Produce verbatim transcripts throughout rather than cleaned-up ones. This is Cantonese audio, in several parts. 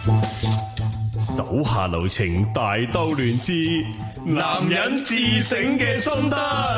手下留情，大兜亂之，男人自省嘅心得。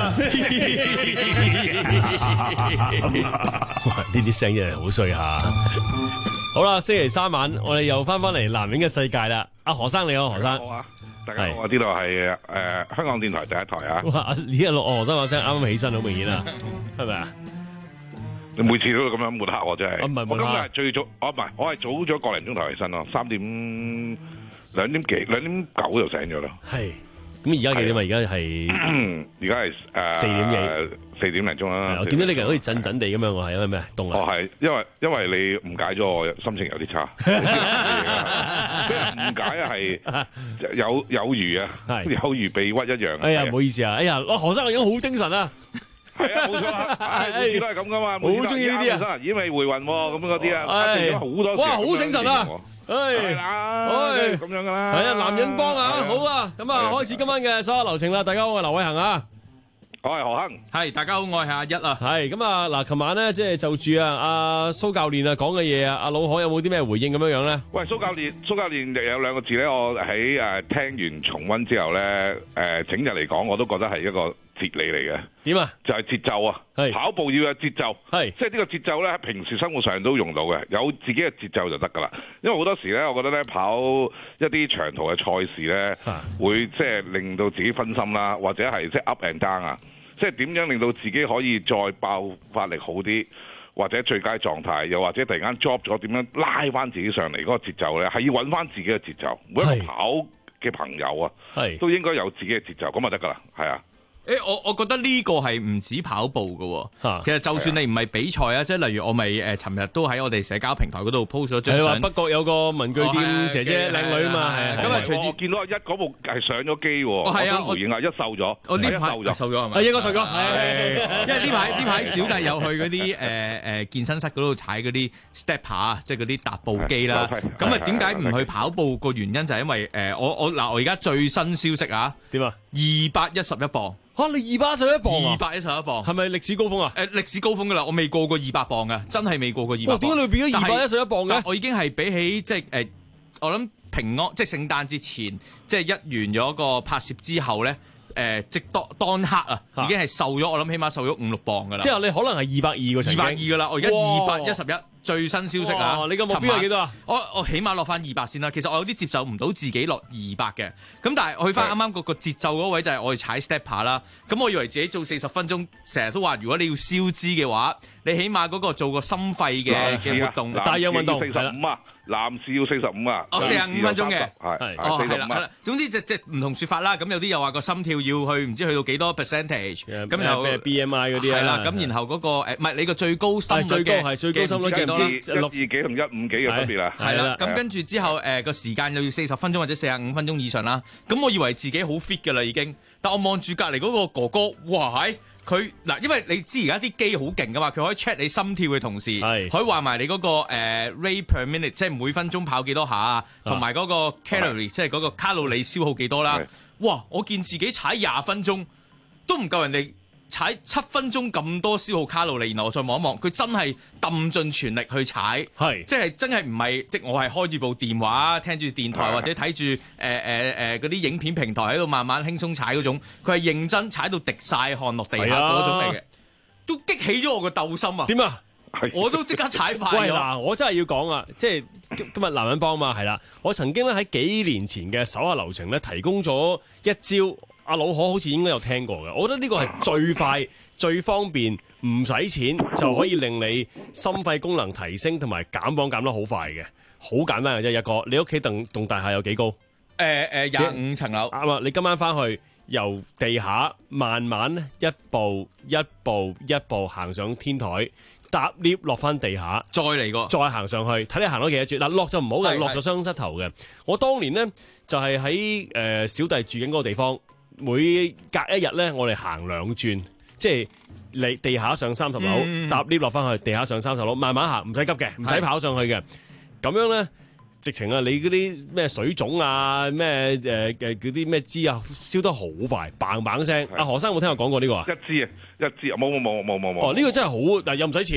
呢啲聲真係好衰下。好啦，星期三晚我哋又翻翻嚟男人嘅世界啦。阿何生你好，何生。 好啊，大家好，我知道係誒香港電台第一台啊。 哇！呢一路何生把聲啱啱起身，好明顯啊，係咪啊？ 你每次都咁樣抹黑我真係。 我唔係抹黑。 我今日係最早，我唔係，我係早咗個零鐘頭起身咯，三點兩點幾兩點九就醒咗啦。係。咁而家幾點啊？而家係而家係誒四點幾四點零鐘啦。 我見到你個人好似震震地咁樣，我係因為咩？凍啊！ 哦，係因為因為你誤解咗我，心情有啲差。即係誤解係有有餘啊，有餘被屈一樣。 哎呀，唔好意思啊！哎呀，我何生已經好精神啊！ 係啊，冇錯啊，每次都係咁噶嘛。 好中意呢啲啊！ 已經未回魂咁嗰啲啊，一定好多。 哇，好醒神啊！ 係啦，係咁樣噶啦。 係啊，男人幫啊，好啊，咁啊，開始今晚嘅所有流程啦。大家好，我係劉偉恒啊， 我係何亨， 係大家好，我係阿一啊。 係咁啊，嗱，琴晚咧即係就住啊，阿蘇教練啊講嘅嘢啊，阿老何有冇啲咩回應咁樣樣咧？ 喂，蘇教練，蘇教練有兩個字咧，我喺誒聽完重溫之後咧，誒整日嚟講，我都覺得係一個哲理嚟嘅。點啊？就係節奏啊！跑步要有節奏，係即係呢個節奏咧，喺平時生活上都用到嘅，有自己嘅節奏就得噶啦。因為好多時咧，我覺得咧跑一啲長途嘅賽事咧，啊、會即係令到自己分心啦，或者係即係 up and down 啊，即係點樣令到自己可以再爆發力好啲，或者最佳狀態，又或者突然間 drop 咗，點樣拉翻自己上嚟嗰個節奏咧，係要揾翻自己嘅節奏。每一個跑嘅朋友啊，都應該有自己嘅節奏，咁就得噶啦，係啊。 誒、欸，我我覺得呢個係唔止跑步嘅、啊，其實就算你唔係比賽啊，即係例如我咪誒，尋、呃、日都喺我哋社交平台嗰度 post 咗張相。 北角有個文具店姐姐靚女啊嘛，係啊。 咁啊，隨住見到阿一嗰部係上咗機喎，我都回應啊，一瘦咗， 我呢排瘦咗， 瘦咗係咪？ 啊，應該瘦咗， 因為呢排呢排小弟有去嗰啲誒誒健身室嗰度踩嗰啲 stepper 啊，即係嗰啲踏步機啦。咁啊，點解唔去跑步？個原因就係因為誒、呃，我我嗱，我而家最新消息啊，點啊？二百一十一磅。嚇、啊！你二百一十一磅啊？二百一十一磅係咪歷史高峰啊？誒、呃，歷史高峰噶啦，我未過過二百磅嘅，真係未過過二百磅。點解你變咗二百一十一磅嘅？我已經係比起即係誒、呃，我諗平安即係聖誕節前，即係一完咗個拍攝之後咧，誒、呃，即當當刻啊，已經係瘦咗，我諗起碼瘦咗五六磅噶啦。即係你可能係二百二個，二百二噶啦，我而家二百一十一。最新消息啊！你個目標係幾多啊？我我起碼落翻二百先啦。其實我有啲接受唔到自己落二百嘅。咁但係我去翻啱啱嗰個節奏嗰位就係我哋踩 stepper 啦。咁我以為自己做四十分鐘，成日都話如果你要消脂嘅話，你起碼嗰個做個心肺嘅嘅活動，大有運動係啦。 男士要四十五啊！ 哦，四十五分鐘嘅， 係哦，係啦，係啦。總之即即唔同説法啦。咁有啲又話個心跳要去唔知去到幾多 percentage，咁又咩 B M I 嗰啲係啦。咁然後嗰個誒唔係你個最高心率最高係最高心率嘅六二幾同一五幾嘅分別啦。 係啦。咁跟住之後誒個時間又要四十分鐘或者四十五分鐘以上啦。咁我以為自己好 fit 㗎啦已經，但我望住隔離嗰個哥哥，哇係！佢嗱，因為你知而家啲機好勁噶嘛，佢可以 check 你心跳嘅同時，可以話埋你嗰、嗰個、呃、rate per minute，即係每分鐘跑幾多下，同埋嗰個 calorie，即係嗰個卡路里消耗幾多啦。哇！我見自己踩廿分鐘都唔夠人哋踩七分鐘咁多消耗卡路里，然後我再望一望，佢真係揼盡全力去踩，即係真係唔係即我係開住部電話聽住電台或者睇住誒誒誒嗰啲影片平台喺度慢慢輕鬆踩嗰種，佢係認真踩到滴晒汗落地下嗰種嚟嘅，都激起咗我個鬥心啊！點啊？我都即刻踩快咗。喂嗱， 我真係要講啊，即係今日男人幫嘛，係啦，我曾經咧喺幾年前嘅手下留情咧提供咗一招。阿老可好似應該有聽過嘅，我覺得呢個係最快、最方便，唔使錢就可以令你心肺功能提升同埋減磅減得好快嘅，好簡單嘅啫。一個你屋企棟棟大廈有幾高？誒誒廿五層樓。啱啊！你今晚翻去由地下慢慢一步一步一步行上天台，搭 lift 落翻地下， 再嚟過， 再行上去，睇你行咗幾多轉。嗱，落就唔好嘅，落咗傷膝頭嘅。我當年呢，就係喺誒小弟住緊嗰個地方。每隔一日咧，我哋行兩轉，即係你地下上三十樓，搭 lift 落翻去，地下上三十樓，慢慢行，唔使急嘅，唔使跑上去嘅。咁樣咧，直情啊，你嗰啲咩水腫啊，咩誒誒嗰啲咩脂啊，燒得好快，嘭嘭聲。阿何生有冇聽我講過呢個啊？ 一支啊，一支啊，冇冇冇冇冇冇。 哦，呢個真係好，但係又唔使錢。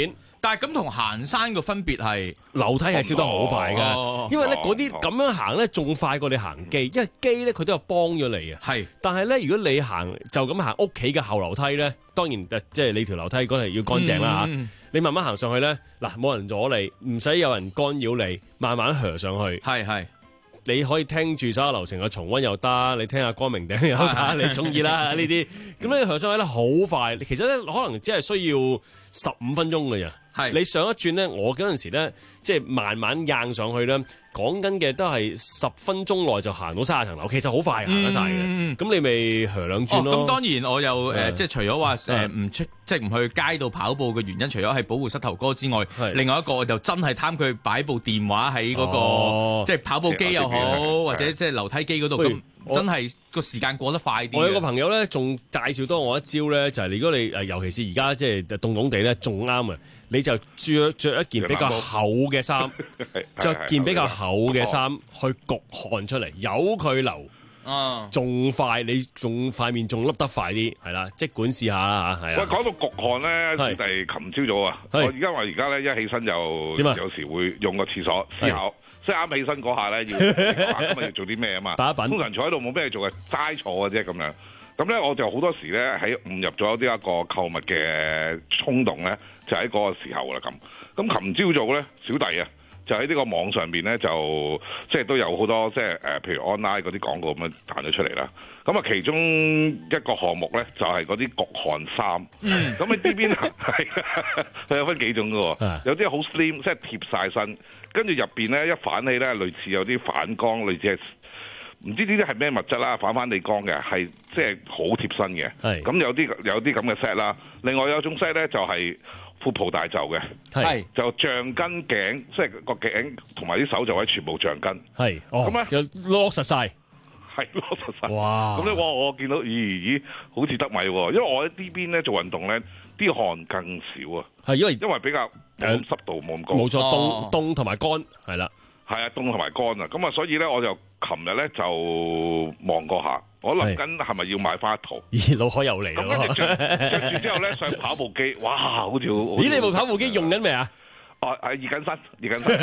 但係咁同行山個分別係樓梯係燒得好快㗎， 哦、 因為咧嗰啲咁樣行咧仲快過你行機，因為機咧佢都有幫咗你啊。係，但係咧如果你行就咁行屋企嘅後樓梯咧，當然即係你條樓梯嗰係要乾淨啦嚇。嗯、你慢慢行上去咧，嗱冇人阻你，唔使有人干擾你，慢慢行上去。係係。你可以聽住所有流程嘅重溫又得，你聽下光明頂又得，你中意啦呢啲。咁咧行上去咧好快，其實咧可能只係需要十五分鐘嘅啫。係你上一轉咧，我嗰陣時咧即係慢慢硬上去咧，講緊嘅都係十分鐘內就行到卅層樓，其實好快行得晒嘅。咁、嗯、你咪行兩轉咯。咁、哦、當然我又誒、呃，即係除咗話誒唔出，即係唔去街度跑步嘅原因，除咗係保護膝頭哥之外，另外一個就真係貪佢擺部電話喺嗰、那個、哦、即係跑步機又好，或者即係樓梯機嗰度咁。真係個時間過得快啲。我有個朋友咧，仲介紹多我一招咧，就係、是、如果你誒，尤其是而家即係凍凍地咧，仲啱啊！你就着着一件比較厚嘅衫，着件比較厚嘅衫去焗汗出嚟，由佢流，啊，仲快，你仲塊面仲凹得快啲，係啦，即管試下啦嚇，係啊。喂，講到焗汗咧，就係琴朝早啊，我而家話而家咧一起身就有時會用個廁所思考。即係啱起身嗰下咧，要今日要做啲咩啊嘛？打品通常坐喺度冇咩做嘅，齋坐嘅啫咁樣。咁咧我就好多時咧喺誤入咗呢一個購物嘅衝動咧，就喺嗰個時候啦咁。咁琴朝早咧，小弟啊，就喺呢個網上邊咧，就即係都有好多即係誒，譬如 online 嗰啲廣告咁樣彈咗出嚟啦。咁啊，其中一個項目咧就係嗰啲焗汗衫。咁喺呢邊係佢有分幾種嘅喎，有啲好 slim，即係貼晒身。跟住入邊咧一反起咧，類似有啲反光，類似係唔知呢啲係咩物質啦，反反地光嘅，係即係好貼身嘅。係咁有啲有啲咁嘅 set 啦。另外有一種 set 咧就係闊袍大袖嘅，係就橡筋頸，即係個頸同埋啲手袖位全部橡筋。係哦，咁咧就攞實晒，係攞實晒。哇！咁咧我我見到咦咦好似得米喎，因為我喺呢邊咧做運動咧啲汗更少啊。係因為因為比較誒濕度冇咁高，冇錯，凍凍同埋乾係啦，係啊，凍同埋乾啊，咁啊，所以咧我就琴日咧就望過下，我諗緊係咪要買翻一套？咦，老海又嚟咯！咁跟住着着住之後咧上跑步機，哇，好似好咦，你部跑步機用緊未啊？哦，係熱緊身，熱緊身。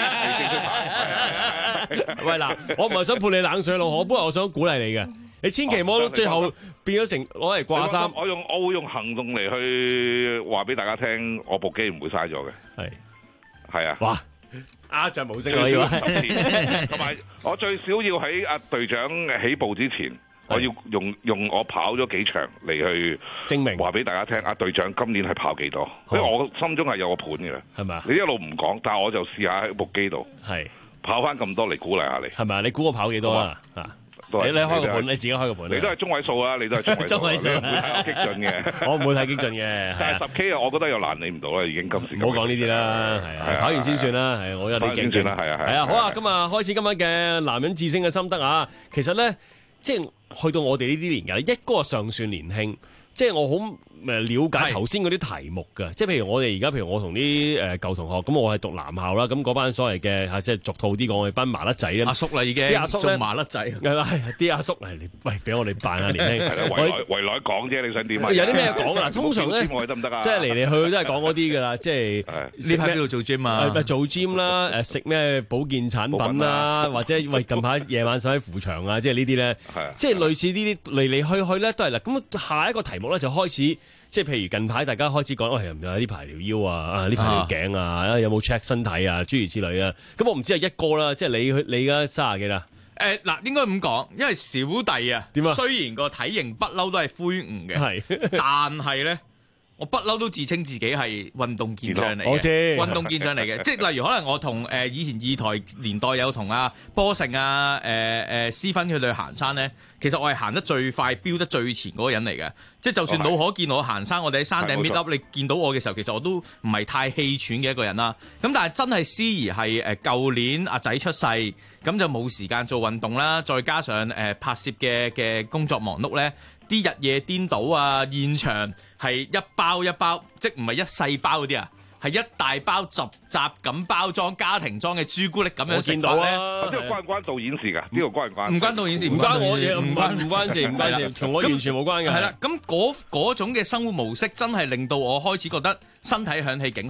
喂嗱，我唔係想潑你冷水，老海，不過我想鼓勵你嘅。你千祈唔好最後變咗成攞嚟掛衫。我用我會用行動嚟去話俾大家聽，我部機唔會嘥咗嘅。係係啊！哇，鴉雀無聲啊！要十年，同埋我最少要喺阿隊長起步之前，我要用用我跑咗幾場嚟去證明，話俾大家聽。阿隊長今年係跑幾多？因為我心中係有個盤嘅啦。係咪啊？你一路唔講，但係我就試下喺部機度係跑翻咁多嚟鼓勵下你。係咪啊？你估我跑幾多啊？啊！你你開個盤，你自己開個盤。你都係中位數啊！你都係中位數，你唔會太激進嘅。我唔會太激進嘅。但係十 K 啊，我覺得又難你唔到啦，已經今時。唔好講呢啲啦，係啊，跑完先算啦，係我有啲警算啦，係啊，係啊，好啊，咁啊，開始今晚嘅男人自升嘅心得啊。其實咧，即係去到我哋呢啲年紀，一哥尚算年輕，即係我好誒了解頭先嗰啲題目㗎。即係譬如我哋而家，譬如我同啲誒舊同學，咁我係讀男校啦，咁嗰班所謂嘅嚇，即係俗套啲講，我哋班麻甩仔咧，阿叔啦已經，啲阿叔咧麻甩仔，係啦，啲阿叔嚟，喂，俾我哋扮下年輕，係啦，圍內圍內講啫，你想點啊？有啲咩講啊？通常咧，得唔得啊？即係嚟嚟去去都係講嗰啲㗎啦，即係呢排邊度做 gym 啊？做 gym 啦，誒食咩保健產品啦，或者喂近排夜晚上喺扶牆啊，即係呢啲咧，即係類似呢啲嚟嚟去去咧都係啦。咁下一個題目咧就開始。即係譬如近排大家開始講，喂、哎，呢排條腰啊，啊呢排條頸啊，有冇 check 身體啊，諸如此類啊。咁我唔知係一哥啦，即係你你而家卅幾啦？誒嗱、呃，應該咁講，因為小弟啊，點啊？雖然個體型不嬲都係灰梧嘅，係，但係咧。我不嬲都自稱自己係運動健將嚟嘅，我知運動健將嚟嘅，即係例如可能我同誒、呃、以前二台年代有同阿波成啊、誒誒私芬佢哋去行山咧，其實我係行得最快、飆得最前嗰個人嚟嘅，即係就算老可見我行山，我哋喺山頂 meet up，你見到我嘅時候，其實我都唔係太氣喘嘅一個人啦。咁但係真係司儀係誒舊年阿仔出世，咁就冇時間做運動啦，再加上誒、呃、拍攝嘅嘅工作忙碌咧。啲日夜顛倒啊！現場係一包一包，即唔係一細包嗰啲啊，係一大包集集咁包裝家庭裝嘅朱古力咁樣食法咧。呢個關唔關導演事㗎？呢個關唔關？唔關導演事，唔關我嘢，唔關唔關事，唔關事，同我完全冇關嘅。係啦，咁嗰嗰種嘅生活模式真係令到我開始覺得身體響起警號。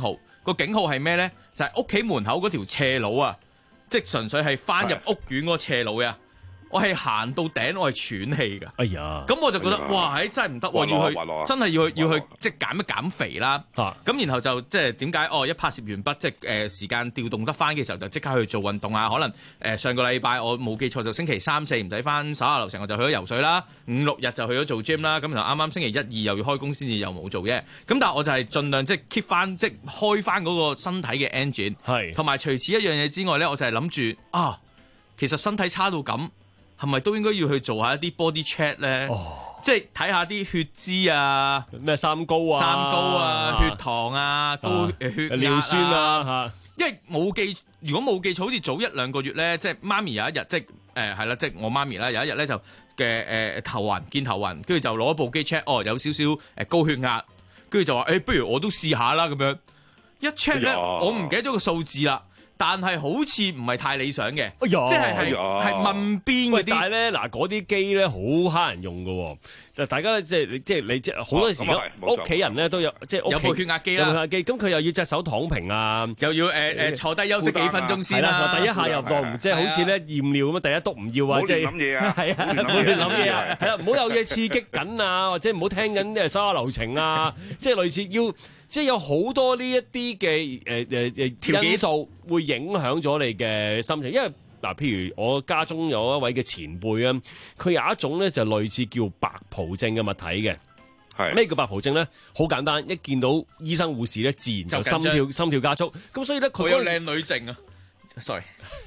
個警號係咩咧？就係屋企門口嗰條斜路啊，即係純粹係翻入屋苑嗰個斜路啊。我係行到頂，我係喘氣㗎。 哎呀！ 咁我就覺得，哇！係真係唔得喎，要去真係要去要去即係減一減肥啦。咁、啊、然後就即係點解？哦，一拍攝完畢，即係誒、呃、時間調動得翻嘅時候，就即刻去做運動啊。可能誒、呃、上個禮拜我冇記錯，就星期三四唔使翻手下留情，我就去咗游水啦。五六日就去咗做 gym 啦。咁然後啱啱星期一二又要開工，先至又冇做啫。咁但係我就係盡量即係 keep 翻，即係開翻嗰個身體嘅 engine。係。同埋除此一樣嘢之外咧，我就係諗住啊，其實身體差到咁。係咪都應該要去做下一啲 body check 咧？哦、即係睇下啲血脂啊， 咩三高啊、 三高啊、血糖啊、高血壓啊、尿酸啊。因為冇記，如果冇記錯，好似早一兩個月咧，即係媽咪有一日，即係誒係啦，即係我媽咪啦，有一日咧就嘅誒頭暈，見頭暈，跟住就攞一部機 check， 哦有少少誒高血壓，跟住就話誒、欸，不如我都試下啦咁樣。一 check 咧，我唔記得咗個數字啦。但係好似唔係太理想嘅，即係係係問邊嗰啲。但係咧嗱，嗰啲機咧好蝦人用嘅，就大家即係即係你即係好多時屋企人咧都有即係有部血壓機啦，有部血壓機，咁佢又要隻手躺平啊，又要誒誒坐低休息幾分鐘先啦。第一下又當即係好似咧驗尿咁啊，第一督唔要啊，即係諗嘢啊，係啊，唔好亂諗嘢啊，係啦，唔好有嘢刺激緊啊，或者唔好聽緊誒手下留情啊，即係類似要。即係有好多呢一啲嘅誒誒誒因素會影響咗你嘅心情，因為嗱，譬如我家中有一位嘅前輩啊，佢有一種咧就類似叫白袍症嘅物體嘅。係咩叫白袍症咧？好簡單，一見到醫生護士咧，自然就心跳心跳加速。咁所以咧，佢有靚女症啊 ，sorry。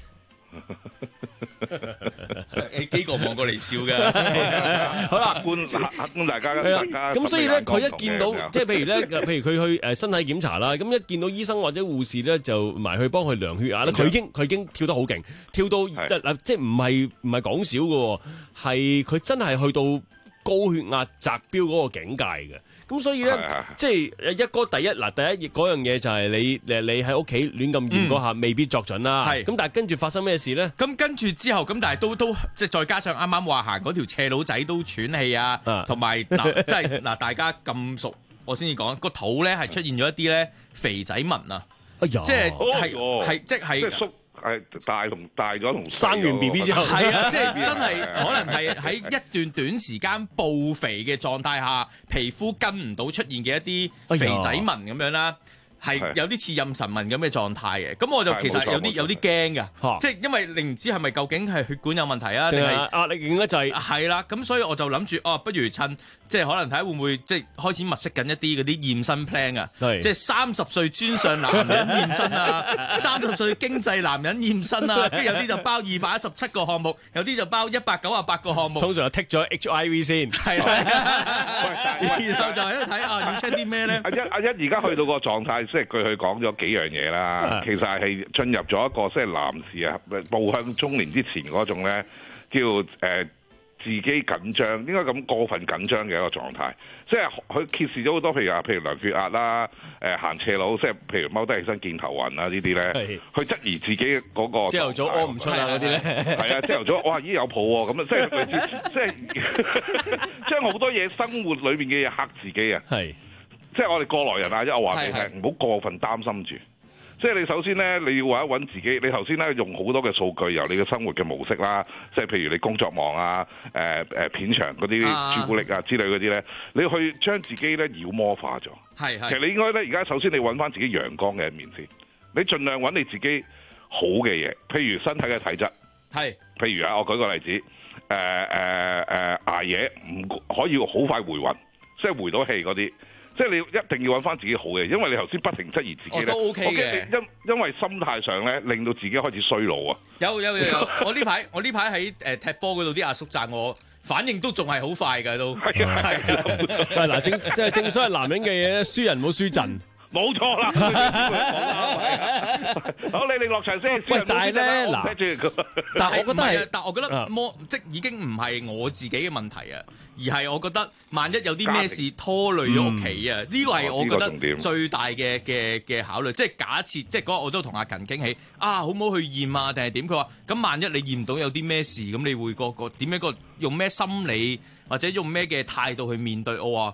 誒幾個望過嚟笑嘅，好啦，客觀客觀大家大家咁，所以咧佢一見到即係譬如咧，譬如佢去誒身體檢查啦，咁一見到醫生或者護士咧，就埋去幫佢量血壓咧，佢已經佢已經跳得好勁，跳到嗱即係唔係唔係講少嘅，係佢真係去到高血壓擲標嗰個境界嘅。咁所以咧，即係一哥第一嗱，第一嗰樣嘢就係你誒你喺屋企亂咁驗嗰下，未必作準啦。係咁，但係跟住發生咩事咧？咁跟住之後，咁但係都都即係再加上啱啱話行嗰條斜路仔都喘氣啊，同埋嗱，即係嗱，大家咁熟，我先至講個肚咧係出現咗一啲咧肥仔紋啊，即係係係即係。係大同大咗同生完 B B 之後，係啊，即係真係可能係喺一段短時間暴肥嘅狀態下，皮膚跟唔到出現嘅一啲肥仔紋咁樣啦。係有啲似妊娠紋咁嘅狀態嘅，咁我就其實有啲有啲驚㗎，即係因為你唔知係咪究竟係血管有問題啊，定係壓力勁得滯？係啦，咁所以我就諗住哦，不如趁即係可能睇下會唔會即係開始物色緊一啲嗰啲驗身 plan 啊，即係三十歲專上男人驗身啊，三十歲經濟男人驗身啊，跟住有啲就包二百一十七個項目，有啲就包一百九十八個項目。通常就剔咗 H I V 先，係啦，然後就喺度睇啊，要 check 啲咩咧？阿一阿一而家去到個狀態。即係佢去講咗幾樣嘢啦，其實係進入咗一個即係男士啊步向中年之前嗰種咧，叫誒、呃、自己緊張，應該咁過分緊張嘅一個狀態。即係佢揭示咗好多，譬如話，譬如量血壓啦，誒、呃、行斜路，即係譬如踎低起身見頭暈啊呢啲咧，去質疑自己嗰、那個朝頭早屙唔出啊嗰啲咧，係啊，朝頭早哇已經有抱喎，咁啊即係類似即係將好多嘢生活裏邊嘅嘢嚇自己啊。係。即係我哋過來人啊！即係我話俾你聽，唔好過分擔心住。即係你首先咧，你要揾一揾自己。你頭先咧用好多嘅數據，由你嘅生活嘅模式啦，即係譬如你工作忙啊、誒、呃、誒片場嗰啲朱古力啊之類嗰啲咧，你去將自己咧妖魔化咗。係係。其實你應該咧，而家首先你揾翻自己陽光嘅一面先。你盡量揾你自己好嘅嘢，譬如身體嘅體質。係。譬如啊，我舉個例子，誒誒誒捱夜唔可以好快回魂，即係回到氣嗰啲。即係你一定要揾翻自己好嘅，因為你頭先不停質疑自己咧。我都 OK 嘅，因因為心態上咧，令到自己開始衰老啊。有有有有，我呢排我呢排喺誒踢波嗰度啲阿叔讚我，反應都仲係好快㗎都。係啊係啊，喂嗱，正即係正所謂男人嘅嘢，輸人唔好輸陣。冇錯啦，好你哋落場先。喂，但係咧嗱，但係我覺得係，但係我覺得魔即已經唔係我自己嘅問題啊，而係我覺得萬一有啲咩事拖累咗屋企啊，呢個係我覺得最大嘅嘅嘅考慮。即係假設，即係嗰日我都同阿勤傾起啊，好唔好去驗啊？定係點？佢話咁萬一你驗到有啲咩事，咁你會個個點樣個用咩心理或者用咩嘅態度去面對？我話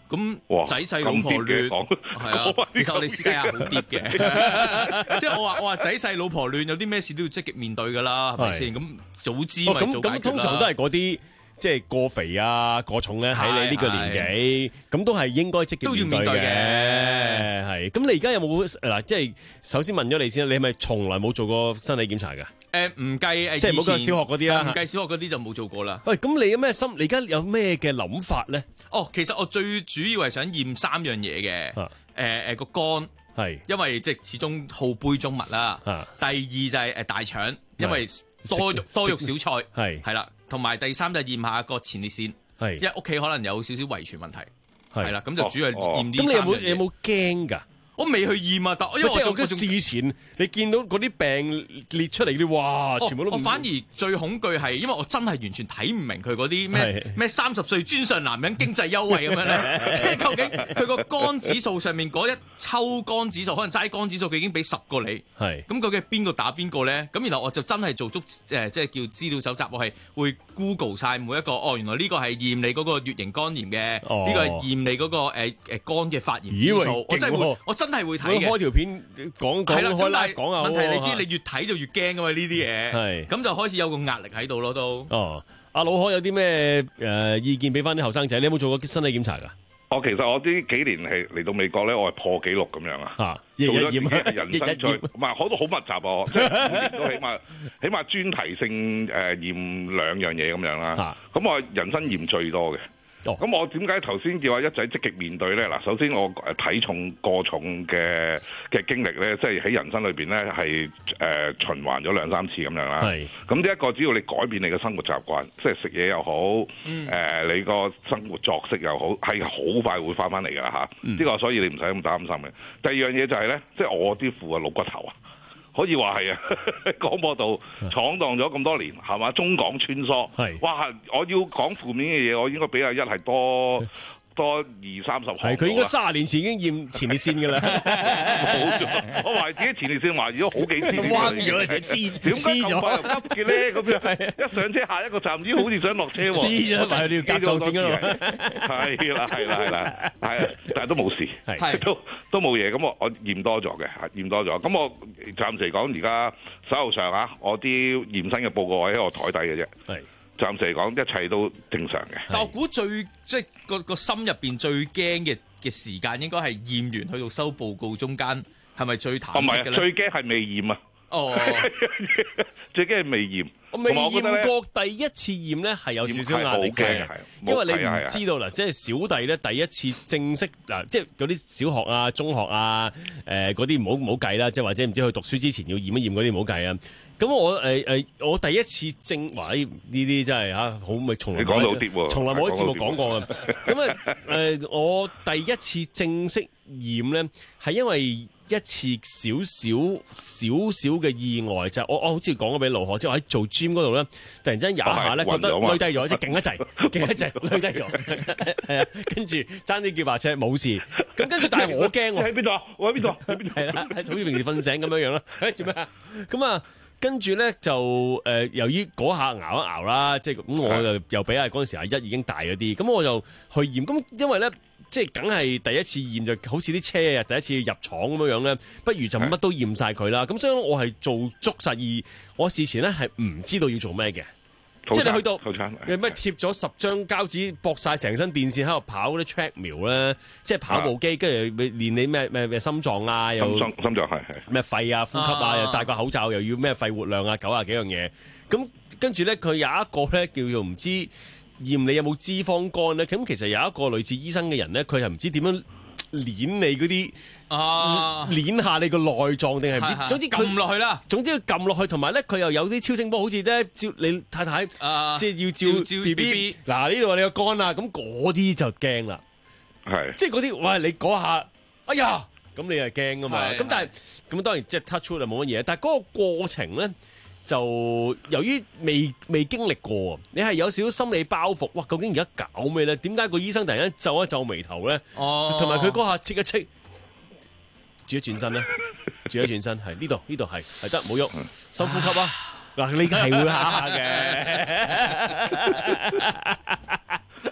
咁仔細老婆亂，係啊，其實我哋私底下好啲嘅，即係我話我話仔細老婆亂，有啲咩事都要積極面對㗎啦，係咪先？咁早知咪做解決啦。咁通常都係嗰啲即係過肥啊、過重咧，喺你呢個年紀，咁都係應該積極面對嘅。係，咁你而家有冇嗱？即係首先問咗你先，你係咪從來冇做過身體檢查㗎？ 誒唔計誒， 即係冇計小學嗰啲啦， 唔計小學嗰啲就冇做過啦。 喂，咁你有咩心？你而家有咩嘅諗法咧？ 哦，其實我最主要係想驗三樣嘢嘅。誒誒個肝係， 因為即係始終好杯中物啦。第二就係誒大腸，因為多肉多肉少菜係係啦。同埋第三就係驗下個前列腺，係因為屋企可能有少少遺傳問題係啦。咁就主要係驗呢三樣嘢。咁你有冇有冇驚㗎？我未去驗啊，但因為我做事前，你見到嗰啲病列出嚟啲，哇，全部都唔。 我反而最恐懼係，因為我真係完全睇唔明佢嗰啲咩咩三十歲專上男人經濟優惠咁樣咧，即係究竟佢個肝指數上面嗰一抽肝指數，可能齋肝指數佢已經俾十個你，係咁究竟係邊個打邊個咧？咁然後我就真係做足誒，即係叫資料搜集，我係會 Google 晒每一個，哦，原來呢個係驗你嗰個乙型肝炎嘅，呢個係驗你嗰個誒誒肝嘅發炎指數，我真係會，我真係會睇嘅。 開條片講講開 live 講啊， 問題你知你越睇就越驚噶嘛呢啲嘢，係咁就開始有個壓力喺度咯都。 哦，阿老可有啲咩誒意見俾翻啲後生仔？你有冇做過身體檢查㗎？ 我其實我呢幾年係嚟到美國咧，我係破紀錄咁樣啊，做咗人生最唔係好多好密集啊，即係每年都起碼起碼專題性誒驗兩樣嘢咁樣啦。咁我人生驗最多嘅。咁、哦、我點解頭先叫話一仔積極面對咧？嗱，首先我體重過重嘅嘅經歷咧，即係喺人生裏邊咧係誒循環咗兩三次咁樣啦。係。咁呢一個只要你改變你嘅生活習慣，即係食嘢又好，誒、嗯呃、你個生活作息又好，係好快會翻翻嚟㗎啦嚇。呢、嗯呢個所以你唔使咁擔心嘅。第二樣嘢就係咧，即係我啲副啊老骨頭啊。可以話係啊，廣播道闖蕩咗咁多年，係嘛？中港穿梭，哇！我要講負面嘅嘢，我應該比阿一係多多二三十項。係，佢應該三十年前已經驗前列腺㗎啦。冇錯，我懷疑自己前列腺懷疑咗好幾次。彎咗，黐點解咁快又急嘅咧？咁樣一上車下一個站，咦？好似想落車喎。黐咗埋條甲狀腺嗰度。係啦，係啦，係啦，係，但係都冇事，係都都冇嘢。咁我我驗多咗嘅，驗多咗。咁我暫時嚟講，而家手頭上啊，我啲驗身嘅報告喺我台底嘅啫。係。暫時嚟講，一切都正常嘅。但我估最即係個個心入邊最驚嘅嘅時間，應該係驗完去到收報告中間，係咪最淡嘅咧？唔係，最驚係未驗啊！哦，最驚係未驗。我未驗過第一次驗咧，係有少少壓力嘅，因為你唔知道嗱，即係小弟咧第一次正式嗱，即係嗰啲小學啊、中學啊、誒嗰啲唔好唔好計啦，即係或者唔知去讀書之前要驗一驗嗰啲唔好計啊。咁我誒誒、呃，我第一次正話呢啲真係嚇好咪，從來講到啲喎，從來冇喺節目講過嘅。咁啊誒，我第一次正式驗咧，係因為一次少少少少嘅意外，就係、我我好似講咗俾盧可，即係我喺做 gym 嗰度咧，突然之間有一下咧覺得累低咗，即係勁一滯，勁一滯，累低咗，係啊，跟住爭啲叫白車冇事，咁跟住但係我驚喎，喺邊度啊？我喺邊度？喺邊度？係啦，好似平時瞓醒咁樣樣啦。誒做咩啊？咁啊〜跟住咧就誒、呃，由於嗰下熬一熬啦，即係咁我就又比阿嗰陣時阿一已經大咗啲，咁我就去驗。咁因為咧，即係梗係第一次驗就好似啲車啊，第一次入廠咁樣樣咧，不如就乜都驗晒佢啦。咁所以我係做足實意，我事前咧係唔知道要做咩嘅。即係你去到你咩貼咗十張膠紙，駁晒成身電線喺度跑嗰啲 treadmill 咧，即係跑步機，跟住練你咩咩咩心臟啊，又心臟係係咩肺啊、呼吸啊，又戴個口罩，又要咩肺活量啊，九啊幾樣嘢。咁跟住咧，佢有一個咧叫做唔知驗你有冇脂肪肝咧。咁其實有一個類似醫生嘅人咧，佢係唔知點樣捏你嗰啲。啊！捏下你個內臟定係唔知，總之撳落去啦。總之佢撳落去，同埋咧佢又有啲超聲波，好似咧照你太太，啊、即係要照照 B B。嗱呢度你個肝啊，咁嗰啲就驚啦。係，即係嗰啲，喂你嗰下，哎呀，咁你係驚噶嘛？咁但係咁當然即係 touch wood 就冇乜嘢，但係嗰個過程咧就由於未未經歷過，你係有少少心理包袱。哇！究竟而家搞咩咧？點解個醫生突然間皺一皺眉頭咧？哦，同埋佢嗰下切一切。轉一轉身咧，轉一轉身係呢度呢度係係得冇喐，深呼吸啊！嗱，你係會下下嘅，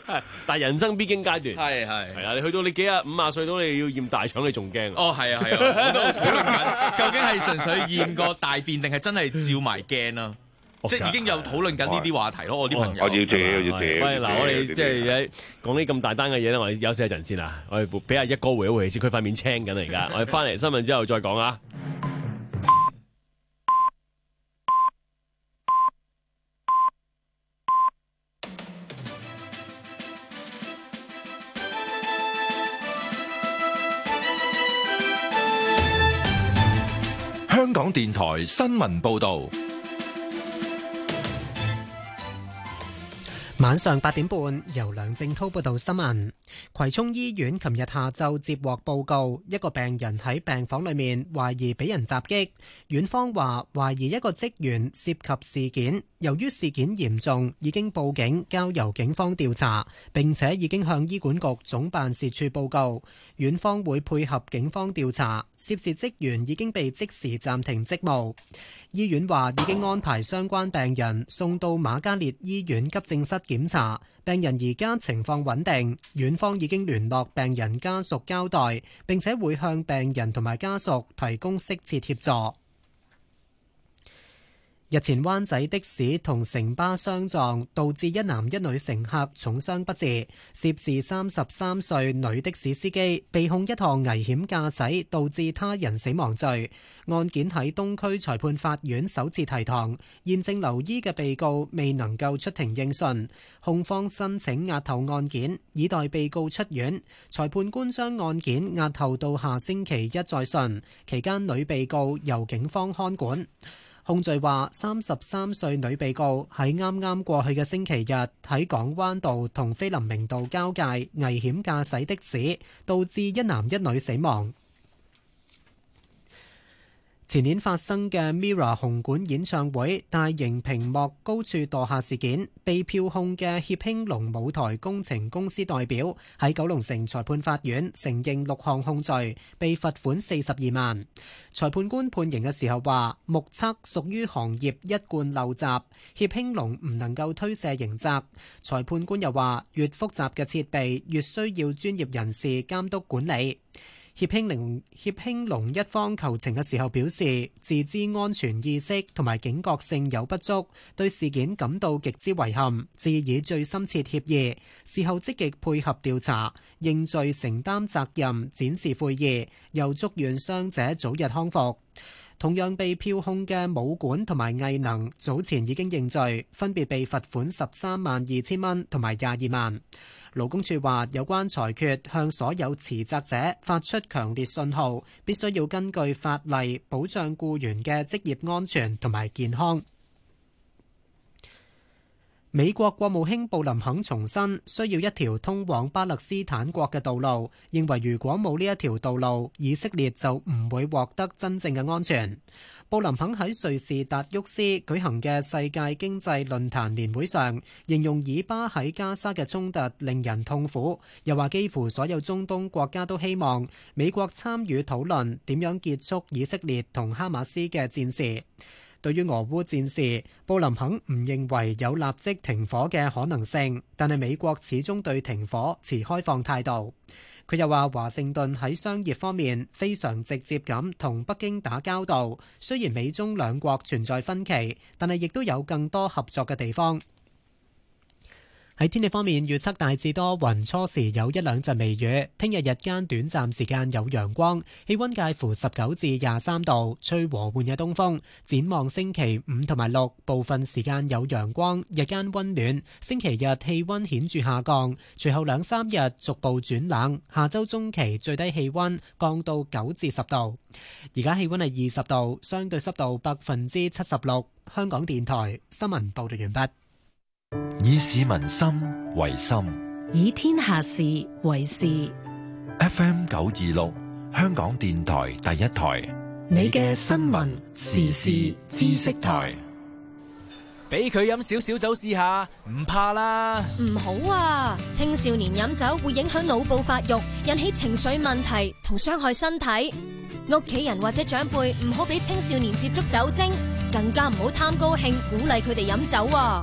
但係人生必經階段， 係係係啊！你去到你幾廿五廿歲到，你要驗大腸，你仲驚？ 哦，係啊係啊，我都討論緊，究竟係純粹驗個大便，定係真係照埋鏡啊？即係已經有討論緊呢啲話題咯，我啲朋友。 我要借，我要借。 喂，嗱，我哋即係講啲咁大單嘅嘢咧，我哋休息一陣先啊！我哋俾阿一哥回一回先，佢塊面青緊嚟㗎。我哋翻嚟新聞之後再講啊！ 香港電台新聞報導。 晚上八點半，由梁正滔報道新聞。葵涌醫院琴日下晝接獲報告，一個病人喺病房裏面懷疑俾人襲擊。院方話懷疑一個職員涉及事件，由於事件嚴重，已經報警交由警方調查，並且已經向醫管局總辦事處報告。院方會配合警方調查，涉事職員已經被即時暫停職務。醫院話已經安排相關病人送到瑪嘉烈醫院急症室檢查，病人而家情況穩定。院方已經聯絡病人家屬交代，並且會向病人同埋家屬提供適切協助。日前灣仔的士同城巴相撞，導致一男一女乘客重傷不治。涉事三十三歲女的士司機被控一項危險駕駛導致他人死亡罪。案件喺東區裁判法院首次提堂，現正留醫嘅被告未能夠出庭應訊，控方申請押後案件，以待被告出院。裁判官將案件押後到下星期一再訊，期間女被告由警方看管。控罪話，三十三歲女被告喺啱啱過去嘅星期日喺港灣道同菲林明道交界危險駕駛的士，導致一男一女死亡。前年發生嘅 Mirror 紅館演唱會大型屏幕高處墮下事件，被票控嘅協興隆舞台工程公司代表喺九龍城裁判法院承認六項控罪，被罰款四十二萬。裁判官判刑嘅時候話，目測屬於行業一貫陋習，協興隆唔能夠推卸刑責。裁判官又話，越複雜嘅設備越需要專業人士監督管理。協興隆協興隆一方求情嘅時候表示，自知安全意識同埋警覺性有不足，對事件感到極之遺憾，致以最深切歉意。事後積極配合調查，認罪承擔責任，展示悔意，又祝願傷者早日康復。同樣被票控嘅武館同埋藝能早前已經認罪，分別被罰款十三萬二千蚊同埋廿二萬。勞工處話，有關裁決向所有持責者發出強烈信號，必須要根據法例保障僱員嘅職業安全同埋健康。美國國務卿布林肯重申需要一條通往巴勒斯坦國嘅道路，認為如果冇呢一條道路，以色列就唔會獲得真正嘅安全。布林肯喺瑞士達沃斯舉行嘅世界經濟論壇年會上，形容以巴喺加沙嘅衝突令人痛苦，又話幾乎所有中東國家都希望美國參與討論點樣結束以色列同哈馬斯嘅戰事。對於俄烏戰事，布林肯唔認為有立即停火嘅可能性，但係美國始終對停火持開放態度。佢又話，華盛頓喺商業方面非常直接咁同北京打交道，雖然美中兩國存在分歧，但係亦都有更多合作嘅地方。喺天氣方面，預測大致多雲，初時有一兩陣微雨。聽日日間短暫時間有陽光，氣溫介乎十九至廿三度，吹和緩嘅東風。展望星期五同埋六，部分時間有陽光，日間溫暖。星期日氣溫顯著下降，隨後兩三日逐步轉冷。下周中期最低氣溫降到九至十度。而家氣溫係二十度，相對濕度百分之七十六。香港電台新聞報道完畢。 以市民心為心， 以天下事為事。 F M 九二六，香港電台第一台， 你嘅新聞時事知識台。 俾佢飲少少酒試下，唔怕啦。 唔好啊，青少年飲酒會影響腦部發育，引起情緒問題同傷害身體。屋企人或者長輩唔好俾青少年接觸酒精，更加唔好貪高興鼓勵佢哋飲酒啊。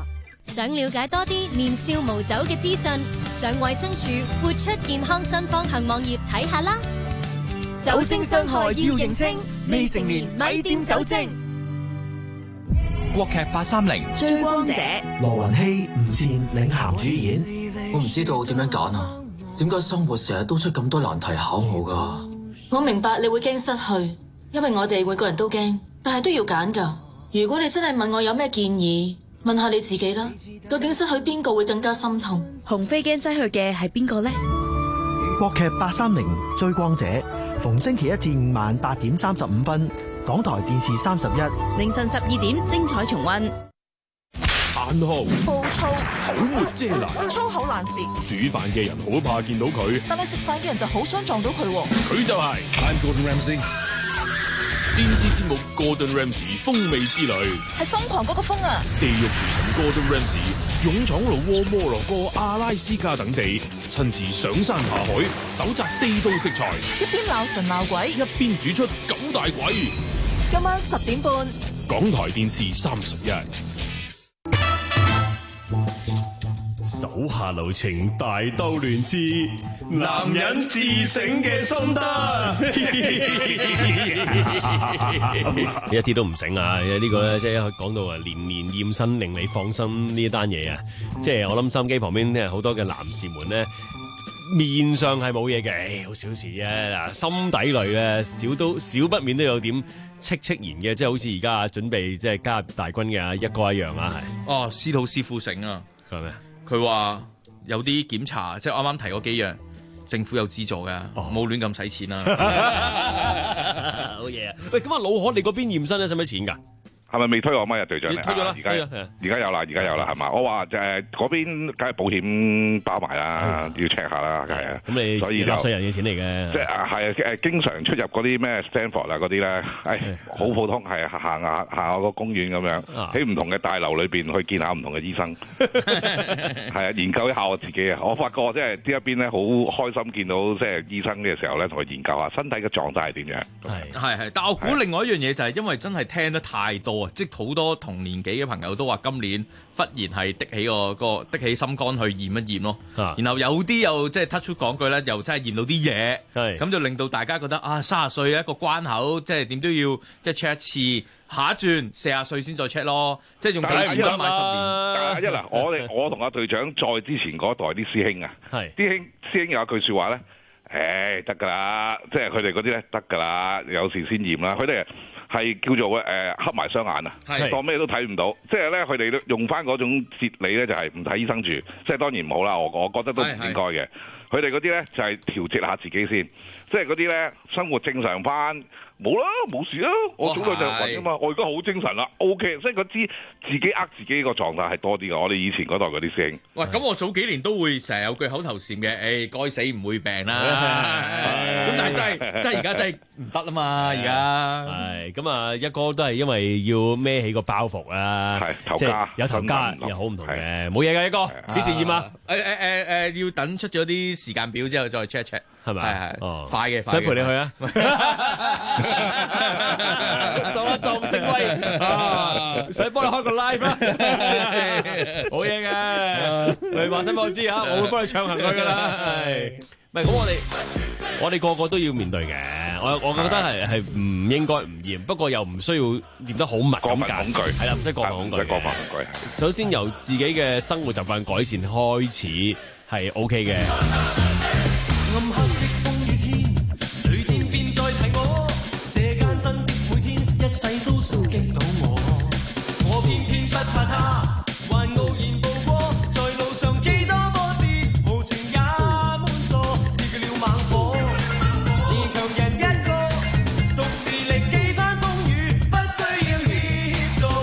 想了解多啲年少無酒嘅資訊，上衛生署活出健康新方向網頁睇下啦。 酒精傷害要認清，未成年咪掂酒精。 國劇八三零追光者， 羅雲熙、吳倩領銜主演。 我唔知道點樣揀啊！點解生活成日都出咁多難題考我噶？ 我明白你會驚失去，因為我哋每個人都驚，但係都要揀噶。如果你真係問我有咩建議，問下你自己啦。究竟失去邊個會更加心痛？ 鴻飛驚失去嘅係邊個呢？ 國劇八三零追光者，逢星期一至五晚八點三十五分，港台電視三十一， 凌晨十二點精彩重溫。 殘酷、 暴躁、 口沒遮攔、 粗口爛舌， 煮飯嘅人好怕見到佢， 但係食飯嘅人就好想撞到佢。 佢就係 I'm Gordon Ramsay。電視節目 Gordon Ramsay 風味之旅， 係瘋狂嗰個瘋啊！ 地獄廚神 Gordon Ramsay 勇闖老撾、摩洛哥、阿拉斯加等地，親自上山下海，搜集地道食材， 一邊鬧神鬧鬼， 一邊煮出咁大鬼。 今晚十點半， 港台電視三十一。手下留情，大兜亂之，男人自省嘅心得， 一啲都唔醒啊！呢、呢個咧，即係講到啊，年年驗身令你放心呢一單嘢啊！即係我諗收音機旁邊咧，好多嘅男士們咧，面上係冇嘢嘅，好小事啫。嗱，心底裏咧，少都少不免都有點戚戚然嘅，即係好似而家準備即係加入大軍嘅阿一哥一樣啊，係。 哦，司徒師傅醒啊！ 係咪？ 佢話有啲檢查，即係啱啱提嗰幾樣，政府有資助㗎，冇亂咁使錢啦。 好嘢啊！喂，咁啊，老何你嗰邊驗身咧，使唔使錢㗎？ 係咪未推我咪啊隊長？ 你推咗啦， 而家而家有啦，而家有啦，係嘛？我話誒嗰邊梗係保險包埋啦，要 check 下啦，係啊。 咁你所以納稅人嘅錢嚟嘅， 即係係誒經常出入嗰啲咩 Stanford 啊嗰啲咧，誒好普通係行下行下個公園咁樣，喺唔同嘅大樓裏邊去見下唔同嘅醫生，係啊，研究一下我自己啊。我發覺即係呢一邊咧好開心見到即係醫生嘅時候咧，同佢研究下身體嘅狀態係點樣。 係係係，但我估另外一樣嘢就係因為真係聽得太多。即係好多同年紀嘅朋友都話今年忽然係的起個個的起心肝去驗一驗咯，啊、然後有啲又即係 touch wood 講句咧，又真係驗到啲嘢，咁就令到大家覺得啊，三十歲一個關口，即係點都要即係 check 一次，下一轉四十歲先再 check 咯，即係用幾錢買十年。 一嗱，我哋我同阿隊長再之前嗰代啲師兄啊，啲兄師兄有一句説話咧，誒得㗎啦，即係佢哋嗰啲咧得㗎啦，有時先驗啦，佢哋。係叫做誒黑埋雙眼啊，當咩都睇唔到，即係咧佢哋用翻嗰種哲理咧，就係唔睇醫生住，即係當然唔好啦，我我覺得都唔應該嘅。佢哋嗰啲咧就係調節下自己先，即係嗰啲咧生活正常翻，冇啦冇事啦，我早兩日暈啊嘛，我而家好精神啦 ，OK， 所以佢知自己呃自己個狀態係多啲嘅。我哋以前嗰代嗰啲師兄， 喂，咁我早幾年都會成日有句口頭禪嘅，誒該死唔會病啦，咁但係真係真係而家真係唔得啦嘛，而家係咁啊，一哥都係因為要孭起個包袱啦，即係有頭家又好唔同嘅，冇嘢㗎，一哥幾時驗啊？ 誒誒誒誒，要等出咗啲時間表之後再 check check。係咪？係係，哦，快嘅， 想陪你去啊！做一做正威啊！想幫你開個 live 啦，好嘢嘅，你話聲俾我知嚇，我會幫你唱行佢噶啦。係，唔係咁我哋我哋個個都要面對嘅。我我覺得係係唔應該唔驗，不過又唔需要驗得好密咁緊，係啦，唔使過分恐懼， 過分恐懼。 首先由自己嘅生活習慣改善開始係 OK 嘅。 暗黑的風雨天，雷電便再提我，這艱辛的每天，一世都想擊倒我，我偏偏不怕他，還傲然步過，在路上幾多波折，無情也滿座，跌了猛火，而強人一個，獨自力幾番風雨，不需要協助。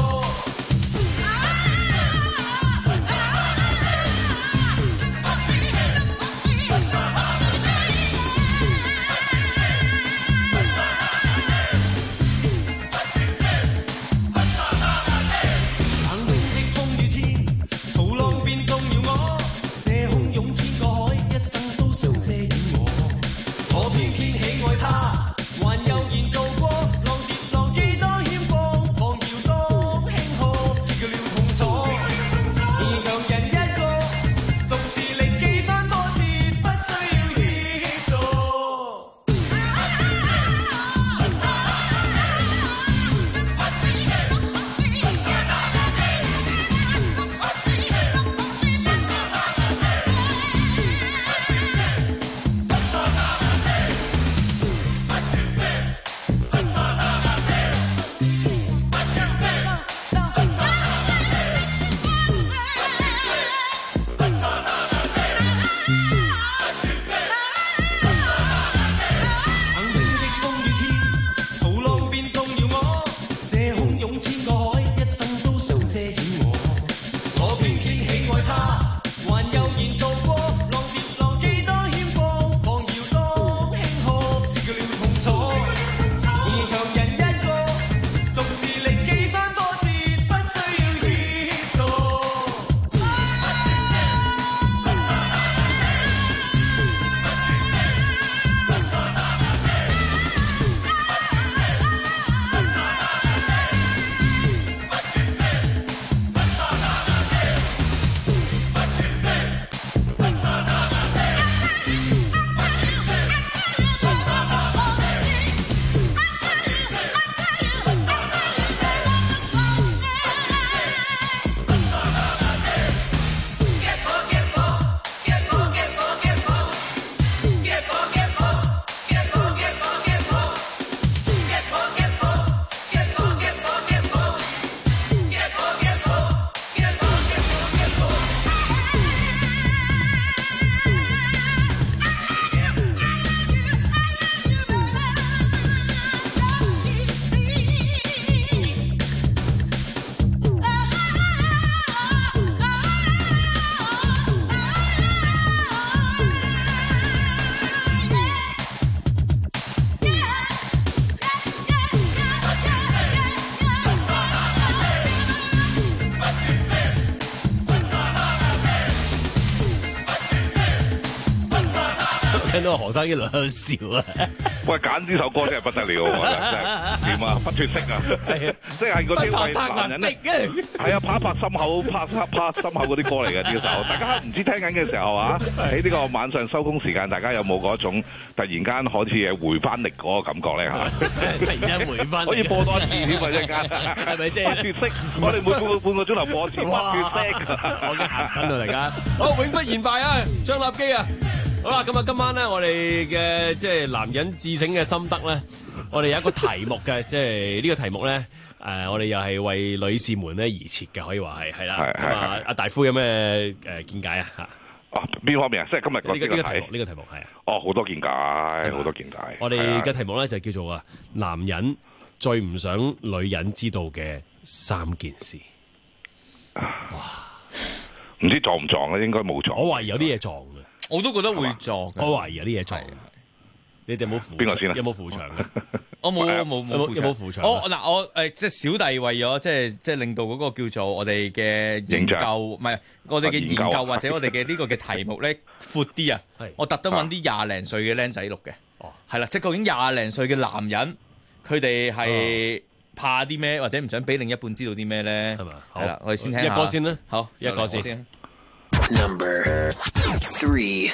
聽到何生一路喺度笑啊！ 喂，揀呢首歌真係不得了，我覺得真係點啊，不脫色啊！係啊，即係嗰啲為男人咧，係啊，拍一拍心口，拍拍拍心口嗰啲歌嚟嘅呢首。大家唔知聽緊嘅時候啊，喺呢個晚上收工時間，大家有冇嗰種突然間好似誒回翻力嗰個感覺咧嚇？ 突然間回翻， 可以播多一次添啊！一陣間係咪先？不脫色，我哋每半個半個鐘頭播一次不脫色， 我嘅嚇親到大家。好，永不言敗啊，張立基啊！好啦，咁啊，今晚咧，我哋嘅即係男人自省嘅心得咧，我哋有一個題目嘅，即係呢個題目咧，誒、呃，我哋又係為女士們咧而設嘅，可以話係係啦。咁啊，阿大夫有咩誒見解啊？嚇？ 哦，邊方面啊？即係今日個呢個呢個題目，呢個題目係啊。 哦，好多見解，好多見解。 我哋嘅題目咧就叫做啊，男人最唔想女人知道嘅三件事。 哇！唔知撞唔撞咧？應該冇撞。 我懷疑有啲嘢撞嘅。 我都覺得會撞， 我懷疑有啲嘢撞。你哋有冇扶？ 邊個先啊？ 有冇扶牆嘅？ 我冇冇冇有冇扶牆？ 我嗱我誒即係小弟為咗即係即係令到嗰個叫做我哋嘅研究，唔係我哋嘅研究或者我哋嘅呢個嘅題目咧闊啲啊！我特登揾啲廿零歲嘅僆仔錄嘅，係啦，即係究竟廿零歲嘅男人佢哋係怕啲咩，或者唔想俾另一半知道啲咩咧？係嘛？係啦，我哋先聽下一個先啦， 好一個先。 Number three.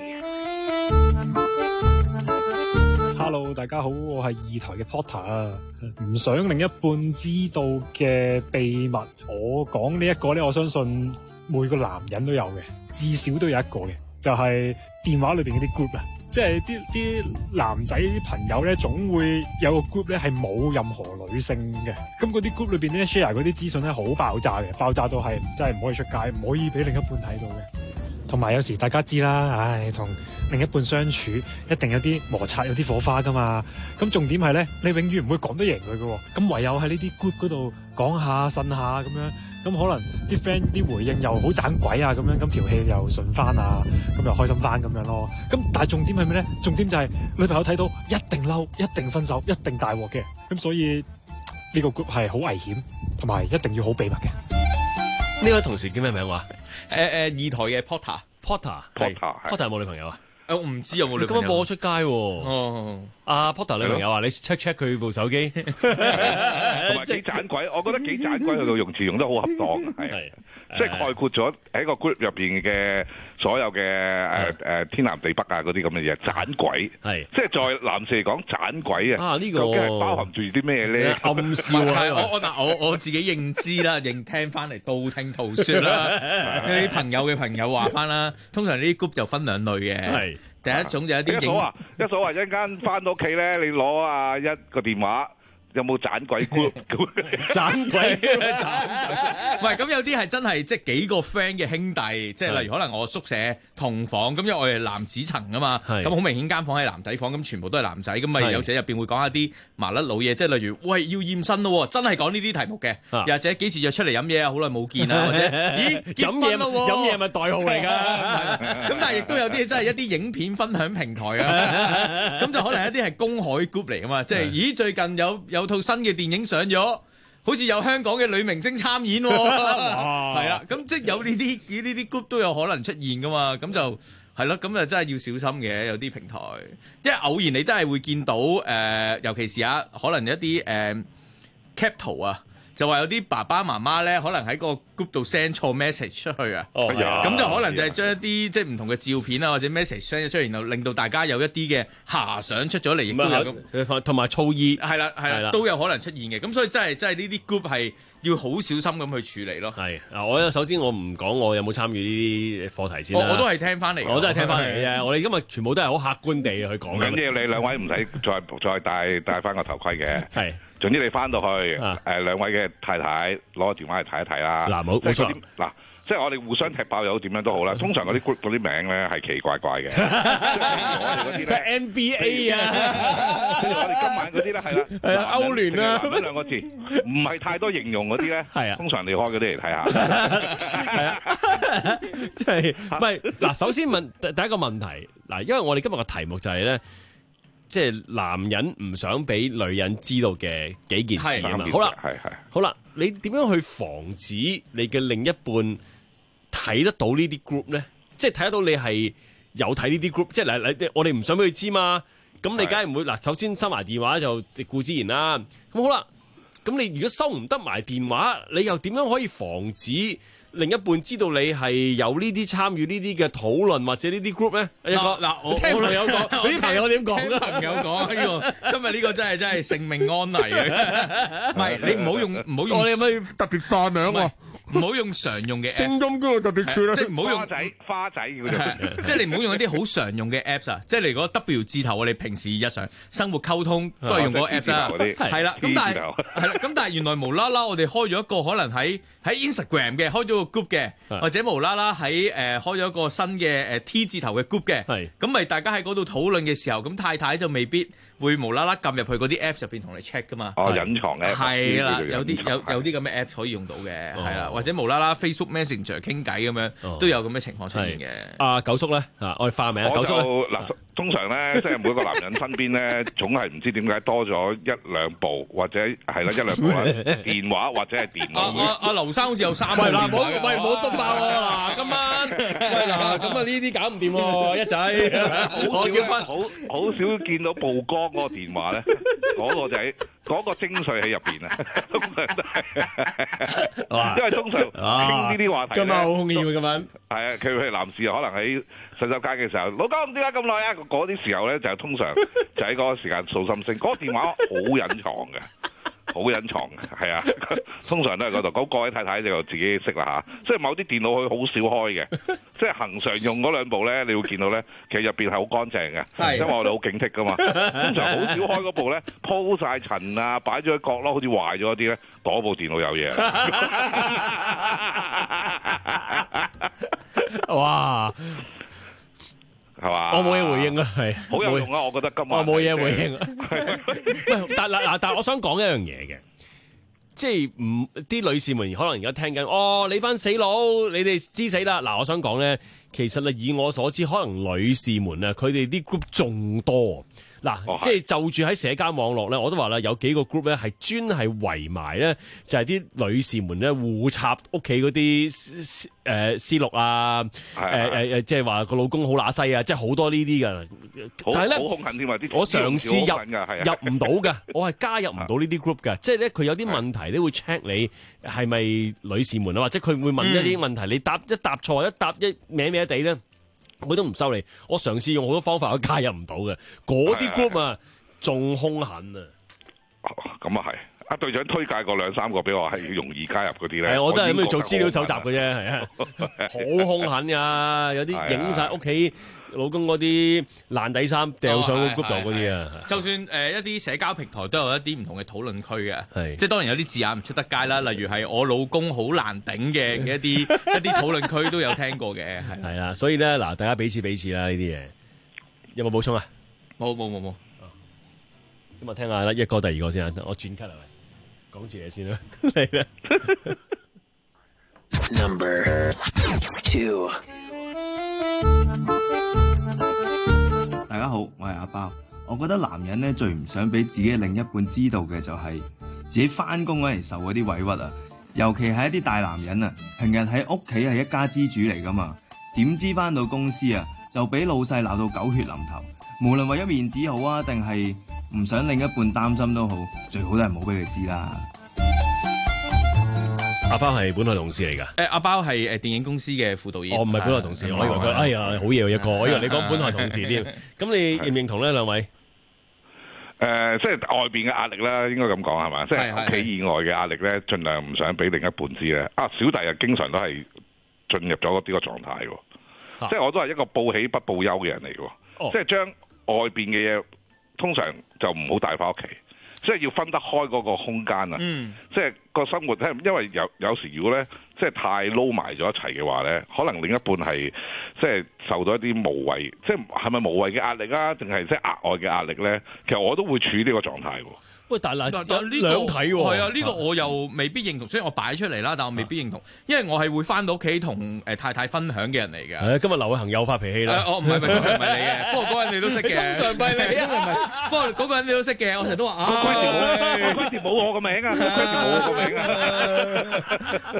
Hello， 大家好，我係二台嘅 Potter 啊，唔想另一半知道嘅秘密，我講呢一個咧，我相信每個男人都有嘅，至少都有一個嘅，就係電話裏邊嗰啲 group 啊。即係啲啲男仔啲朋友咧，總會有個 group 咧係冇任何女性嘅。咁嗰啲 group 裏邊咧 share 嗰啲資訊咧好爆炸嘅，爆炸到係真係唔可以出街，唔可以俾另一半睇到嘅。同埋有時大家知啦，唉，同另一半相處一定有啲摩擦，有啲火花噶嘛。咁重點係咧，你永遠唔會講得贏佢嘅。咁唯有喺呢啲 group 嗰度講下呻下咁樣。咁可能啲 friend 啲回應又好盞鬼啊，咁樣咁條氣又順翻啊，咁又開心翻咁樣咯。咁但係重點係咩咧？重點就係女朋友睇到一定嬲，一定分手，一定大鑊嘅。咁所以呢個 group 係好危險，同埋一定要好秘密嘅。 呢位同事叫咩名話？ 誒誒，二台嘅 Potter，Potter，Potter 有冇女朋友啊？ 誒，我唔知有冇女朋友。 今日播出街喎。 哦。 阿 Potter 女朋友啊，你 check check 佢部手機，同埋幾盞鬼，我覺得幾盞鬼佢個用詞用得好恰當，係，即係概括咗喺個 group 入邊嘅所有嘅誒誒天南地北啊嗰啲咁嘅嘢，盞鬼，係，即係在男士嚟講盞鬼啊，呢個究竟係包含住啲咩咧？ 暗笑啊！ 我我嗱我我自己認知啦，認聽翻嚟道聽途說啦，啲朋友嘅朋友話翻啦，通常呢啲 group 就分兩類嘅，係。第一種就有啲一嫂啊，一嫂啊，一陣間翻到屋企咧，你攞啊一個電話，有冇盞鬼 group？ 盞鬼嘅盞鬼，唔係咁有啲係真係即係幾個 friend 嘅兄弟，即係例如可能我宿舍同房，咁因為我哋男子層啊嘛，咁好明顯間房係男仔房，咁全部都係男仔，咁咪有時入邊會講下啲麻甩佬嘢，即係例如喂要驗身咯，真係講呢啲題目嘅，又或者幾時約出嚟飲嘢啊，好耐冇見啊，或者咦飲嘢咯，飲嘢係咪代號嚟㗎？ 咁但係亦都有啲真係一啲影片分享平台啊，咁就可能一啲係公海 group 嚟㗎嘛，即係咦最近有有套新嘅電影上咗，好似有香港嘅女明星參演喎，係啦，咁即係有呢啲呢啲 group 都有可能出現噶嘛，咁就係咯，咁就真係要小心嘅，有啲平台，因為偶然你真係會見到誒、呃，尤其是啊，可能一啲誒 cap 圖啊。就話有啲爸爸媽媽咧，可能喺個 group 度 send 錯 message 出去啊，咁就可能就係將一啲即係唔同嘅照片啊或者 message send 咗出嚟，然後令到大家有一啲嘅遐想出咗嚟，亦都有咁， 同埋醋意， 係啦係啦，都有可能出現嘅。咁所以真係真係呢啲 group 係要好小心咁去處理咯。 係啊，我首先我唔講我有冇參與呢啲課題先啦。 我都係聽翻嚟， 我都係聽翻嚟嘅啫。我哋今日全部都係好客觀地去講。 唔緊要，你兩位唔使再再戴戴翻個頭盔嘅。係。總之你翻到去，誒、啊呃、兩位嘅太太攞個電話嚟睇一睇啦。嗱冇冇錯，嗱即係我哋互相踢爆又點樣都好啦。通常嗰啲 group 嗰啲名咧係奇怪怪嘅，即係我哋嗰啲咧 N B A 啊， 譬如我哋今晚嗰啲咧係啦， 係啊歐聯啊， 呢兩個字唔係太多形容嗰啲咧，係啊，通常你開嗰啲嚟睇下， 係啊，即係唔係嗱？首先問第第一個問題嗱，因為我哋今日嘅題目就係咧。即係男人唔想俾女人知道嘅幾件事啊嘛，好啦，係係，好啦，你點樣去防止你嘅另一半睇得到呢啲 group 咧？即係睇得到你係有睇呢啲 group， 即係嗱你我哋唔想俾佢知嘛。咁你梗係唔會嗱，首先收埋電話就固之然啦。咁好啦，咁你如果收唔得埋電話，你又點樣可以防止另一半知道你係有呢啲參與呢啲嘅討論或者呢啲 group 咧？ 嗱嗱，我聽朋友講，嗰啲朋友點講啊？ 朋友講呢個今日呢個真係真係性命安危嘅。唔係你唔好用唔好用， 我哋有咩特別化名喎？ 唔好用常用嘅 app， 聲音嗰個特別處啦， 即係唔好用花仔花仔叫做， 即係你唔好用一啲好常用嘅 apps 啊！即係你如果 W 字頭，我哋平時日常生活溝通都係用嗰個 app 啦，係啦。咁但係係啦，咁但係原來無啦啦我哋開咗一個可能喺喺 Instagram 嘅開咗個 group 嘅，或者無啦啦喺誒開咗一個新嘅誒 T 字頭嘅 group 嘅，咁咪大家喺嗰度討論嘅時候，咁太太就未必會無啦啦撳入去嗰啲 apps 入邊同你 check 噶嘛。 哦，隱藏嘅係啦，有啲有有啲咁嘅 app 可以用到嘅，係啦，或者無啦啦 Facebook Messenger 傾偈咁樣都有咁嘅情況出現嘅。 阿九叔咧，啊，我哋化名啊，九叔嗱，通常咧，即係每個男人身邊咧，總係唔知點解多咗一兩部或者係啦一兩部啦電話或者係電腦。 阿阿劉生好似有三部電話。 喂嗱，唔好喂唔好篤爆喎嗱，今晚喂嗱，咁啊呢啲搞唔掂喎，一仔。 我叫翻好好少見到曝光嗰個電話咧，嗰個就係嗰個精髓喺入邊啊！通常都係，因為通常傾呢啲話題今晚好空氣喎，今晚係啊，佢譬如男士可能喺洗手間嘅時候，老公點解咁耐啊？嗰啲時候咧就通常就喺嗰個時間訴心聲，嗰個電話好隱藏嘅。好隱藏嘅，係啊，通常都係嗰度。咁各位太太就自己識啦嚇。即係某啲電腦佢好少開嘅，即係恆常用嗰兩部咧，你會見到咧，其實入邊係好乾淨嘅，因為我哋好警惕噶嘛。通常好少開嗰部咧，鋪晒塵啊，擺咗喺角落，好似壞咗啲咧，嗰部電腦有嘢。 哇！ 係嘛？ 我冇嘢回應啊，係好有用啊！我覺得今晚我冇嘢回應。但嗱嗱，但係我想講一樣嘢嘅，即係唔啲女士們可能而家聽緊，哦，你班死佬，你哋知死啦！嗱，我想講咧，其實啊，以我所知，可能女士們啊，佢哋啲 group 仲多。嗱，哦、即係就住喺社交網絡咧，我都話啦，有幾個 group 咧係專係圍埋咧，就係、是、啲女士們咧互插屋企嗰啲誒私錄啊，誒誒誒，即係話個老公好乸西啊，即係好多呢啲㗎。但係咧， 好兇狠添啊！啲我嘗試入入唔到㗎，我係加入唔到呢啲 group 㗎。即係咧，佢有啲問題咧會 check 你係咪女士們啊，或者佢會問一啲問題，嗯、你答一答錯，一答一歪歪地咧。佢都唔收你，我嘗試用好多方法，我加入唔到嘅。嗰啲 group 啊，仲兇狠啊！ 咁啊係，阿隊長推介過兩三個俾我，係容易加入嗰啲咧。 係，我都係咁去做資料搜集嘅啫，係啊，好兇狠㗎！有啲影晒屋企老公嗰啲爛底衫掉上個 group 度嗰啲啊。 就算誒一啲社交平台都有一啲唔同嘅討論區嘅， 係即係當然有啲字眼唔出得街啦，例如係我老公好難頂嘅嘅一啲一啲討論區都有聽過嘅，係係啦，所以咧嗱，大家彼此彼此啦呢啲嘢，有冇補充啊？ 冇冇冇冇。 咁我聽下啦，一個第二個先啊，我轉 cut 啦，講住嘢先啦，嚟啦。 Number two。 大家好，我係阿包。我覺得男人咧最唔想俾自己嘅另一半知道嘅就係自己翻工嗰陣受嗰啲委屈啊，尤其係一啲大男人啊，平日喺屋企係一家之主嚟噶嘛，點知翻到公司啊就俾老細鬧到狗血淋頭，無論為咗面子好啊，定係唔想另一半擔心都好，最好都係冇俾佢知啦。 阿包係本台同事嚟㗎。 誒，阿包係誒電影公司嘅副導演。 我唔係本台同事，我以為佢，哎呀，好嘢一個，我以為你講本台同事添。咁你認唔認同呢兩位？ 誒，即係外邊嘅壓力啦，應該咁講係嘛？即係屋企以外嘅壓力咧，盡量唔想俾另一半知咧。啊，小弟啊，經常都係進入咗呢個狀態喎。即係我都係一個報喜不報憂嘅人嚟喎。即係將外邊嘅嘢，通常就唔好帶翻屋企。即係要分得開嗰個空間啊！嗯、即係個生活咧，因為有有時如果咧，即係太撈埋咗一齊嘅話咧，可能另一半係即係受到一啲無謂，即係係咪無謂嘅壓力啊？定係即係額外嘅壓力咧？其實我都會處於呢個狀態喎。 喂，但係嗱， 呢兩睇喎， 係啊，呢個我又未必認同，所以我擺出嚟啦，但我未必認同，因為我係會翻到屋企同誒太太分享嘅人嚟嘅。 係今日劉偉恒又發脾氣啦。 我唔係唔係唔係你嘅，不過嗰個人你都識嘅。 通常唔係你，因為唔係。 不過嗰個人你都識嘅，我成日都話啊， 關鍵冇我個名啊，關鍵冇我個名啊。 哇！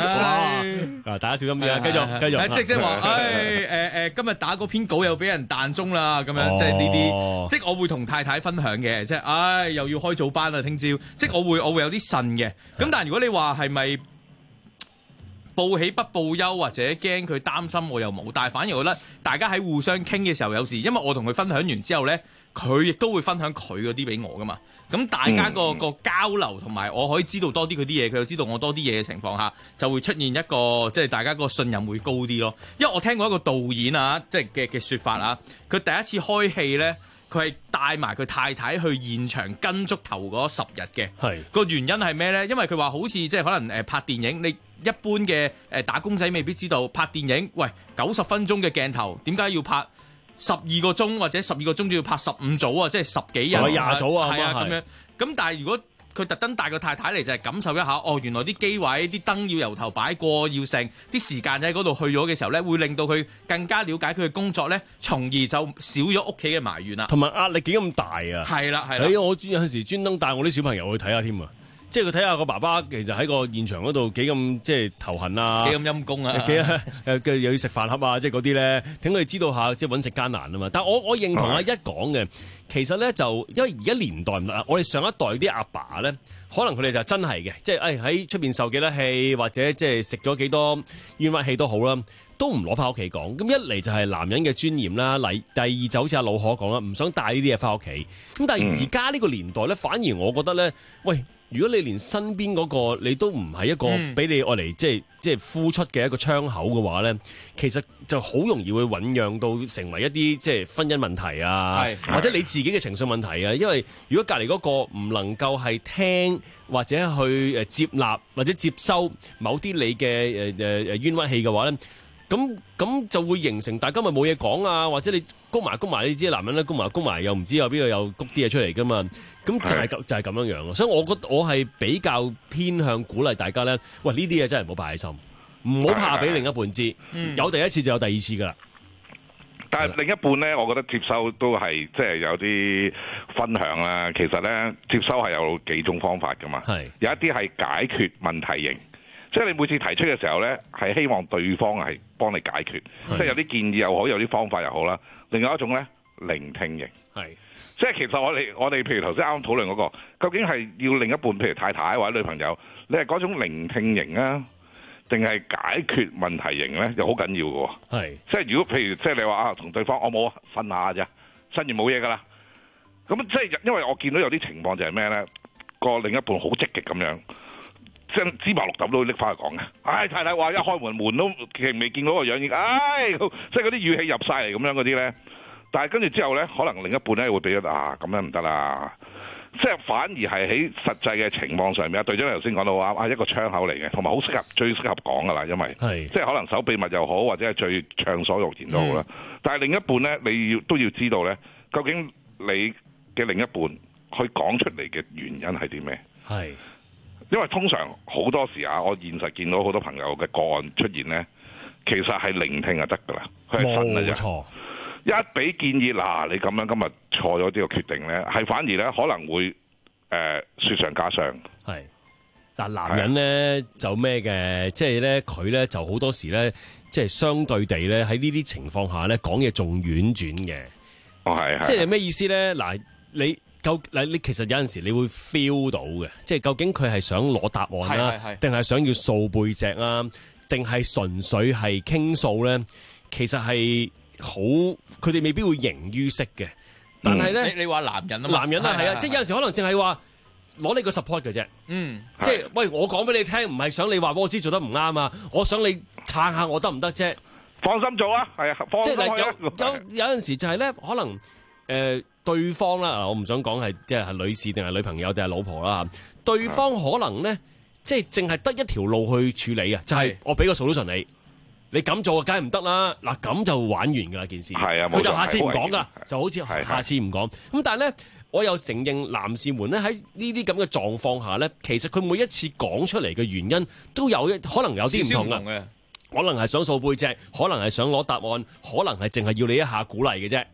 啊，大家小心啲啊！繼續繼續， 即係話，誒誒，今日打嗰篇稿又俾人彈中啦，咁樣即係呢啲，即係我會同太太分享嘅，即係，唉，又要開早班啦，聽朝，即係我會我會有啲呻嘅。咁但係如果你話係咪報喜不報憂，或者驚佢擔心，我又冇。但係反而我覺得大家喺互相傾嘅時候，有時因為我同佢分享完之後咧，佢亦都會分享佢嗰啲俾我噶嘛。咁大家個個交流同埋我可以知道多啲佢啲嘢，佢又知道我多啲嘢嘅情況下，就會出現一個即係大家個信任會高啲咯。因為我聽過一個導演啊，即係嘅嘅説法啊，佢第一次開戲咧，佢係帶埋佢太太去現場跟足頭嗰十日嘅。係個原因係咩咧？因為佢話好似即係可能誒拍電影，你一般嘅誒打工仔未必知道拍電影，喂九十分鐘嘅鏡頭點解要拍十二個鐘或者十二個鐘仲要拍十五組啊？即係十幾人，廿組啊，係啊咁樣。咁但係如果佢特登帶個太太嚟，就係感受一下，哦，原來啲機位、啲燈要由頭擺過，要成啲時間喺嗰度去咗嘅時候咧，會令到佢更加了解佢嘅工作咧，從而就少咗屋企嘅埋怨啦。 同埋壓力幾咁大啊！ 係啦係啦， 我有陣時專登帶我啲小朋友去睇下添啊！即係佢睇下個爸爸其實喺個現場嗰度幾咁即係頭痕啊， 幾咁陰功啊， 幾誒又要食飯盒啊，即係嗰啲咧，等佢哋知道下即係揾食艱難啊嘛。但係我我認同阿一講嘅，其實咧就因為而家年代唔同，我哋上一代啲阿爸咧，可能佢哋就真係嘅，即係誒喺出邊受幾多氣，或者即係食咗幾多冤屈氣都好啦，都唔攞翻屋企講。咁一嚟就係男人嘅尊嚴啦，嚟第二就好似阿老可講啦，唔想帶呢啲嘢翻屋企。咁但係而家呢個年代咧，反而我覺得咧，喂。如果你連身邊嗰個你都唔係一個俾你愛嚟即係即係呼出嘅一個窗口嘅話咧，其實就好容易會醖釀到成為一啲即係婚姻問題啊，或者你自己嘅情緒問題啊。因為如果隔離嗰個唔能夠係聽或者去誒接納或者接收某啲你嘅誒誒誒冤屈氣嘅話咧，咁咁就會形成大家咪冇嘢講啊，或者你谷埋谷埋，你知男人咧谷埋谷埋又唔知有邊度又谷啲嘢出嚟噶嘛，咁就係就係咁樣樣咯。所以我覺得我係比較偏向鼓勵大家咧，喂呢啲嘢真係唔好擺喺心，唔好怕俾另一半知，有第一次就有第二次噶啦。 但係另一半咧，我覺得接收都係即係有啲分享啦。其實咧接收係有幾種方法噶嘛，有一啲係解決問題型。即係你每次提出嘅時候呢，係希望對方係幫你解決，即係有啲建議又好，有啲方法又好啦。另外一種呢，聆聽型，係即係其實我哋我哋譬如頭先啱啱討論嗰個，究竟係要另一半，譬如太太或者女朋友，你係嗰種聆聽型啊，定係解決問題型呢？又好緊要嘅喎。係即係如果譬如即係你話啊，同對方我冇瞓下咋，瞓完冇嘢㗎啦。咁即係因為我見到有啲情況就係咩呢？個另一半好積極咁樣。即係芝麻綠豆都拎翻去講嘅，唉、哎、太太話一開門門都其實未見到個樣已，唉、哎、即係嗰啲語氣入晒嚟咁樣嗰啲咧，但係跟住之後咧，可能另一半咧會俾咗啊咁樣唔得啦，即係反而係喺實際嘅情況上面，隊長頭先講到話啊一個窗口嚟嘅，同埋好適合最適合講噶啦，因為即係可能守秘密又好，或者係最暢所欲言都好啦。嗯、但係另一半咧，你要都要知道咧，究竟你嘅另一半去講出嚟嘅原因係啲咩？係。因為通常好多時啊，我現實見到好多朋友嘅個案出現咧，其實係聆聽就得㗎啦，佢係瞓㗎啫。一俾建議嗱，你咁樣今日錯咗呢個決定咧，係反而咧可能會誒、呃、雪上加霜。 係嗱，男人咧就咩嘅，即係咧佢咧就好多時咧，即係相對地咧喺呢啲情況下咧講嘢仲婉轉嘅。 哦，係係。即係咩意思咧？嗱，你。究嗱，你其實有陣時你會 feel 到嘅，即係究竟佢係想攞答案啦，定係想要掃背脊啊，定係純粹係傾訴咧？其實係好，佢哋未必會形於色嘅。但係咧， 你話男人啊嘛， 男人啊係啊，即係有陣時可能淨係話攞你個 support 嘅啫。嗯，即係喂，我講俾你聽，唔係想你話俾我知做得唔啱啊，我想你撐下我得唔得啫？ 放心做啊，係啊，放心去啊。 即係有有有陣時就係咧，可能誒。呃對方啦，我唔想講係即係係女士定係女朋友定係老婆啦。對方可能咧，即係淨係得一條路去處理啊，就係、是、我俾個 solution 你，你咁做啊，梗係唔得啦。嗱，咁就玩完㗎啦件事。係啊，佢就下次唔講㗎，就好似下次唔講。咁但係咧，我又承認男士們咧喺呢啲咁嘅狀況下咧，其實佢每一次講出嚟嘅原因都有一可能有啲唔同嘅，可能係想掃背脊，可能係想攞答案，可能係淨係要你一下鼓勵嘅啫。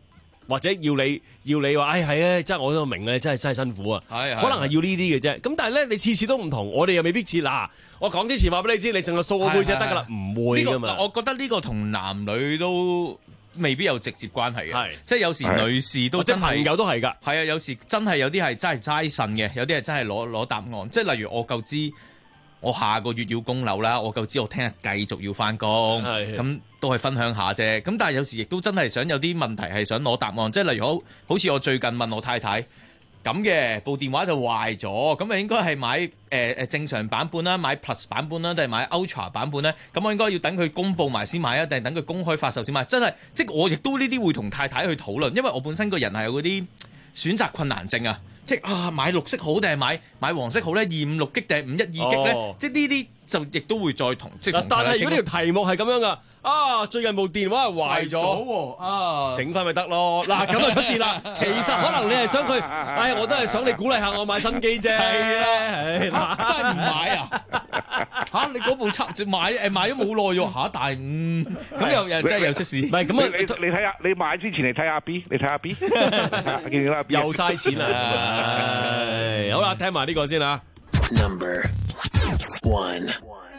或者要你要你話，唉係啊，真係我都明咧，真係真係辛苦啊，可能係要呢啲嘅啫。咁但係咧，你次次都唔同，我哋又未必似嗱，我講之前話俾你知，你淨係掃我背脊得㗎啦，唔會㗎嘛。 呢個我覺得呢個同男女都未必有直接關係嘅，即係有時女士都真係朋友都係㗎， 係啊，有時真係有啲係真係齋呻嘅，有啲係真係攞攞答案，即係例如我夠知我下個月要供樓啦，我夠知我聽日繼續要翻工，咁都係分享下啫。咁但係有時亦都真係想有啲問題係想攞答案，即係例如好好似我最近問我太太咁嘅部電話就壞咗，咁啊應該係買誒誒、呃、正常版本啦，買 Plus 版本啦，定係買 Ultra 版本咧？咁我應該要等佢公佈埋先買啊，定係等佢公開發售先買？真係即係我亦都呢啲會同太太去討論，因為我本身個人係有嗰啲選擇困難症啊。即係啊，買綠色好定係買買黃色好咧？二五六 G 定係五一二 G 咧？哦、即係呢啲就亦都會再同即係。 但係如果呢條題目係咁樣噶，啊最近部電話係壞咗喎，啊整翻咪得咯。嗱咁就出事啦。其實可能你係想佢，唉、哎、我都係想你鼓勵下我買新機啫。係咧， 真係唔買啊！嚇、啊、你嗰部插買誒買咗冇耐喎嚇，但係嗯咁又又真係又出事。唔係咁啊！ 你你睇下，你買之前你睇下 B， 你睇下 B， 見啦， 又嘥錢啦。唉，好啦，聽埋呢個先啦。 Number one，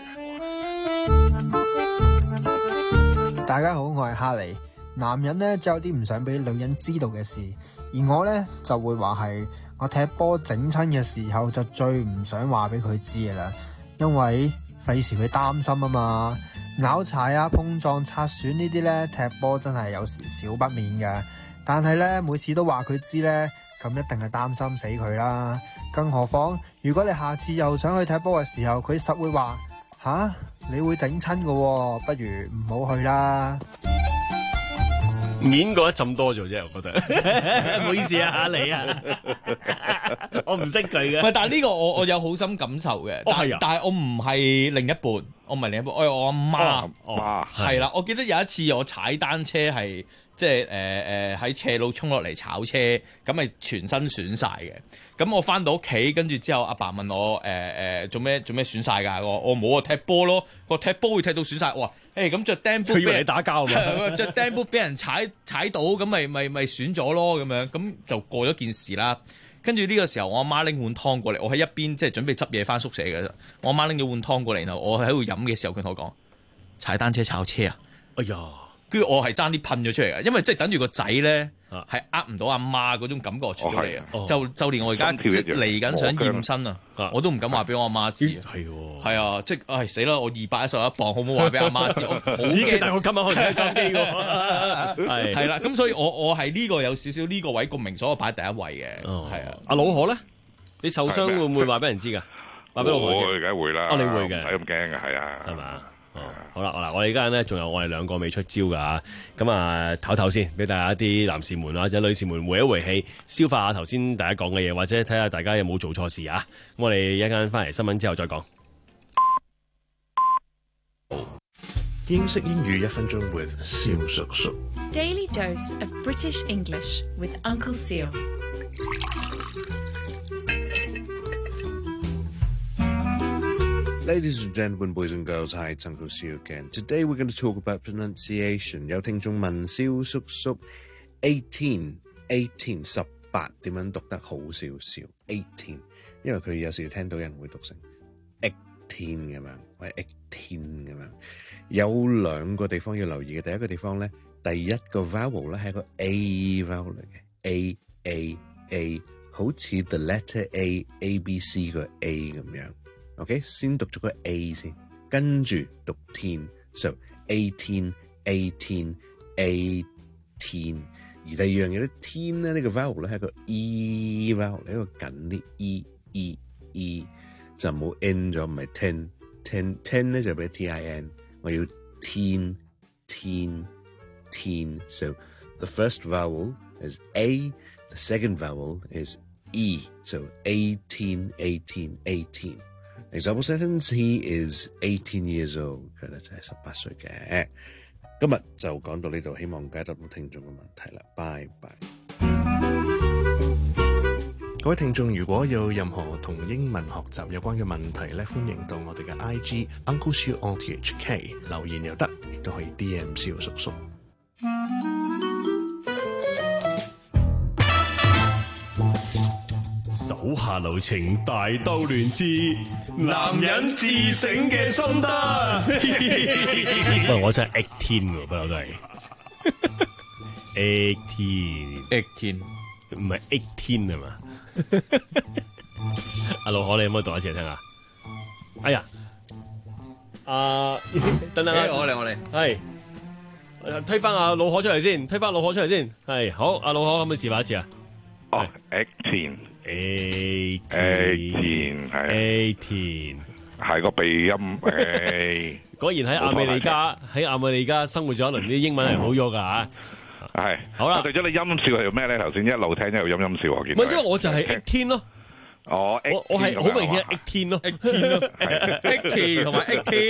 大家好，我係哈利。男人咧就有啲唔想俾女人知道嘅事，而我咧就會話係我踢波整親嘅時候就最唔想話俾佢知嘅啦，因為費事佢擔心啊嘛。拗柴啊、碰撞、擦損呢啲咧，踢波真係有時少不免嘅。但係咧每次都話佢知咧，咁一定係擔心死佢啦。更何況如果你下次又想去踢波嘅時候，佢實會話吓，你會整親㗎喎，不如唔好去啦。 面過一浸多咗啫，我覺得。唔好意思啊，你啊，我唔識佢嘅。 唔係，但係呢個我我有好深感受嘅。 哦，係啊。 但係我唔係另一半，我唔係另一半，我係我阿媽。 哦， 係啦，我記得有一次我踩單車係即係誒誒喺斜路衝落嚟炒車，咁咪全身損晒嘅。咁我翻到屋企，跟住之後阿爸問我誒誒、呃、做咩做咩損晒㗎？我我冇啊，踢波咯。我踢波會踢到損晒。哇！誒咁着釘 boot 佢以為你打交啊？ 着釘 boot 俾人踩踩到，咁咪咪咪損咗咯咁樣，咁就過咗件事啦。跟住呢個時候，我阿媽拎碗湯過嚟，我喺一邊即係準備執嘢翻宿舍嘅。我阿媽拎咗碗湯過嚟，然後我喺度飲嘅時候，佢同我講：踩單車炒車啊！ 哎呀！ 跟住我係爭啲噴咗出嚟嘅，因為即係等住個仔咧係呃唔到阿媽嗰種感覺出咗嚟啊！就就連我而家嚟緊想驗身啊，我都唔敢話俾我阿媽知。 係喎， 係啊，即係唉死啦！我二百一十一磅，好唔好話俾阿媽知？我好驚， 但係我今晚去睇收機喎。係係啦，咁所以我我係呢個有少少呢個位共鳴，所以我擺第一位嘅。係啊， 阿老何咧，你受傷會唔會話俾人知㗎？話俾老何知？ 我梗係會啦。 哦，你會嘅， 唔使咁驚嘅，係啊， 係嘛？哦，好啦，嗱，我哋而家咧仲有我哋兩個未出招噶吓，咁啊唞唞先，俾大家啲男士們或者女士們回一回氣，消化下頭先大家講嘅嘢，或者睇下大家有冇做錯事啊！咁我哋一陣翻嚟新聞之後再講。 英式英語一分鐘 with 蕭叔叔。 Daily dose of British English with Uncle Seal。 Ladies and gentlemen, boys and girls, hi, it's Uncle Seal again. Today we're going to talk about pronunciation. 有聽眾問蕭叔叔 eighteen, eighteen, 十八點樣讀得好少少 eighteen， 因為佢有時聽到人會讀成 eighteen 咁樣，或者 eighteen 咁樣。有兩個地方要留意嘅，第一個地方咧，第一個 vowel 咧係一個 A vowel 嚟嘅 ，A A A， 好似 the letter A A B C 個 A 咁樣。OK， 先讀咗個 A 先，跟住讀 teen，so eighteen, eighteen, eighteen。而第二樣嘢咧 teen 咧呢個 vowel 咧係一個 E vowel， 一個緊啲 E E E， 就唔好 N 咗，唔係 ten ten ten 咧就俾 T I N， 我要 teen teen teen。So the first vowel is A， the second vowel is E，so eighteen, eighteen, eighteen。Example sentence: He is eighteen years old. 佢咧就係十八歲嘅。今日就講到呢度，希望解答到聽眾嘅問題啦。拜拜。各位聽眾，如果有任何同英文學習有關嘅問題咧，歡迎到我哋嘅 I G Uncle Siu O T H K 留言又得，亦都可以 D M 蕭叔叔。 手下留情，大鬥亂之男人自省嘅心得。喂，我真係 eighteen 喎，不嬲都係 eighteen，eighteen 唔係 eighteen 係嘛？阿老可，你可唔可以讀一次嚟聽下？哎呀，啊，等等啊， 我嚟我嚟， 係。推翻阿老可出嚟先，推翻老可出嚟先，係好。阿老可可唔可以示範一次啊？ 哦 ，eighteen，eighteen 係 eighteen， 係個鼻音誒。 果然喺亞美利加喺亞美利加生活咗一輪，啲英文係好咗噶吓。 係好啦， 對咗你音笑係咩咧？頭先一路聽一路陰陰笑，我見。 唔係，因為我就係 eighteen 咯。 哦， 我我係好明顯 eighteen 咯 ，eighteen 咯 ，eighteen 同埋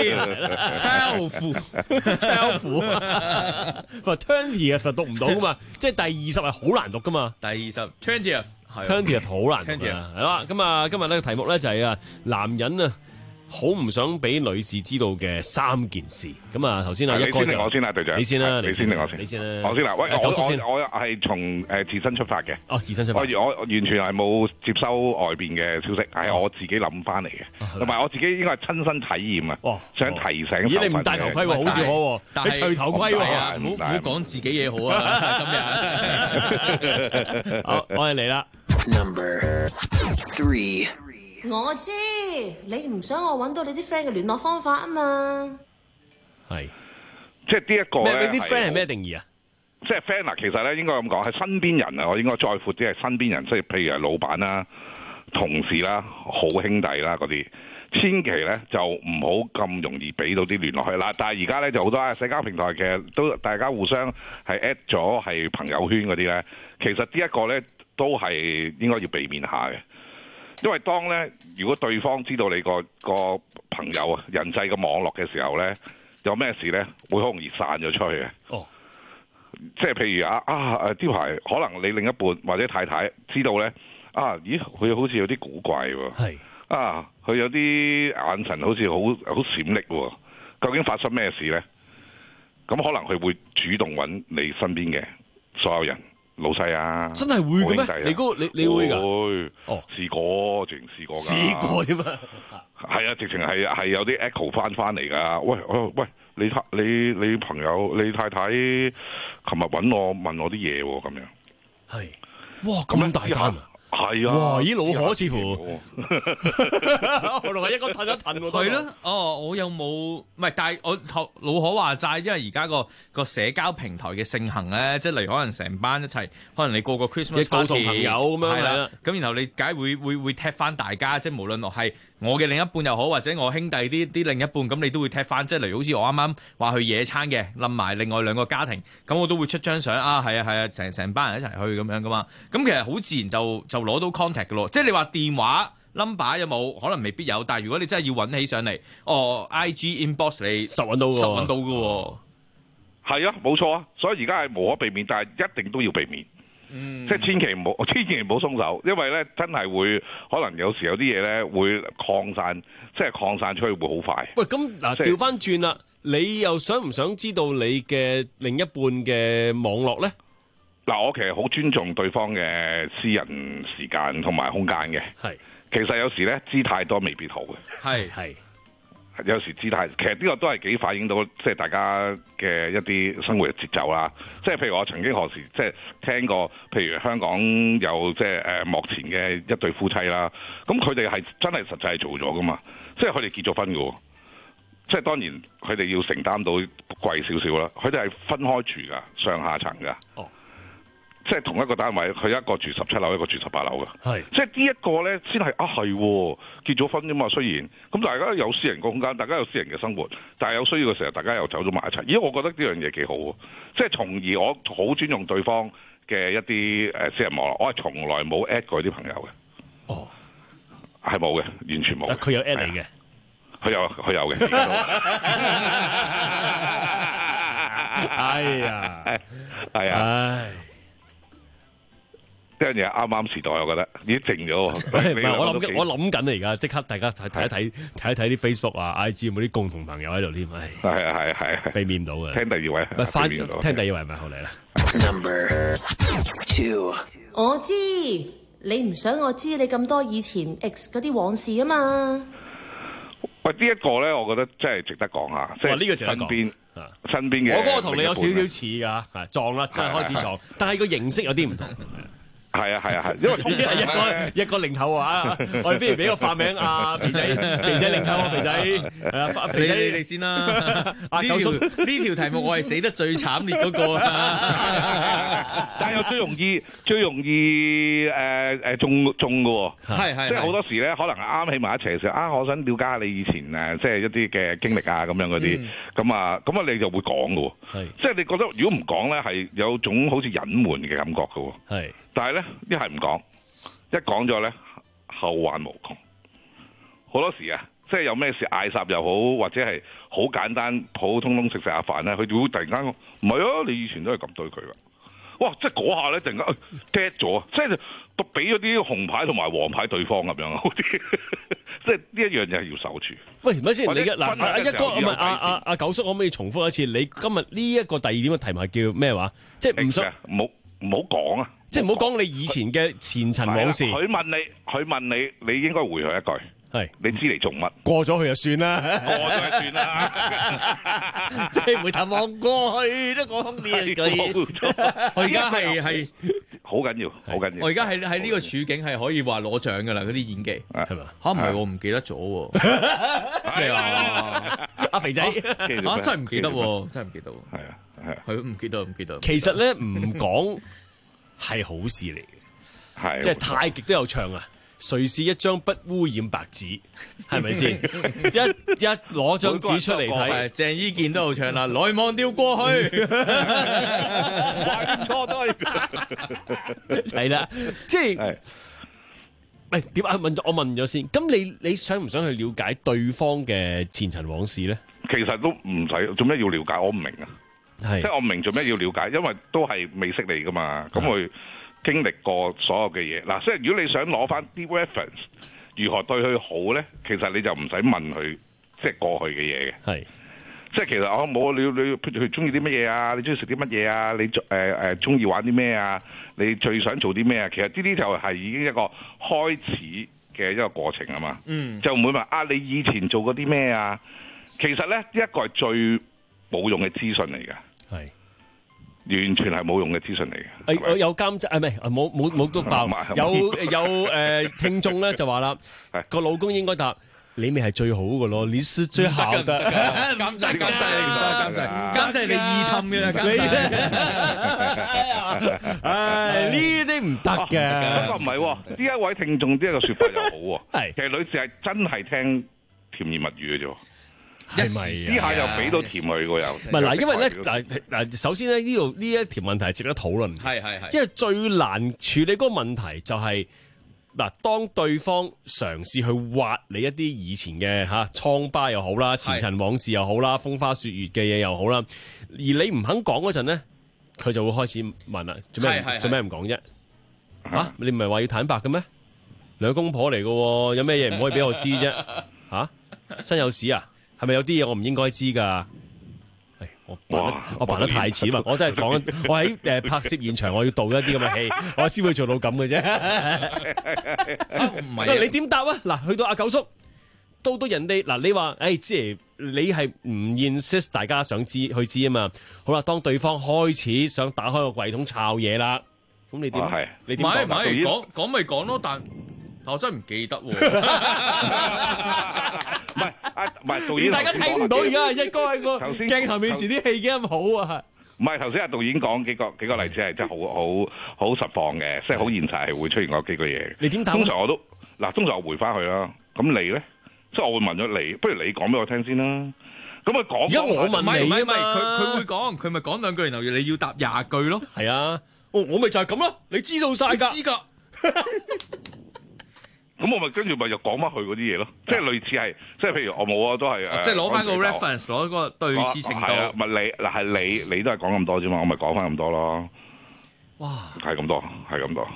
eighteen，twelve，twelve， 佢話 twenty 實讀唔到噶嘛，即係第二十係好難讀噶嘛， 第二十 twentieth，twentieth 好難讀啊，係啦，咁啊今日呢個題目咧就係啊男人啊好唔想俾女士知道嘅三件事，咁啊頭先啊一哥就我先啦，隊長， 你先啦， 你先定我先， 你先啦， 我先啦，喂，我我我係從誒自身出發嘅， 哦，自身出發， 我我完全係冇接收外邊嘅消息，係我自己諗翻嚟嘅，同埋我自己應該係親身體驗啊，想提醒。 咦，你唔戴頭盔喎，好似我喎，你除頭盔喎， 唔好唔好講自己嘢好啊，今日，好，我哋嚟啦 ，Number three。 我知你唔想我揾到你啲 friend 嘅聯絡方法啊嘛， 係， 即係呢一個咧， 你啲 friend 係咩定義啊？ 即係 friend 啊，其實咧應該咁講，係身邊人啊，我應該再闊啲係身邊人，即係譬如係老闆啦、同事啦、好兄弟啦嗰啲，千祈咧就唔好咁容易俾到啲聯絡去啦。但係而家咧就好多社交平台嘅都大家互相係 at 咗係朋友圈嗰啲咧，其實呢一個咧都係應該要避免下嘅。因為當咧，如果對方知道你個個朋友啊人際嘅網絡嘅時候咧，有咩事咧，會好容易散咗出去嘅。哦，即係譬如啊啊誒，呢排可能你另一半或者太太知道咧，啊，咦，佢好似有啲古怪喎。係啊，佢有啲眼神好似好好閃爍喎。究竟發生咩事咧？咁可能佢會主動揾你身邊嘅所有人。老細啊， 真係會嘅咩？你嗰你你會㗎？ 會哦，試過，直情試過㗎。 試過點啊？ 係啊，直情係係有啲 echo 翻翻嚟㗎。喂，喂，你太你你朋友你太太琴日揾我問我啲嘢喎，咁樣。 係。哇！咁大單啊！ 係啊！ 哇！咦，老可似乎，我同阿一哥褪一褪喎。 係咯，哦，我又冇，唔係，但係我老可話齋，因為而家個個社交平台嘅盛行咧，即係例如可能成班一齊，可能你過個 Christmas party， 同朋友咁樣係啦， 咁然後你梗係會會會踢翻大家，即係無論我係我嘅另一半又好，或者我兄弟啲啲另一半，咁你都會踢翻，即係例如好似我啱啱話去野餐嘅，冧埋另外兩個家庭，咁我都會出張相啊，係啊係啊，成成班人一齊去咁樣噶嘛，咁其實好自然就就攞到 contact 嘅咯，即係你話電話 number 有冇？可能未必有，但係如果你真係要揾起上嚟，哦 I G inbox 你實揾到嘅， 實揾到嘅喎。 係啊，冇錯啊，所以而家係無可避免，但係一定都要避免。嗯，即係千祈唔好，千祈唔好鬆手，因為咧真係會可能有時有啲嘢咧會擴散，即係擴散出去會好快。 喂，咁嗱調翻轉啦，你又想唔想知道你嘅另一半嘅網絡咧？ 嗱，我其實好尊重對方嘅私人時間同埋空間嘅。係，其實有時咧知太多未必好嘅。 係係。 有時姿態，其實呢個都係幾反映到即係大家嘅一啲生活嘅節奏啦。即係譬如我曾經何時即係聽過，譬如香港有即係誒幕前嘅一對夫妻啦。咁佢哋係真係實際做咗噶嘛？即係佢哋結咗婚噶喎。即係當然佢哋要承擔到貴少少啦。佢哋係分開住㗎，上下層㗎。哦。即係同一個單位，佢一個住十七樓，一個住十八樓嘅。係，即係呢一個咧，先係啊係結咗婚啫嘛。雖然咁，大家有私人個空間，大家有私人嘅生活，但係有需要嘅時候，大家又走咗埋一齊。咦，我覺得呢樣嘢幾好喎。即係從而我好尊重對方嘅一啲誒私人網絡，我係從來冇 at 過啲朋友嘅。哦，係冇嘅，完全冇。 佢有 at 你嘅， 佢有佢有嘅。 哎呀， 係啊。唉。呢樣嘢啱啱時代，我覺得已經靜咗。 唔係我諗緊，我諗緊啊！而家即刻大家睇睇一睇睇一睇啲 Facebook 啊、I G 有冇啲共同朋友喺度添。係係係係避免唔到嘅。 聽第二位， 唔係翻聽第二位係咪好嚟啦 ？Number two， 我知你唔想我知你咁多以前 ex 嗰啲往事啊嘛？ 喂，呢一個咧，我覺得真係值得講下，即係呢個值得講身邊身邊嘅。 我嗰個同你有少少似㗎，係撞啦，真係開始撞，但係個形式有啲唔同。 係啊係啊係，因為通常一個一個零頭啊，我哋不如俾個化名啊，肥仔肥仔零頭啊，肥仔係啊，肥仔你哋先啦。呢條呢條題目我係死得最慘烈嗰個啊， 但係又最容易最容易誒誒中中嘅喎， 係係， 即係好多時咧，可能啱起埋一齊嘅時候啊，我想了解下你以前誒，即係一啲嘅經歷啊，咁樣嗰啲，咁啊咁啊，你就會講嘅喎，即係你覺得如果唔講咧，係有種好似隱瞞嘅感覺嘅喎， 係。 但係咧，一係唔講，一講咗咧，後患無窮。好多時啊，即係有咩事嗌霎又好，或者係好簡單、普普通通食食下飯咧，佢就會突然間講唔係啊，你以前都係咁對佢噶。哇！即係嗰下咧，突然間 get 咗，即係都俾咗啲紅牌同埋黃牌對方咁樣啊！好啲，即係呢一樣嘢係要守住。 喂，唔係先，你嘅嗱阿一哥唔係阿阿阿九叔，可唔可以重複一次？你今日呢一個第二點嘅題目係叫咩話？即係唔想唔好唔好講啊！ 即係唔好講你以前嘅前塵往事。 佢問你，佢問你，你應該回佢一句。係，你知嚟做乜？ 過咗去就算啦， 過咗就算啦， 即係回頭望過去都講呢一句。 我而家係係好緊要，好緊要。 我而家喺喺呢個處境係可以話攞獎㗎啦，嗰啲演技係咪？嚇唔係我唔記得咗喎。咩啊？阿肥仔啊，真係唔記得喎，真係唔記得喎。 係啊，係啊， 係唔記得唔記得。 其實咧唔講係好事嚟嘅， 係即係太極都有唱啊！誰是一張不污染白紙？係咪先？一一攞張紙出嚟睇， 鄭伊健都好唱啦，來忘掉過去， 懷多堆， 係啦，即係，喂，點啊？問我問咗先，咁你你想唔想去了解對方嘅前塵往事咧？ 其實都唔使，做咩要了解？我唔明啊， 係， 即係我唔明做咩要了解，因為都係未識你噶嘛，咁佢。經歷過所有嘅嘢，嗱，即係如果你想攞翻啲 reference，如何對佢好咧，其實你就唔使問佢，即係過去嘅嘢嘅。係，即係其實我冇你你譬如佢中意啲乜嘢啊？你中意食啲乜嘢啊？你誒誒中意玩啲咩啊？你最想做啲咩啊？其實呢啲就係已經一個開始嘅一個過程啊嘛。嗯，就唔會話啊，你以前做過啲咩啊？其實咧，一個係最冇用嘅資訊嚟嘅。係。完全係冇用嘅資訊嚟嘅。 誒、呃，有監製，誒唔係，冇冇冇督爆。有有誒、呃、聽眾咧就話啦，個老公應該答你咪係最好嘅咯，你是最好嘅。 監製監製你唔得，監製監製你易氹嘅監製。 唉，呢啲唔得嘅。 不過唔係喎，呢一位聽眾呢一個説法又好喎。係，其實女士係真係聽甜言蜜語嘅啫。 係咪私下又俾到甜佢個又？唔係嗱，因為咧嗱嗱，首先咧呢度呢一條問題係值得討論。係係係。因為最難處理嗰個問題就係、是、嗱，當對方嘗試去挖你一啲以前嘅嚇瘡疤又好啦，前塵往事又好啦，風花雪月嘅嘢又好啦，而你唔肯講嗰陣咧，佢就會開始問啦，做咩做咩唔講啫？嚇、啊，你唔係話要坦白嘅咩？兩公婆嚟嘅喎，有咩嘢唔可以俾我知啫？嚇、啊，身有屎啊！係咪有啲嘢我唔應該知㗎？係我扮得我扮得太似嘛！我真係講緊，我喺誒拍攝現場，我要導一啲咁嘅戲，我先會做到咁嘅啫。唔係你點答啊？嗱，去到阿九叔，到到人哋嗱，你話誒，即係你係唔 insist 大家想知去知啊嘛？好啦，當對方開始想打開個櫃桶抄嘢啦，咁你點？係你點講？ 唔係講講咪講咯，但我真係唔記得喎。 唔係啊，唔係導演， 大家睇唔到而家一哥喺個鏡頭面前啲戲幾咁好啊！ 唔係頭先阿導演講幾個幾個例子係真係好好好實況嘅，即係好現實係會出現嗰幾個嘢。 你點答？ 通常我都嗱，通常我回翻去啦。咁你咧，即係我會問咗你，不如你講俾我聽先啦。咁啊講，而家我問你啊嘛， 佢佢會講，佢咪講兩句，然後你要答廿句咯。 係啊，我我咪就係咁咯。你知道晒㗎， 知㗎。 咁我咪跟住咪又講翻佢嗰啲嘢咯，即係類似係，即係譬如我冇啊，都係即係攞翻個 reference，攞個對峙程度。 唔係你嗱係你，你都係講咁多啫嘛，我咪講翻咁多咯。哇！係咁多，係咁多。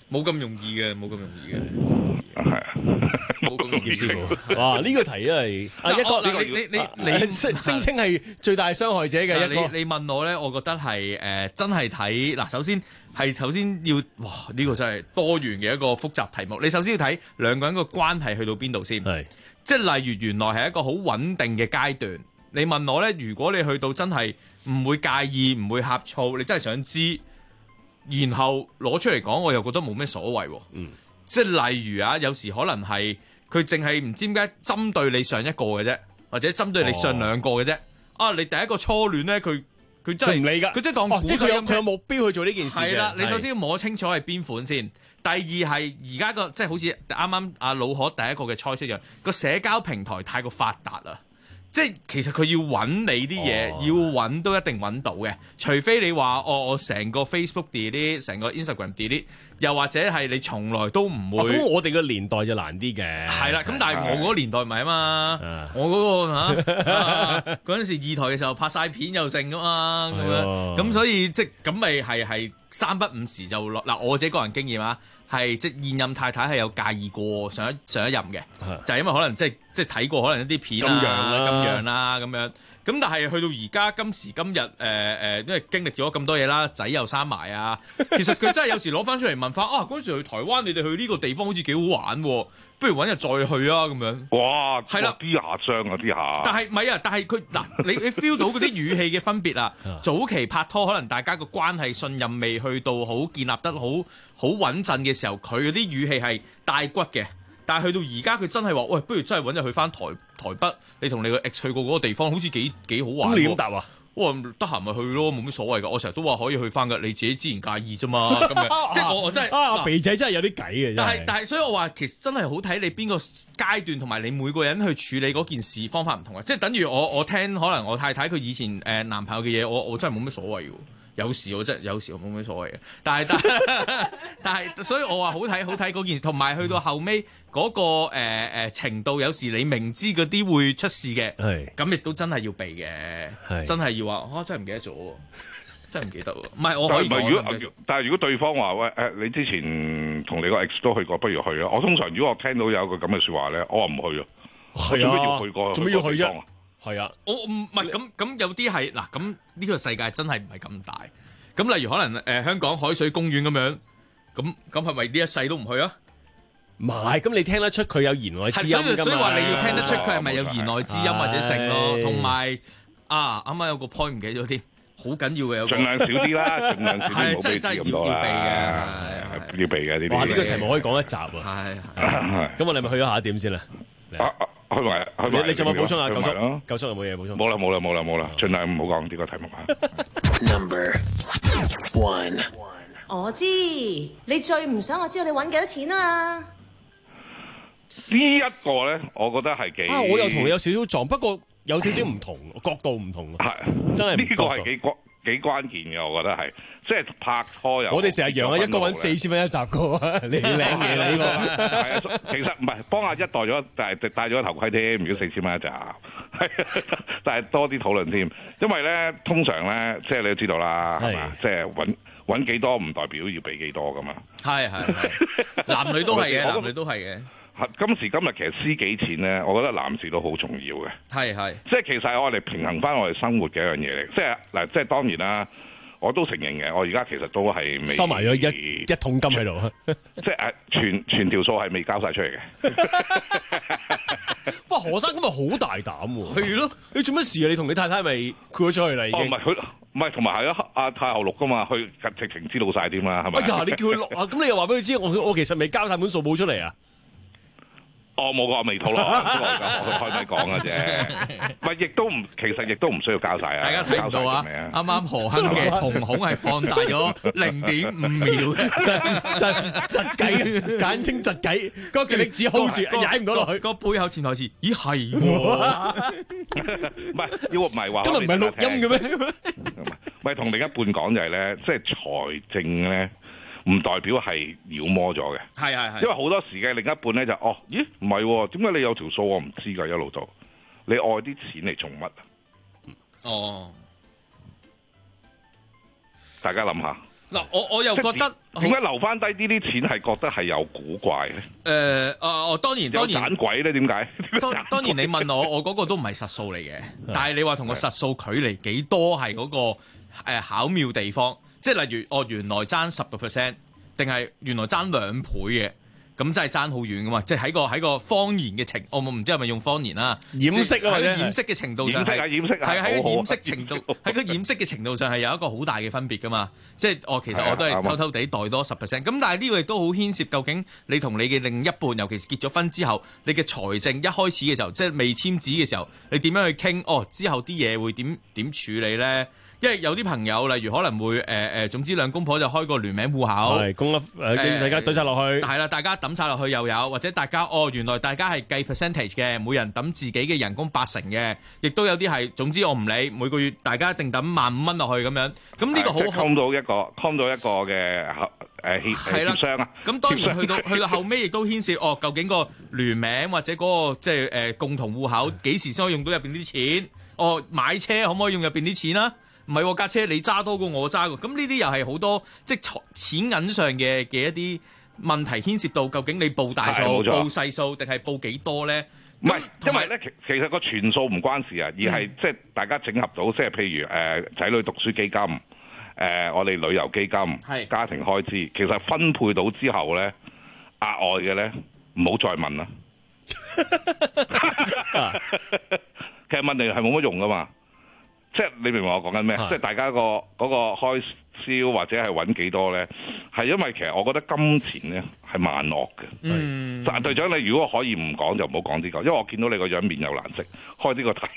冇咁容易嘅，冇咁容易嘅。 係啊， 冇咁容易師傅。哇！呢個題都係啊一個你你你你聲聲稱係最大傷害者嘅一個。 你你問我咧，我覺得係誒真係睇嗱，首先係首先要哇呢個真係多元嘅一個複雜題目。你首先要睇兩個人個關係去到邊度先。係。即係例如原來係一個好穩定嘅階段。你問我咧，如果你去到真係唔會介意、唔會呷醋，你真係想知，然後攞出嚟講，我又覺得冇咩所謂喎。嗯，即係例如啊，有時可能係佢淨係唔知點解針對你上一個嘅啫，或者針對你上兩個嘅啫。哦、啊，你第一個初戀咧，佢佢真係唔理㗎，佢真係當即係佢有佢有目標去做呢件事嘅。 係啦，你首先要摸清楚係邊款先。第二係而家個即係好似啱啱阿老可第一個嘅 choice 一樣，個社交平台太過發達啦。即係其實佢要揾你啲嘢，哦、要揾都一定揾到嘅，除非你話哦，我成個 Facebook delete，成個 Instagram delete，又或者係你從來都唔會。咁、哦、我哋嘅年代就難啲嘅。係啦，咁但係我嗰個年代唔係啊嘛，的我嗰、嗰個嚇嗰陣時二台嘅時候拍晒片又剩噶嘛，咁樣咁所以即係咁咪係係三不五時就落嗱，我自己個人經驗啊。係即係現任太太係有介意過上一上一任嘅，的就係因為可能即係即係睇過可能一啲片啊、咁樣啦、咁樣。咁但係去到而家今時今日，誒、呃、誒，因為經歷咗咁多嘢啦，仔又生埋啊，其實佢真係有時攞翻出嚟問翻啊，嗰陣時去台灣，你哋去呢個地方好似幾好玩喎，不如揾日再去啊咁樣。哇，係啦，啲下傷啊啲下。但係唔係啊？但係佢嗱，你你 feel 到嗰啲語氣嘅分別啊？早期拍拖可能大家個關係信任未去到好建立得好好穩陣嘅時候，佢嗰啲語氣係帶骨嘅。但係去到而家，佢真係話：喂，不如真係揾日去翻台台北，你同你個 ex 去過嗰個地方，好似幾幾好玩。咁你點答啊？我話得閒咪去咯，冇乜所謂㗎。我成日都話可以去翻㗎，你自己自然介意啫嘛。咁樣即係我我真係啊，肥仔真係有啲計嘅。但係但係，所以我話其實真係好睇你邊個階段，同埋你每個人去處理嗰件事方法唔同嘅。即係等於我我聽可能我太太佢以前誒男朋友嘅嘢，我我真係冇乜所謂㗎。有時我真係有時我冇咩所謂嘅，但係但係但係，所以我話好睇好睇嗰件事，同埋去到後尾嗰、嗰個誒、呃、程度，有時你明知嗰啲會出事嘅，咁亦都真係要避嘅，真係要話啊，真係唔記得咗，真係唔記得喎。唔係我可以講。如果但係如果對方話喂誒，你之前同你個 ex 都去過，不如去啊！我通常如果我聽到有個咁嘅説話咧，我話唔去啊。係啊，要去過，做咩要去啫？係啊，我唔係咁咁有啲係嗱，咁呢個世界真係唔係咁大。咁例如可能誒、呃、香港海水公園咁樣，咁咁係咪呢一世都唔去啊？ 唔係，咁你聽得出佢有言外之音㗎嘛？ 所以話你要聽得出佢係咪有言外之音或者性咯？同埋啊，啱啱有個 point 唔記得咗添，好緊要嘅有個。盡量少啲啦，盡量少啲，係真係真係要要避嘅，要避嘅呢啲。哇！呢個題目可以講一集啊。係係。咁我哋咪去咗下一點先啦。去埋，去埋。你仲有冇補充啊？九叔，九叔有冇嘢補充？冇啦，冇啦，冇啦，冇啦，盡量唔好講呢個題目啊。 Number one， 我知你最唔想我知道你揾幾多錢啊嘛。 呢一個咧，我覺得係幾啊，我又同你有少少撞，不過有少少唔同，角度唔同。係，真係呢個係幾關幾關鍵嘅，我覺得係，即係拍拖又。 我哋成日揚啊，一個揾四千蚊一集嘅，你靚嘢啦呢個。 係啊，其實唔係幫阿一代咗，但係戴咗個頭盔添，如果四千蚊一集，係，但係多啲討論添，因為咧通常咧，即係你都知道啦，係嘛，即係揾揾幾多唔代表要俾幾多噶嘛。係係係，男女都係嘅，男女都係嘅。今時今日其實私己錢咧，我覺得男士都好重要嘅。係係，即係其實係我哋平衡翻我哋生活嘅一樣嘢嚟。即係嗱，即係當然啦，我都承認嘅。我而家其實都係未收埋咗一一桶金喺度， 即係誒全全條數係未交晒出嚟嘅。 哇，何生今日好大膽喎！係咯，你做乜事啊？你同你太太咪豁咗出去啦已經。 唔係佢，唔係同埋係啊，阿太后錄噶嘛，佢直情知道晒點啦，係咪？ 哎呀，你叫佢錄啊！咁你又話俾佢知，我我其實未交晒本數簿出嚟啊！ 我冇講未討論，我開咪講嘅啫。唔係，亦都唔，其實亦都唔需要交晒啊！ 大家睇唔到啊！啱啱何亨嘅瞳孔係放大咗零點五秒， 窒窒窒計，簡稱窒計。個極力只 hold 住，踩唔到落去。 個背後潛台詞，咦係喎？ 唔係，要唔係話？ 今日唔係錄音嘅咩？ 唔係同另一半講就係咧，即係財政咧。唔代表係妖魔咗嘅，係係係，因為好多時嘅另一半咧就哦，咦唔係，點解你有條數我唔知㗎？一路做，你愛啲錢嚟做乜啊？哦，大家諗下， 嗱，我我又覺得點解留翻低呢啲錢係覺得係有古怪咧？ 誒啊！哦，當然當然有盞鬼咧，點解？ 當當然你問我，我嗰個都唔係實數嚟嘅，但係你話同個實數距離幾多係嗰個誒巧妙地方？即係例如，哦，原來爭十個 percent，定係原來爭兩倍嘅？咁真係爭好遠噶嘛？即係喺個喺個方言嘅程，我唔知係咪用方言啦， 掩飾啊， 喺掩飾嘅程度上係掩飾係喺個掩飾程度，喺個掩飾嘅程度上係有一個好大嘅分別噶嘛。即係我其實我都係偷偷地袋多十 percent。咁但係呢個亦都好牽涉究竟你同你嘅另一半，尤其是結咗婚之後，你嘅財政一開始嘅時候，即係未簽紙嘅時候，你點樣去傾？哦，之後啲嘢會點點處理咧？因為有啲朋友，例如可能會誒誒、呃，總之兩公婆就開個聯名戶口， 係公一誒，大家懟晒落去， 係啦，大家抌晒落去又有，或者大家哦，原來大家係計 percentage 嘅，每人抌自己嘅人工八成嘅，亦都有啲係，總之我唔理，每個月大家一定抌萬五蚊落去咁樣，咁呢個好溝到一個溝到一個嘅誒協協商啊。 咁當然去到去到後尾亦都牽涉哦，究竟個聯名或者嗰、那個即係誒共同戶口幾時先可以用到入邊啲錢？哦，買車可唔可以用入邊啲錢啊？唔係喎，架車你揸多過我揸喎，咁呢啲又係好多即係錢銀上嘅嘅一啲問題牽涉到，究竟你報大數、報細數定係報幾多咧？ 唔係，因為咧其其實個全數唔關事啊，而係、嗯、即係大家整合到，即係譬如誒仔、呃、女讀書基金，誒、呃、我哋旅遊基金、家庭開支，其實分配到之後咧，額外嘅咧唔好再問啦。其實問你係冇乜用噶嘛。即係你明唔明我講緊咩？即係大家個嗰個開銷或者係揾幾多咧，係因為其實我覺得金錢咧係萬惡嘅。嗯，但隊長你如果可以唔講就唔好講呢個，因為我見到你個樣面有難色，開呢個題。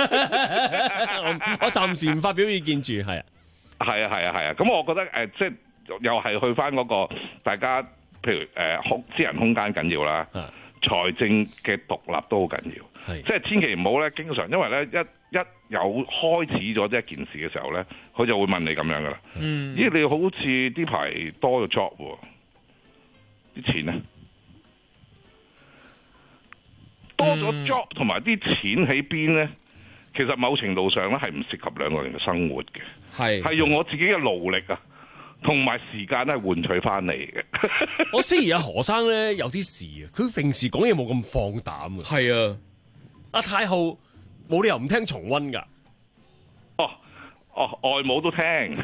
我暫時唔發表意見住，係啊， 係啊，係啊，係啊。咁我覺得誒、呃，即係又係去翻嗰個大家，譬如誒空、呃、私人空間緊要啦，財政嘅獨立都好緊要。即係千祈唔好咧，經常因為咧一。一有開始咗呢一件事嘅時候咧，佢就會問你咁樣噶啦。嗯，咦，你好似呢排多咗 job 喎，啲錢咧多咗 job 同埋啲錢喺邊咧？其實某程度上咧係唔適合兩個人嘅生活嘅，係係用我自己嘅勞力啊，同埋時間咧換取翻嚟嘅。 我思疑阿何生咧有啲事啊，佢平時講嘢冇咁放膽啊。係啊，阿太后。冇理由唔聽重溫㗎。 哦哦，外母都聽。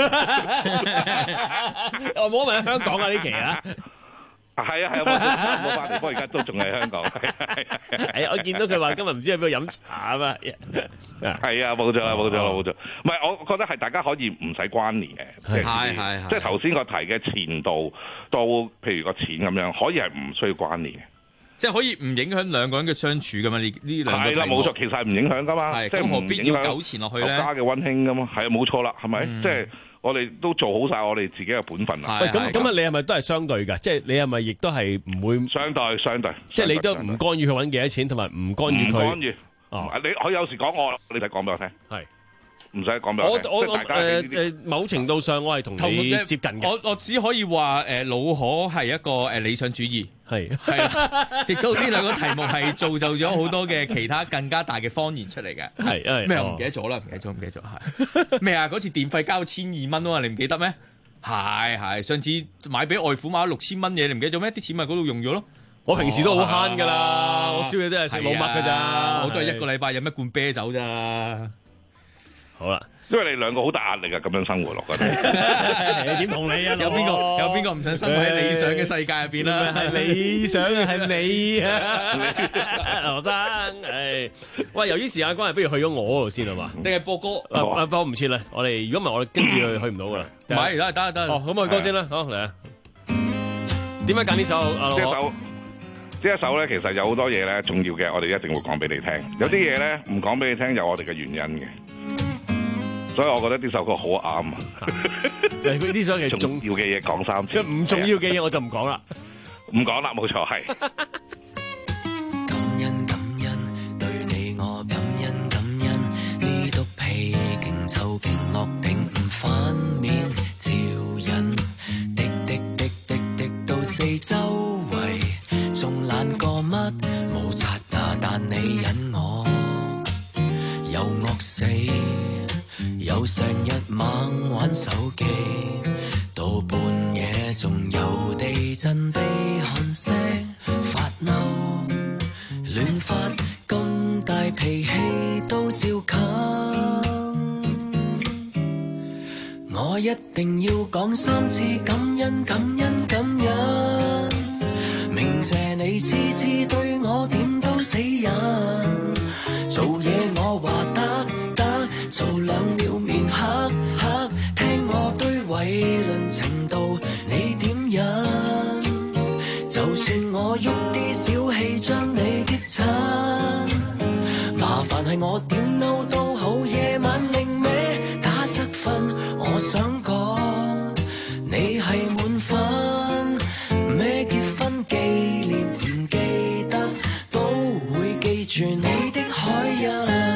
外母咪喺香港啊呢期啊。 係啊係啊，冇翻嚟，不過而家都仲喺香港。 係我見到佢話今日唔知喺邊度飲茶啊嘛。 係啊，冇錯啦，冇錯啦，冇錯。唔係，我覺得係大家可以唔使關聯嘅。係係係。即係頭先個題嘅前度到，譬如個錢咁樣，可以係唔需要關聯嘅。 即係可以唔影響兩個人嘅相處噶嘛？呢呢兩個係啦，冇錯，其實係唔影響噶嘛。即係何必要糾纏落去咧？ 家嘅溫馨噶嘛，係啊，冇錯啦，係咪？嗯、即係我哋都做好晒我哋自己嘅本分啦。 喂，咁咁啊，你係咪都係相對㗎？即係你係咪亦都係唔會相對相對？ 即係你都唔干預佢揾幾多錢，同埋唔干預佢。唔干預。 哦，你我有時講我，你就講俾我聽。係。唔使講俾我聽， 我我誒誒，某程度上我係同你接近嘅。 我我只可以話誒，老可係一個誒理想主義，係係，亦都呢兩個題目係造就咗好多嘅其他更加大嘅謊言出嚟嘅。係咩？我唔記得咗啦，唔記得咗，唔記得咗係咩啊？嗰次電費交千二蚊啊嘛，你唔記得咩？係係，上次買俾外父買咗六千蚊嘢，你唔記得咗咩？啲錢咪嗰度用咗咯。 我平時都好慳㗎啦，我宵夜都係食老麥㗎咋， 我都係一個禮拜飲一罐啤酒咋。 好啦， 因為你兩個好大壓力啊，咁樣生活落去。 你點同你啊？ 有邊個有邊個唔想生活喺理想嘅世界入邊啦？ 係理想啊，係你啊，何生。唉，喂，由於時間關係，不如去咗我嗰度先啊嘛？定係播歌？啊，播唔切啦。我哋如果唔係，我哋跟住去去唔到噶啦。 唔係，得得得。 哦，咁我去歌先啦。好嚟啊！點解揀呢首？阿老何。呢一首咧，其實有好多嘢咧，重要嘅，我哋一定會講俾你聽。有啲嘢咧，唔講俾你聽，有我哋嘅原因嘅。所以我覺得呢首歌好啱啊！ 呢首其實重要嘅嘢講三次， 唔重要嘅嘢我就唔講啦， 唔講啦，冇錯係。 感恩感恩，對你我感恩感恩，呢篤屁勁臭勁惡頂唔反面，照引滴滴滴滴滴到四周圍，仲懶過乜冇刷牙，但你忍我又惡死。又成日猛玩手機，到到半夜仲有地震，被寒聲發嬲，亂發咁大脾氣都照冚。我一定要講三次感恩感恩感恩，明謝你次次對我點都死人。做嘢我話得得，做兩秒面黑黑，聽我堆偉論程度你點忍？就算我喐啲小氣將你激親，麻煩係我點嬲都好，夜晚另歪打側瞓。我想講你係滿分，咩結婚紀念唔記得，都會記住你的海印。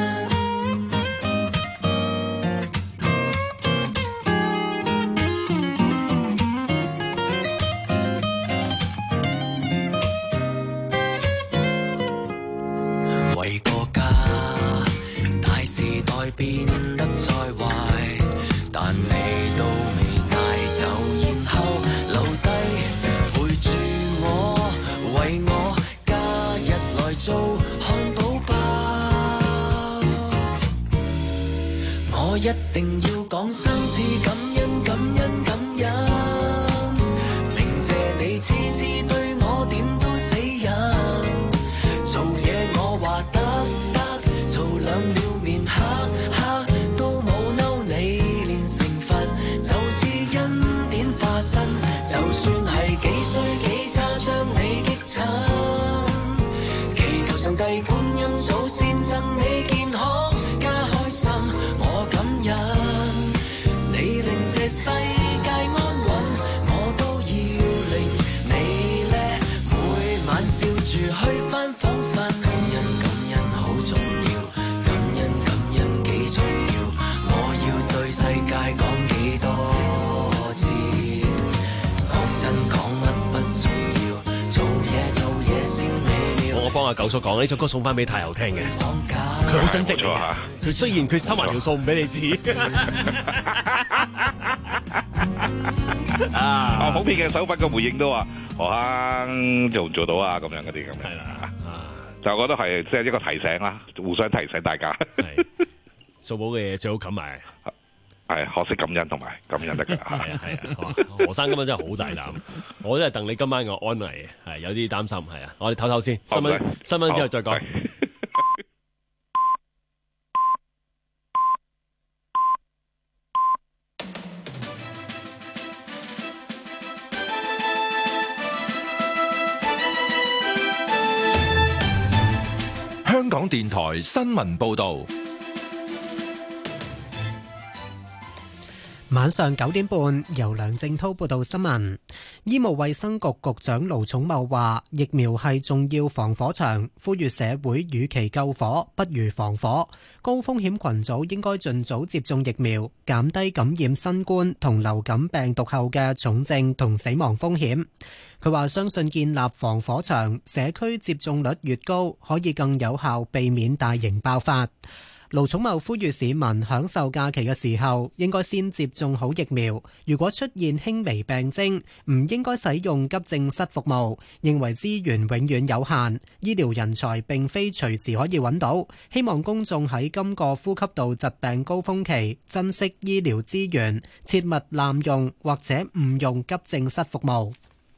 為國家大時代變得再壞，但你都未帶走，然後留低陪住我，為我假日來做漢堡包。我一定要講三次感恩感恩感恩，明謝你次次對我點都死人。做嘢我話得得，做兩秒面黑黑，都冇嬲你練成佛，就似恩典化身。就算係幾衰幾差將你激親，祈求上帝觀音祖先贈你健康加開心。我感恩你令這世界安穩，我都要令你叻，每晚笑住去返房瞓。感恩感恩好重要，感恩感恩幾重要，我要對世界講幾多次，講真講乜不重要，做嘢做嘢先美妙。 我幫阿九叔講呢首歌送翻俾太后聽嘅，佢好真跡嚟嘅。佢雖然佢收埋條數唔俾你知。 啊！普遍嘅手法嘅回應都話何生做唔做到啊？咁樣嗰啲咁樣，係啦，就覺得係即係一個提醒啦，互相提醒大家。 掃寶嘅嘢最好冚埋， 係學識感恩同埋感恩得㗎。 係啊係啊，何生今晚真係好大膽，我真係戥你今晚嘅安危係有啲擔心。係啊，我哋唞唞先，新聞新聞之後再講。 香港電台新聞報道， 晚上九點半，由梁正滔報道新聞。醫務衛生局局長盧寵茂話：疫苗係重要防火牆，呼籲社會與其救火，不如防火。高風險群組應該盡早接種疫苗，減低感染新冠同流感病毒後嘅重症同死亡風險。佢話相信建立防火牆，社區接種率越高，可以更有效避免大型爆發。盧寵茂呼籲市民享受假期嘅時候，應該先接種好疫苗。如果出現輕微病徵，唔應該使用急症室服務。認為資源永遠有限，醫療人才並非隨時可以揾到。希望公眾喺今個呼吸道疾病高峰期珍惜醫療資源，切勿濫用或者誤用急症室服務。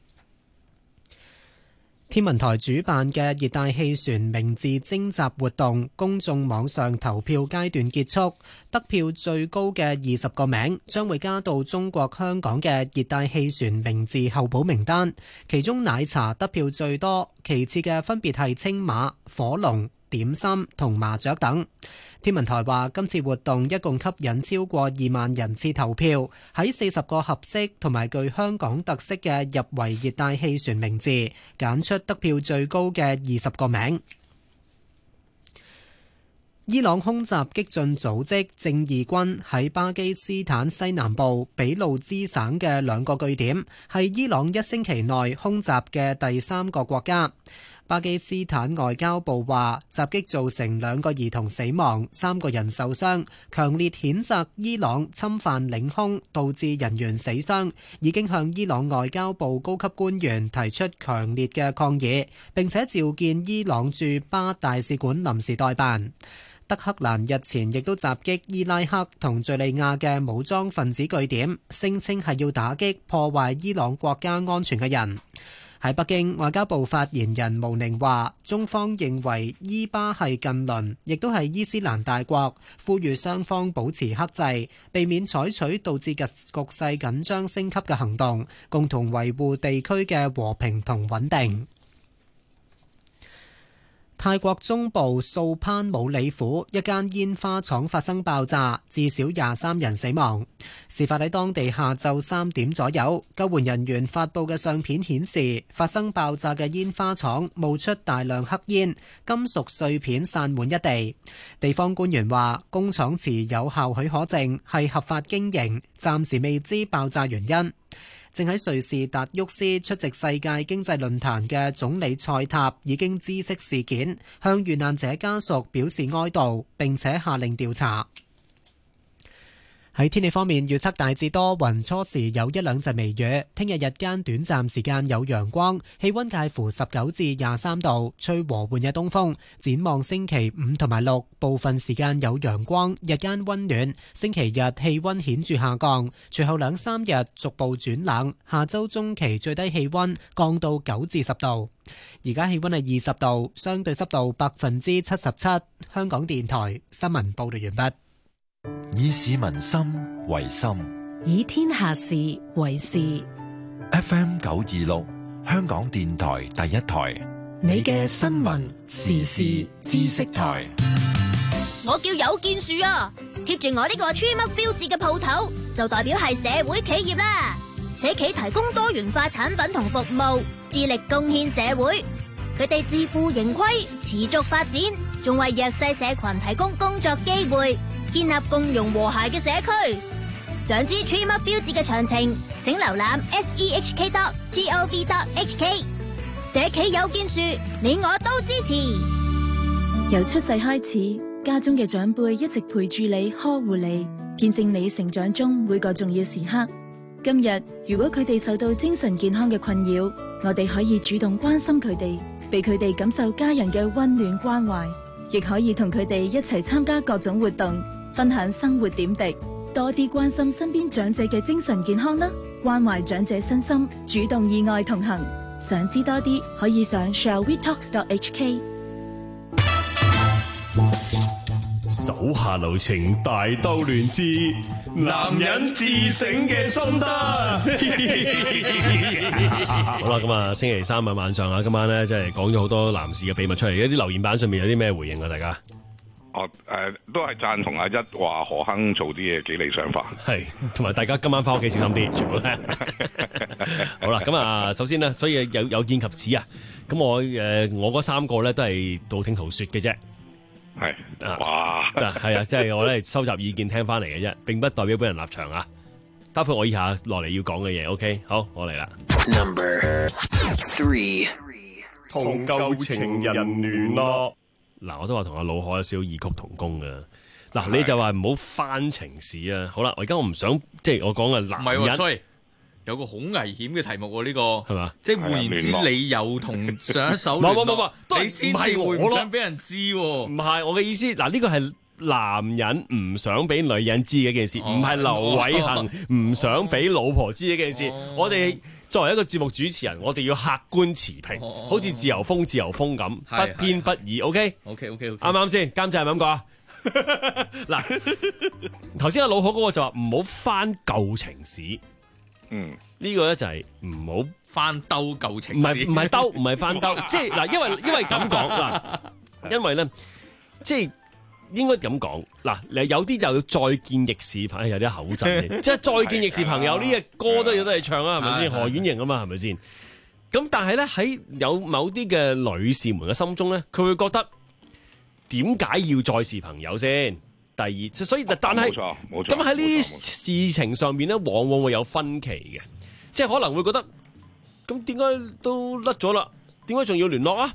天文台主辦嘅熱帶氣旋名字徵集活動公眾網上投票階段結束，得票最高嘅二十個名將會加到中國香港嘅熱帶氣旋名字候補名單，其中奶茶得票最多，其次嘅分別係青馬、火龍、點心同麻雀等。天文台話今次活動一共吸引超過二萬人次投票，喺四十個合適同埋具香港特色嘅入圍熱帶氣旋名字，揀出得票最高嘅二十個名。伊朗空襲激進組織正義軍喺巴基斯坦西南部俾路支省嘅兩個據點，係伊朗一星期內空襲嘅第三個國家。 巴基斯坦外交部話，襲擊造成兩個兒童死亡，三個人受傷，強烈譴責伊朗侵犯領空，導致人員死傷，已經向伊朗外交部高級官員提出強烈嘅抗議，並且召見伊朗駐巴大使館臨時代辦。德黑蘭日前亦都襲擊伊拉克同敘利亞嘅武裝分子據點，聲稱係要打擊破壞伊朗國家安全嘅人。喺北京，外交部發言人毛寧話，中方認為伊巴係近鄰，亦都係伊斯蘭大國，呼籲雙方保持克制，避免採取導致局勢緊張升級嘅行動，共同維護地區嘅和平同穩定。泰國中部素攀武里府一間煙花廠發生爆炸，至少廿三人死亡。事發喺當地下晝三點左右，救援人員發布嘅相片顯示，發生爆炸嘅煙花廠冒出大量黑煙，金屬碎片散滿一地。地方官員話，工廠持有效許可證，係合法經營，暫時未知爆炸原因。正喺瑞士達沃斯出席世界經濟論壇嘅總理塞塔已經知悉事件，向遇難者家屬表示哀悼，並且下令調查。喺天氣方面，預測大致多雲，初時有一兩陣微雨。聽日日間短暫時間有陽光，氣溫介乎十九至廿三度，吹和緩嘅東風。展望星期五同埋六，部分時間有陽光，日間溫暖。星期日氣溫顯著下降，隨後兩三日逐步轉冷。下周中期最低氣溫降到九至十度。而家氣溫係二十度，相對濕度百分之七十七。香港電台新聞報道完畢。 以市民心為心， 以天下事為事。 F M 九二六，香港電台第一台， 你嘅新聞時事知識台。 我叫有建樹啊，貼住我呢個 Tree Mark 標誌嘅鋪頭，就代表係社會企業啦。社企提供多元化產品同服務，致力貢獻社會。佢哋自負盈虧，持續發展，仲為弱勢社群提供工作機會，建立共融和諧嘅社區。想知 Tree Mark 標誌嘅詳情，請瀏覽 S E H K dot gov dot H K。社企有建樹，你我都支持。 由出世開始，家中嘅長輩一直陪住你，呵護你，見證你成長中每個重要時刻。今日如果佢哋受到精神健康嘅困擾，我哋可以主動關心佢哋，俾佢哋感受家人嘅溫暖關懷，亦可以同佢哋一齊參加各種活動，分享生活點滴，多啲關心身邊長者嘅精神健康啦，關懷長者身心，主動意外同行。想知多啲，可以上 shall we talk dot H K。 手下留情，大兜亂之男人自省嘅心得。好啦，咁啊，星期三嘅晚上啊，今晚咧即係講咗好多男士嘅秘密出嚟。一啲留言板上面有啲咩回應啊？大家？ 我誒、呃、都係贊同阿一話何亨做啲嘢幾理想化， 係同埋大家今晚翻屋企小心啲，全部咧。好啦，咁啊，首先呢，所以有有見及此啊，咁我誒、呃、我嗰三個咧都係道聽途說嘅啫， 係哇， 係啊，即係我咧收集意見聽翻嚟嘅啫，並不代表本人立場啊，包括我以下落嚟要講嘅嘢。OK， 好，我嚟啦。 Number three， 同舊情人聯絡。嗱，我都話同阿老海有少少異曲同工嘅。嗱，你就話唔好翻情史啊。好啦，我而家我唔想即係我講嘅男人， 唔係喎，所以有個好危險嘅題目喎，呢個係嘛？ 即係換言之，你又同上一手冇冇冇冇， 你先至會唔想俾人知喎。 唔係我嘅意思，嗱呢個係男人唔想俾女人知嘅一件事，唔係劉偉恒唔想俾老婆知嘅一件事。我哋作為一個節目主持人，我哋要客觀持平，哦、好似自由風自由風咁，不偏不倚。OK，OK，OK，啱、 okay? okay, okay, okay. 啱先？監製係咪咁講啊？嗱，頭先阿老好嗰個就話唔好翻舊情史， 嗯， 呢個咧就係唔好翻兜舊情史， 唔係唔係兜，唔係翻兜，即係嗱，因為因為咁講嗱，因為咧即係。應該咁講嗱，有啲就要再見亦是朋友，有啲口震，即係再見亦是朋友呢隻歌都有得你唱啊，係咪先？何婉瑩啊嘛，係咪先？咁但係咧喺有某啲嘅女士們嘅心中咧，佢會覺得點解要再是朋友先？第二，所以但係冇錯冇錯， 咁喺呢啲事情上面咧，往往會有分歧嘅，即係可能會覺得咁點解都甩咗啦？點解仲要聯絡啊？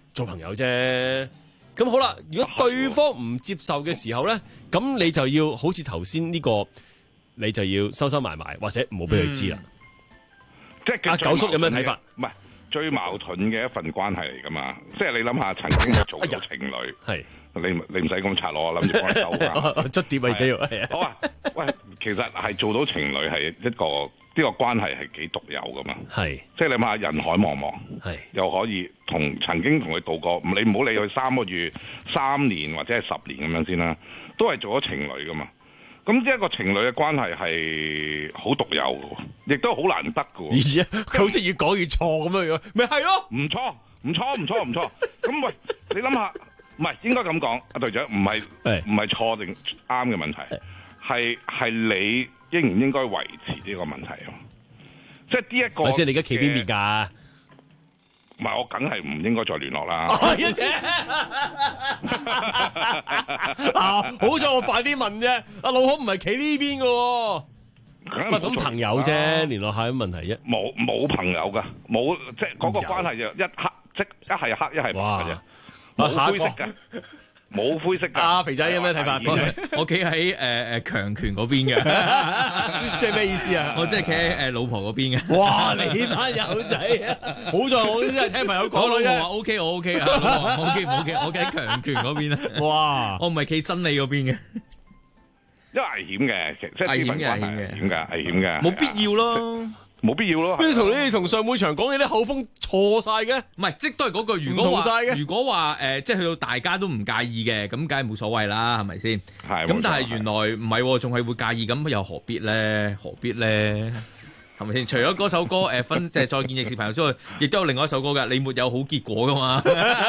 做朋友啫。咁好啦，如果對方唔接受嘅時候咧，咁你就要好似頭先呢個，你就要收收埋埋，或者唔好俾佢知啦。 即係阿九叔有咩睇法？ 唔係最矛盾嘅一份關係嚟噶嘛？即係你諗下，曾經我做咗情侶， 係你你唔使咁拆我，諗住幫你收㗎。 捽碟啊，都要係啊。 好啊，喂，其實係做到情侶係一個呢個關係係幾獨有噶嘛？ 係， 即係你諗下人海茫茫， 係又可以同曾經同佢度過，你唔好理佢三個月、三年或者係十年咁樣先啦，都係做咗情侶噶嘛。咁即係一個情侶嘅關係係好獨有嘅，亦都好難得嘅。 而且佢好似越講越錯咁樣樣，咪係咯？ 唔錯，唔錯，唔錯，唔錯。咁喂，你諗下，唔係應該咁講，阿隊長，唔係唔係錯定啱嘅問題，係係你應唔應該維持呢個問題啊？即係呢一個。 即係你而家企邊邊㗎？ 唔係，我梗係唔應該再聯絡啦。 係啊，好彩我快啲問啫。阿老孔唔係企呢邊嘅喎。咁朋友啫，聯絡下有問題啫。 冇冇朋友㗎，冇即係嗰個關係就一黑即一係黑一係白嘅啫，冇灰色㗎。冇灰色㗎。 阿肥仔有咩睇法？ 我企喺誒誒強權嗰邊嘅， 即係咩意思啊？ 我即係企喺誒老婆嗰邊嘅。 哇！你班友仔啊，好在我真係聽朋友講。 我老婆話 O K，我 O K 啊，老婆話 O K 唔 O K，我企喺強權嗰邊啊。 哇！ 我唔係企真理嗰邊嘅， 因為危險嘅，即係危險嘅， 危險嘅，危險嘅， 冇必要咯。 冇必要咯。 你同你哋同上半場講嘢啲口風錯晒嘅， 唔係即都係嗰句。如果話如果話誒、呃，即係去到大家都唔介意嘅，咁梗係冇所謂啦，係咪先？係。咁但係原來唔係，仲係會介意，咁又何必咧？何必咧？係咪先？除咗嗰首歌誒分即係再見亦是朋友之外，亦都有另外一首歌㗎，你沒有好結果㗎嘛？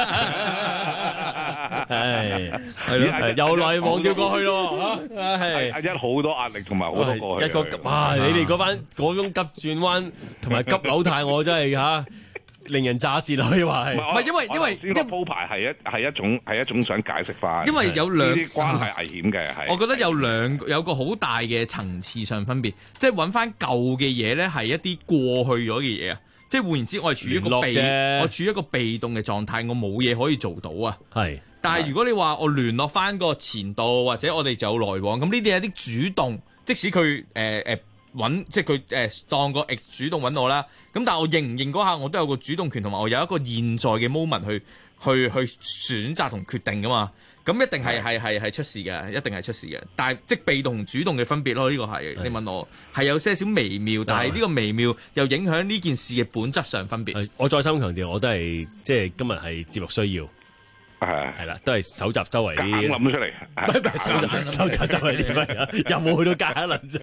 係係咯，又來忘掉過去咯嚇，係阿一好多壓力同埋好多過去。 一個哇！你哋嗰班嗰種急轉彎同埋急扭態，我真係嚇令人咋舌可以話係。 唔係因為因為呢個鋪排係一係一種係一種想解釋翻。 因為有兩啲關係危險嘅係。 我覺得有兩有個好大嘅層次上分別，即係揾翻舊嘅嘢咧，係一啲過去咗嘅嘢啊。即係換言之，我係處於一個被我處於一個被動嘅狀態，我冇嘢可以做到啊。 係。 但係如果你話我聯絡翻個前度，或者我哋就有來往，咁呢啲係啲主動，即使佢誒誒揾，即係佢誒當個 ex 主動揾我啦。咁但係我認唔認嗰下，我都有個主動權，同埋我有一個現在嘅 moment 去去去選擇同決定噶嘛。咁一定係係係係出事嘅，一定係出事嘅。但係即係被動同主動嘅分別咯，呢、這個係你問我係有些少微妙，但係呢個微妙又影響呢件事嘅本質上分別。 我再三強調，我都係即係今日係節目需要。係係啦，都係搜集周圍啲諗出嚟， 唔係唔係搜集搜集周圍啲乜嘢，又冇去到隔一輪啫。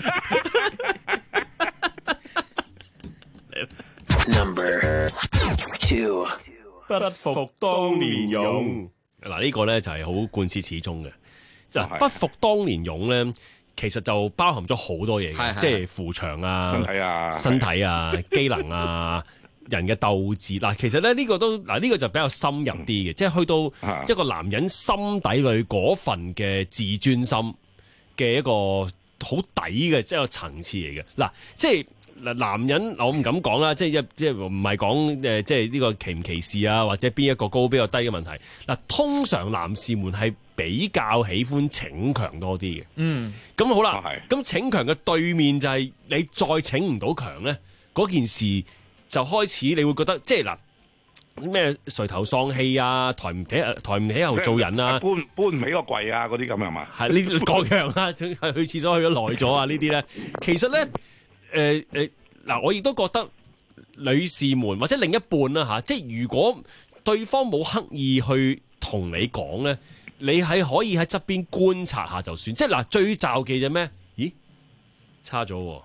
Number two， 不復當年勇。嗱呢個咧就係好貫徹始終嘅，就不復當年勇咧，其實就包含咗好多嘢嘅，即係扶長啊、 身體啊、 身體啊、機能啊。人嘅鬥志嗱，其實咧呢個都嗱呢個就比較深入啲嘅，即係去到一個男人心底裏嗰份嘅自尊心嘅一個好底嘅即係個層次嚟嘅。嗱，即係嗱男人我唔敢講啦，即係一即係唔係講誒即係呢個歧唔歧視啊，或者邊一個高邊個低嘅問題。嗱，通常男士們係比較喜歡逞強多啲嘅。嗯，咁好啦，咁逞強嘅對面就係你再逞唔到強咧，嗰件事。就開始你會覺得即係嗱咩垂頭喪氣啊，抬唔起抬唔起頭做人啊， 搬搬唔起個櫃啊，嗰啲咁係嘛？ 係呢各樣啊，去廁所去咗耐咗啊，呢啲咧，其實咧誒誒嗱，我亦都覺得女士們或者另一半啦嚇，即係如果對方冇刻意去同你講咧，你係可以喺側邊觀察下就算。即係嗱，最罩忌嘅咩？咦，差咗喎！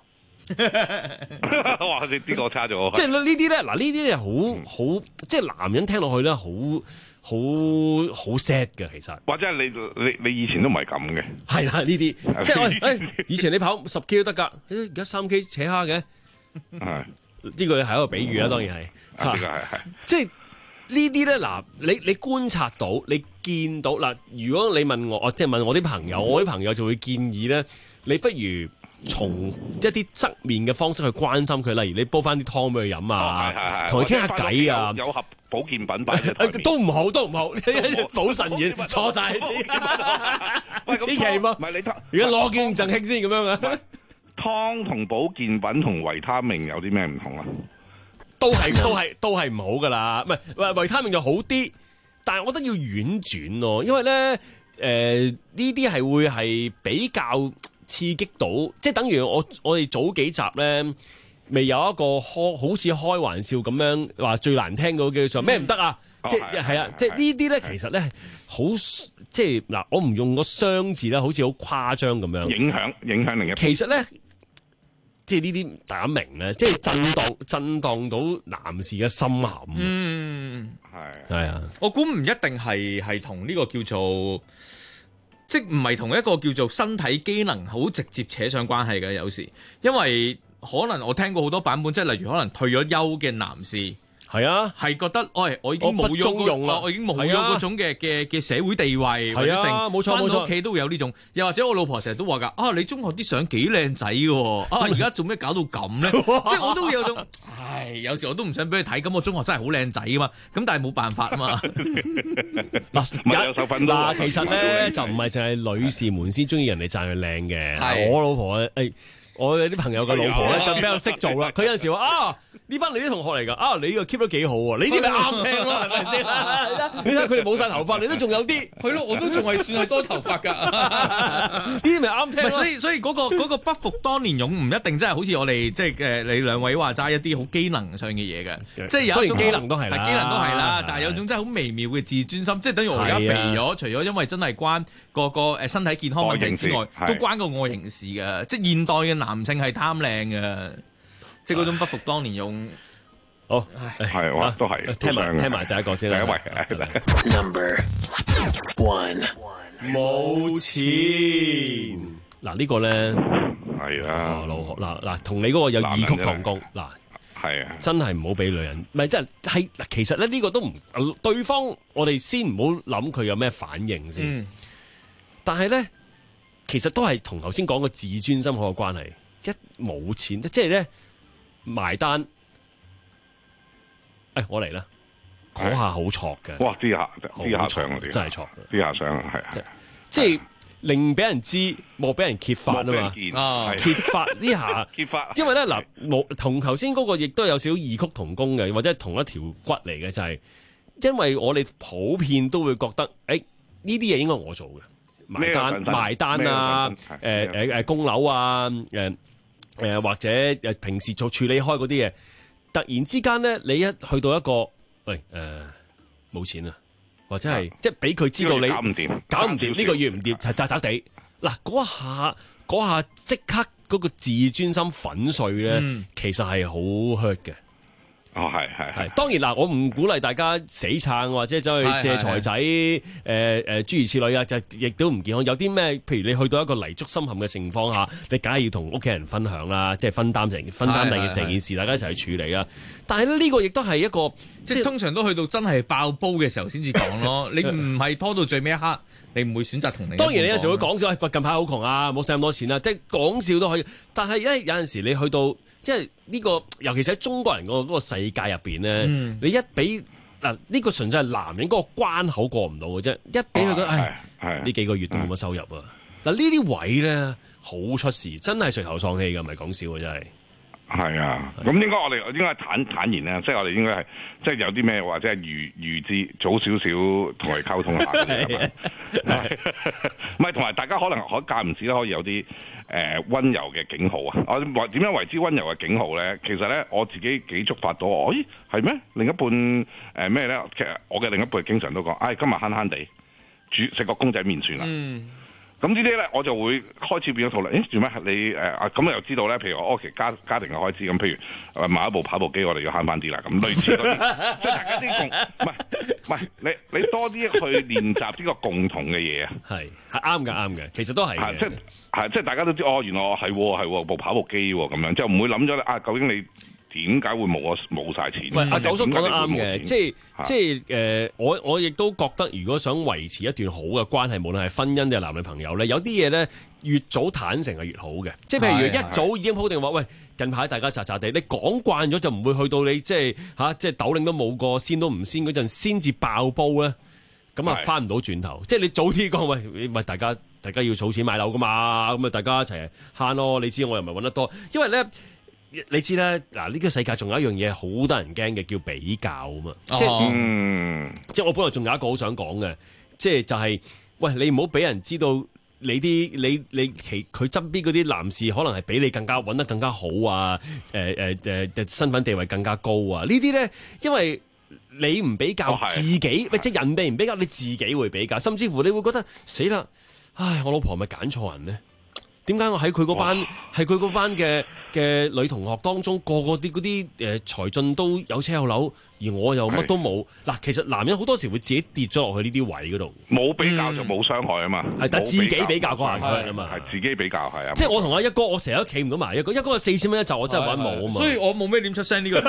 哇！你呢個差咗， 即係呢啲咧，嗱呢啲係好好，即係男人聽落去咧，好好好 sad 嘅其實。 或者係你你你以前都唔係咁嘅。 係啦，呢啲即係誒，以前你跑十 K 都得噶，而家三 K 扯蝦嘅。係呢個係一個比喻啦，當然係。 呢個係係。 即係呢啲咧，嗱，你你觀察到，你見到嗱，如果你問我，即係問我啲朋友，我啲朋友就會建議咧，你不如。 從一啲側面嘅方式去關心佢，例如你煲翻啲湯俾佢飲啊，同佢傾下偈啊， 有盒保健品擺喺台面都唔好，都唔好，補腎丸錯晒，千祈唔好。 唔係你湯， 而家攞件贈興先咁樣啊？ 湯同保健品同維他命有啲咩唔同啊？ 都係都係都係唔好噶啦，唔係維他命就好啲，但係我覺得要婉轉咯，因為咧誒呢啲係會係比較刺激到，即係等於我我哋早幾集咧未有一個開好似開玩笑咁樣話最難聽到嘅說咩唔得啊？ 嗯、 即係係啊，即係呢啲咧其實咧好即係嗱，我唔用個傷字咧，好似好誇張咁樣影響影響另一。 其實咧。即係呢啲大家明咧，即係震盪震盪到男士嘅心坎。 嗯， 係係啊， 我估唔一定係係同呢個叫做，即係唔係同一個叫做身體機能好直接扯上關係嘅。有時因為可能我聽過好多版本，即係例如可能退咗休嘅男士。 係啊， 係覺得，喂，我已經冇咗用啦，我已經冇咗嗰種嘅嘅嘅社會地位，或者成冇錯冇錯， 返到屋企都會有呢種。又或者我老婆成日都話㗎，啊，你中學啲相幾靚仔嘅，啊，而家做咩搞到咁咧？即係我都會有種，唉，有時我都唔想俾佢睇，咁我中學真係好靚仔㗎嘛，咁但係冇辦法啊嘛。 嗱，嗱，其實咧就唔係淨係女士們先中意人哋讚佢靚嘅，我老婆誒。我有啲朋友嘅老婆咧就比較識做啦，佢有陣時話啊，呢班你啲同學嚟㗎，啊你個 keep 得幾好喎，你啲咪啱聽咯，係咪先？你睇佢哋冇晒頭髮，你都仲有啲， 係咯，我都仲係算係多頭髮㗎， 呢啲咪啱聽咯。 所以所以嗰個嗰個不復當年勇唔一定真係好似我哋即係誒你兩位話齋一啲好機能上嘅嘢嘅，即係有一種機能都係啦， 機能都係啦，但係有種真係好微妙嘅自尊心，即係等於我而家肥咗，除咗因為真係關個個誒身體健康問題之外，都關個外形事㗎，即係現代嘅男性係貪靚嘅，即係嗰種不復當年勇。 好， 係我都係聽埋聽埋第一個先啦。 第一位 Number one 冇錢。嗱呢個咧係啊， 老學嗱嗱同你嗰個有異曲同工嗱， 係啊， 真係唔好俾女人，唔係即係係嗱，其實咧呢個都唔對方，我哋先唔好諗佢有咩反應先。嗯、但係咧，其實都係同頭先講個自尊心好有關係。一冇錢，即係咧埋單。誒、哎，我嚟啦！嗰下好挫嘅， 哇！啲下啲下上嗰啲真係挫， 啲下上係啊， 即係令俾人知，莫俾人揭發啊嘛！啊，揭發呢下， 揭發， 因為咧嗱，冇同頭先嗰個亦都有少少異曲同工嘅，或者同一條骨嚟嘅，就係、是、因為我哋普遍都會覺得，誒呢啲嘢應該我做嘅，埋單埋單啊，誒誒誒供樓啊，誒、呃、誒、呃、或者誒平時做處理開嗰啲嘢。突然之間咧，你一去到一個，喂誒冇錢啊，或者係即係俾佢知道你搞唔掂， 搞唔掂呢個月唔掂，係渣渣地。嗱嗰下嗰下即刻嗰個自尊心粉碎咧，嗯、其實係好 hurt 嘅。 哦，係係係。 當然啦，我唔鼓勵大家死撐或者走去借財仔，誒誒諸如此類啊，就亦都唔健康。有啲咩，譬如你去到一個泥足深陷嘅情況下，你梗係要同屋企人分享啦，即係分擔成分擔第成件事，大家一齊去處理啦。但係咧，呢個亦都係一個， 即係通常都去到真係爆煲嘅時候先至講咯。你唔係拖到最尾一刻，你唔會選擇同你。 當然你有時會講咗，喂近排好窮啊，冇使咁多錢啦，即係講笑都可以。但係咧有陣時你去到。即係呢個，尤其是喺中國人個嗰個世界入邊咧，嗯、你一俾嗱呢個純粹係男人嗰個關口過唔到嘅啫，一俾佢覺得，唉，呢幾個月都冇乜收入啊！嗱呢啲位咧好出事，真係垂頭喪氣㗎，唔係講笑嘅真係。係啊，咁應該我哋應該坦坦然咧，即係我哋應該係即係有啲咩或者係預預知早少少同佢溝通下嘅，唔係同埋大家可能可間唔時咧可以有啲。誒溫柔嘅警號啊！我話點樣為之溫柔嘅警號咧？其實咧我自己幾觸發到我，咦係咩？另一半誒咩咧？其實我嘅另一半經常都講，唉、哎，今日慳慳地煮食個公仔麵算啦。嗯咁呢啲咧，我就會開始變咗討論。誒做咩？你誒啊咁你又知道咧？譬如我屋企家家庭嘅開支咁，譬如誒買一部跑步機，我哋要慳翻啲啦。咁類似嗰啲，即係大家啲共唔係唔係你你多啲去練習呢個共同嘅嘢啊。 係係啱嘅啱嘅，其實都係嘅。 即係係即係大家都知哦，原來我係係部跑步機喎咁樣，就唔會諗咗啊。究竟你點解會冇我冇曬錢？ 喂，阿九叔講得啱嘅，即係即係誒，我我亦都覺得，如果想維持一段好嘅關係，無論係婚姻定係男女朋友咧，有啲嘢咧越早坦誠係越好嘅。即係譬如一早已經鋪定話，喂，近排大家渣渣地，你講慣咗就唔會去到你即係嚇，即係斗領都冇過，先都唔先嗰陣，先至爆煲咧。咁啊，翻唔到轉頭，即係你早啲講，喂，喂，大家大家要儲錢買樓噶嘛，咁啊，大家一齊慳咯。你知我又唔係揾得多，因為咧，你知咧，嗱，呢個世界仲有一樣嘢好得人驚嘅，叫比較啊嘛。 哦、 即係，嗯、即係我本來仲有一個好想講嘅，即係就係、是，喂，你唔好俾人知道你啲你你其佢側邊嗰啲男士可能係比你更加揾得更加好啊，誒誒誒，身份地位更加高啊，呢啲咧，因為。你唔比較自己，喂、哦，即係人哋唔比較，你自己會比較，甚至乎你會覺得死啦！唉，我老婆咪揀錯人呢？點解我喺佢嗰班係佢嗰班嘅嘅女同學當中，個個啲嗰啲誒才俊都有車有樓，而我又乜都冇？嗱，其實男人好多時會自己跌咗落去呢啲位嗰度， 冇比較就冇傷害啊嘛，係、 嗯、但自己比較嗰人啊嘛， 係自己比較係啊。 即係我同阿一哥，我成日都企唔到埋一哥，一哥係四千蚊一集，我真係揾冇啊嘛， 所以我冇咩點出聲呢個。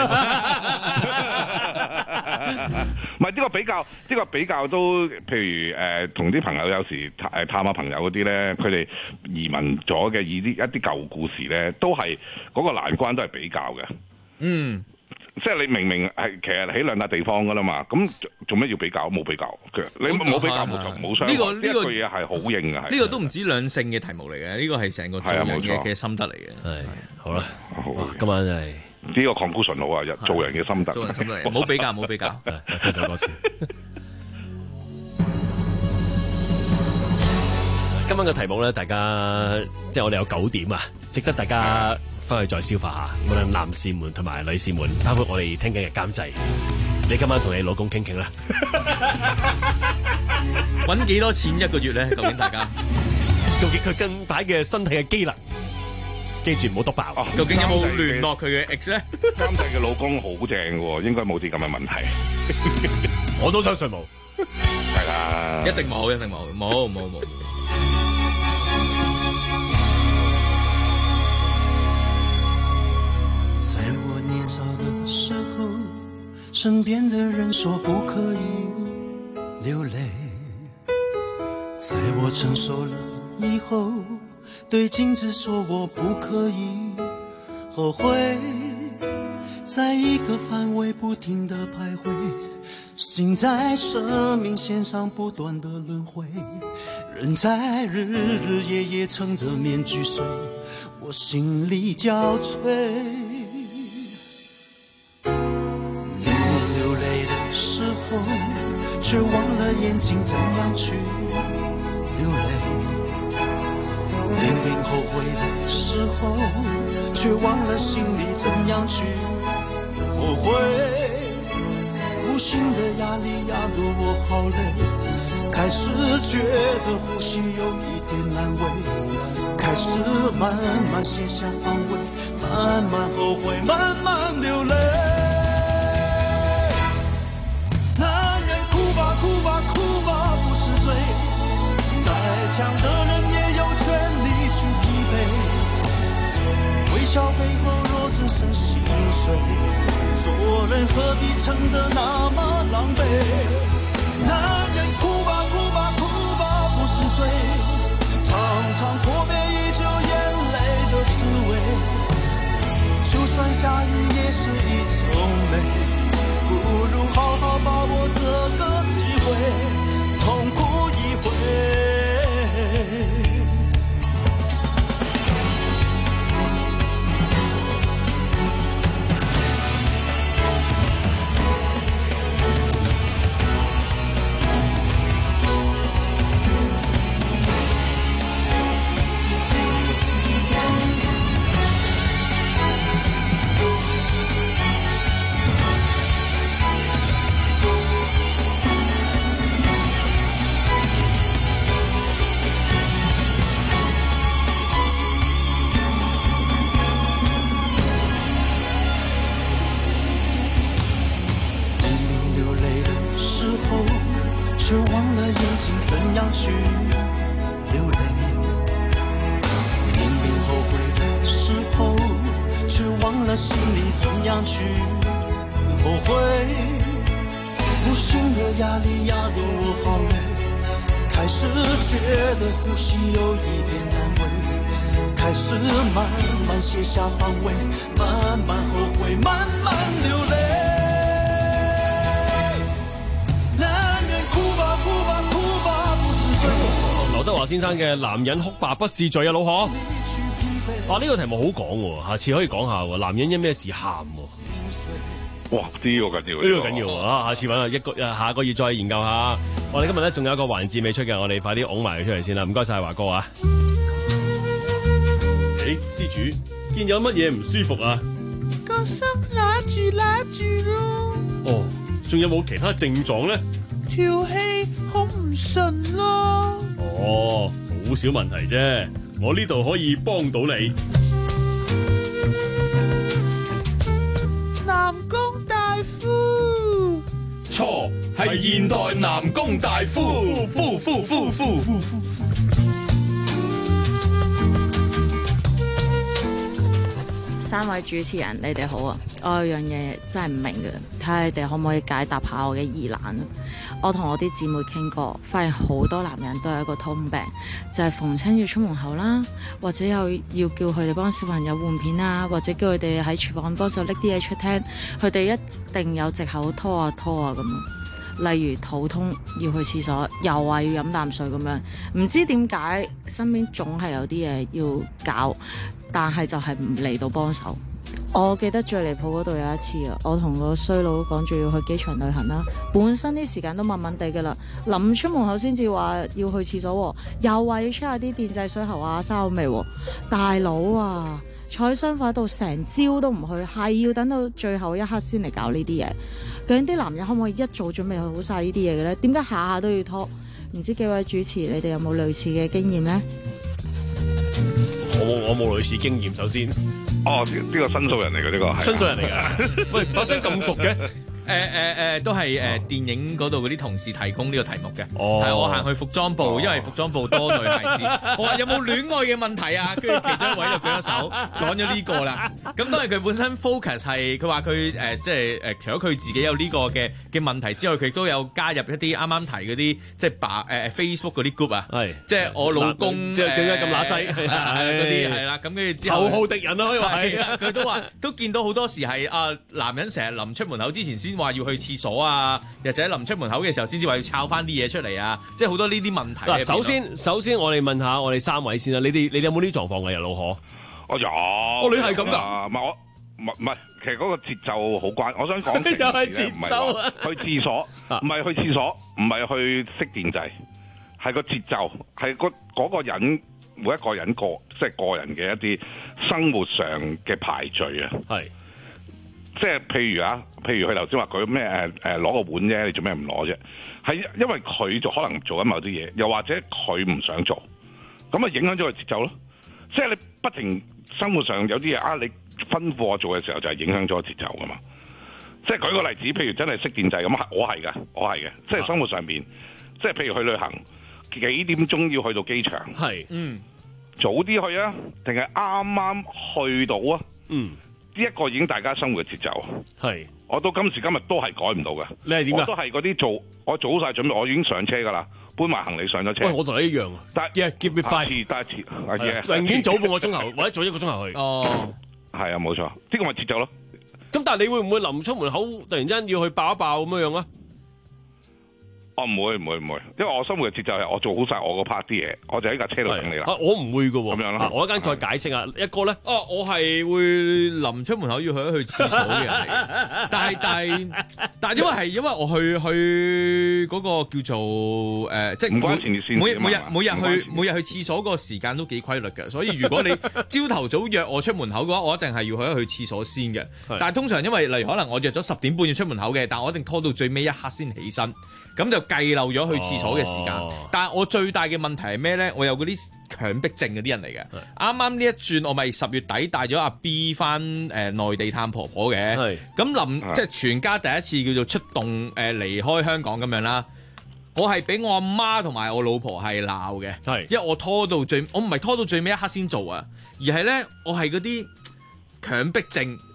唔係呢個比較，呢、呢個比較都，譬如誒，同、呃、啲朋友有時誒探下朋友嗰啲咧，佢哋移民咗嘅，以啲一啲舊故事咧，都係嗰、嗰個難關都係比較嘅。嗯，即係你明明係其實喺兩笪地方噶啦嘛，咁做咩要比較？冇比較，你冇比較冇冇傷害。呢、呢個呢、呢個嘢係好硬嘅。呢、 呢個都唔止兩性嘅題目嚟嘅，呢、呢個係成個做人嘅嘅心得嚟嘅。係好啦，今晚真係。 呢、這個 conclusion 好啊，做人嘅心得， 做人心得，唔好比較，唔好比較。 聽首歌先。今晚嘅題目咧，大家即係我哋有九點啊，值得大家翻去再消化下。無論男士們同埋女士們，包括我哋聽緊嘅監製，你今晚同你老公傾傾啦。 搵幾多錢一個月咧？究竟大家？ 究竟佢近排嘅身體嘅機能？記住唔好篤爆、啊。 究竟有冇聯絡佢嘅 ex 咧？ 監製嘅老公好正嘅，應該冇啲咁嘅問題。 我都相信冇。 係啦， 一定冇，一定冇，冇冇冇。 在我年少的時候，身邊的人說不可以流淚。在我成熟了以後，對鏡子說我不可以後悔，在一個範圍不停地徘徊，心在生命線上不斷地輪迴，人在日日夜夜撐着面具睡，我心裏交瘁。你流淚的時候，卻忘了眼睛怎樣去流淚，明明後悔的時候，卻忘了心裡怎樣去後悔。無形的壓力壓得我好累，開始覺得呼吸有一點難為，開始慢慢卸下防衛，慢慢後悔，慢慢流淚。男人哭吧哭吧哭吧不是罪，再強的人也有權利去疲憊，微笑背後若只剩心碎，做人何必撐得那麼狼狽。男人哭吧哭吧哭吧不是罪，常常破滅依舊眼淚的滋味，就算下雨也是一種美，不如好好把握這個機會，痛苦一回。 了心里怎样去后悔，无形的压力压得我好累，开始觉得呼吸有一点难为，开始慢慢卸下防卫，慢慢后悔，慢慢流泪。男人哭吧哭吧哭吧不是罪。 劉德華先生嘅《男人哭吧不是罪》啊，老何。啊，呢個題目好講喎，下次可以講下喎。男人因咩事喊喎？ 哇！呢個緊要， 呢個緊要啊！下次揾啊一個下個月再研究下。我哋今日咧仲有一個環節未出嘅，我哋快啲拱埋佢出嚟先啦。唔該晒華哥啊！誒，施主，見有乜嘢唔舒服啊？ 個心揦住揦住咯。 哦，仲有冇其他症狀咧？ 條氣好唔順咯。 哦，好少問題啫，我呢度可以幫到你。 南宮大夫， 錯，係現代南宮大夫，夫夫夫夫夫夫。 三位主持人，你哋好啊！我有樣嘢真係唔明嘅，睇下你哋可唔可以解答下我嘅疑難啊！我同我啲姊妹傾過，發現好多男人都有一個通病，就係逢親要出門口啦，或者又要叫佢哋幫小朋友換片啊，或者叫佢哋喺廚房幫手拎啲嘢出廳，佢哋一定有藉口拖啊拖啊咁。例如肚痛要去廁所，又話要飲啖水咁樣，唔知點解身邊總係有啲嘢要搞，但係就係唔嚟到幫手。我記得最離譜嗰度有一次啊，我同個衰佬講住要去機場旅行啦，本身啲時間都慢慢地㗎啦，臨出門口先至話要去廁所，又話要 check 下啲電掣水喉啊生好未，大佬啊！坐喺雙塊度成朝都唔去，係要等到最後一刻先嚟搞呢啲嘢。究竟啲男人可唔可以一早準備好晒呢啲嘢嘅咧？點解下下都要拖？唔知幾位主持你哋有冇類似嘅經驗呢？ 我冇我冇類似經驗，首先。 哦，呢、這個申訴人嚟嘅呢個， 申訴人嚟㗎。喂，把聲咁熟嘅。 誒誒誒，都係誒、呃、電影嗰度嗰啲同事提供呢個題目嘅。 哦， 係我行去服裝部，哦、因為服裝部多女孩子。我話有冇戀愛嘅問題啊？跟住其中一位就舉咗手，講咗呢個啦。咁當然佢本身 focus 係佢話佢誒即係誒除咗佢自己有呢個嘅嘅問題之外，佢亦都有加入一啲啱啱提嗰啲即係把誒 Facebook 嗰啲 group 啊。係，即係我老公即係點解咁乸西嗰啲係啦。咁跟住之後， 頭號敵人咯，可以話係。 佢都話都見到好多時係啊男人成日臨出門口之前先話要去廁所啊，或者臨出門口嘅時候先至話要抄翻啲嘢出嚟啊，即係好多呢啲問題。 嗱，首先首先我哋問下我哋三位先啦，你哋你哋有冇呢啲狀況嘅？日老可， 我有。 哦，你係咁㗎？ 唔係我唔唔係，其實嗰個節奏好關。我想講又係節奏啊！ 去廁所唔係去廁所，唔係去熄電掣，係個節奏，係個嗰個人每一個人個即係個人嘅一啲生活上嘅排序啊。係。即係譬如啊，譬如佢頭先話佢咩誒誒攞個碗啫，你做咩唔攞啫？係因為佢就可能做緊某啲嘢，又或者佢唔想做，咁啊影響咗個節奏咯。即係你不停生活上有啲嘢啊，你吩咐我做嘅時候就係影響咗個節奏噶嘛。即係舉個例子，譬如真係熄電掣咁，我係噶，我係嘅。即係生活上面，即係譬如去旅行幾點鐘要去到機場？係，嗯，早啲去啊，定係啱啱去到啊？嗯。呢一個已經大家生活嘅節奏，係我到今時今日都係改唔到嘅。你係點啊？我都係嗰啲做，我做好晒準備，我已經上車㗎啦，搬埋行李上咗車。 喂，我同你一樣啊！但係 give me five， 但係遲， 寧願早半個鐘頭，或者早一個鐘頭去。哦， 係啊，冇錯，呢個咪節奏咯。 咁但係你會唔會臨出門口突然間要去爆一爆咁樣樣啊？ 我唔會唔會唔會，因為我生活嘅節奏係我做好晒我個 part 啲嘢，我就喺架車度等你啦。 啊，我唔會噶喎。 咁樣咯。 我一間再解釋啊，一個咧， 哦，我係會臨出門口要去一去廁所嘅人嚟，但係但係但係因為係因為我去去嗰個叫做誒、呃，即係每每每日每日去每日去廁所個時間都幾規律嘅，所以如果你朝頭早約我出門口嘅話，我一定係要去一去廁所先嘅。但係通常因為例如可能我約咗十點半要出門口嘅，但我一定拖到最尾一刻先起身。咁就計漏咗去廁所嘅時間，哦、但係我最大嘅問題係咩咧？我有嗰啲強迫症嗰啲人嚟嘅。啱啱呢一轉，我咪十月底帶咗阿 B 翻誒內地探婆婆嘅。咁臨即係全家第一次叫做出動誒、呃、離開香港咁樣啦。我係俾我阿媽同埋我老婆係鬧嘅，因為我拖到最，我唔係拖到最尾一刻先做啊，而係咧我係嗰啲強迫症。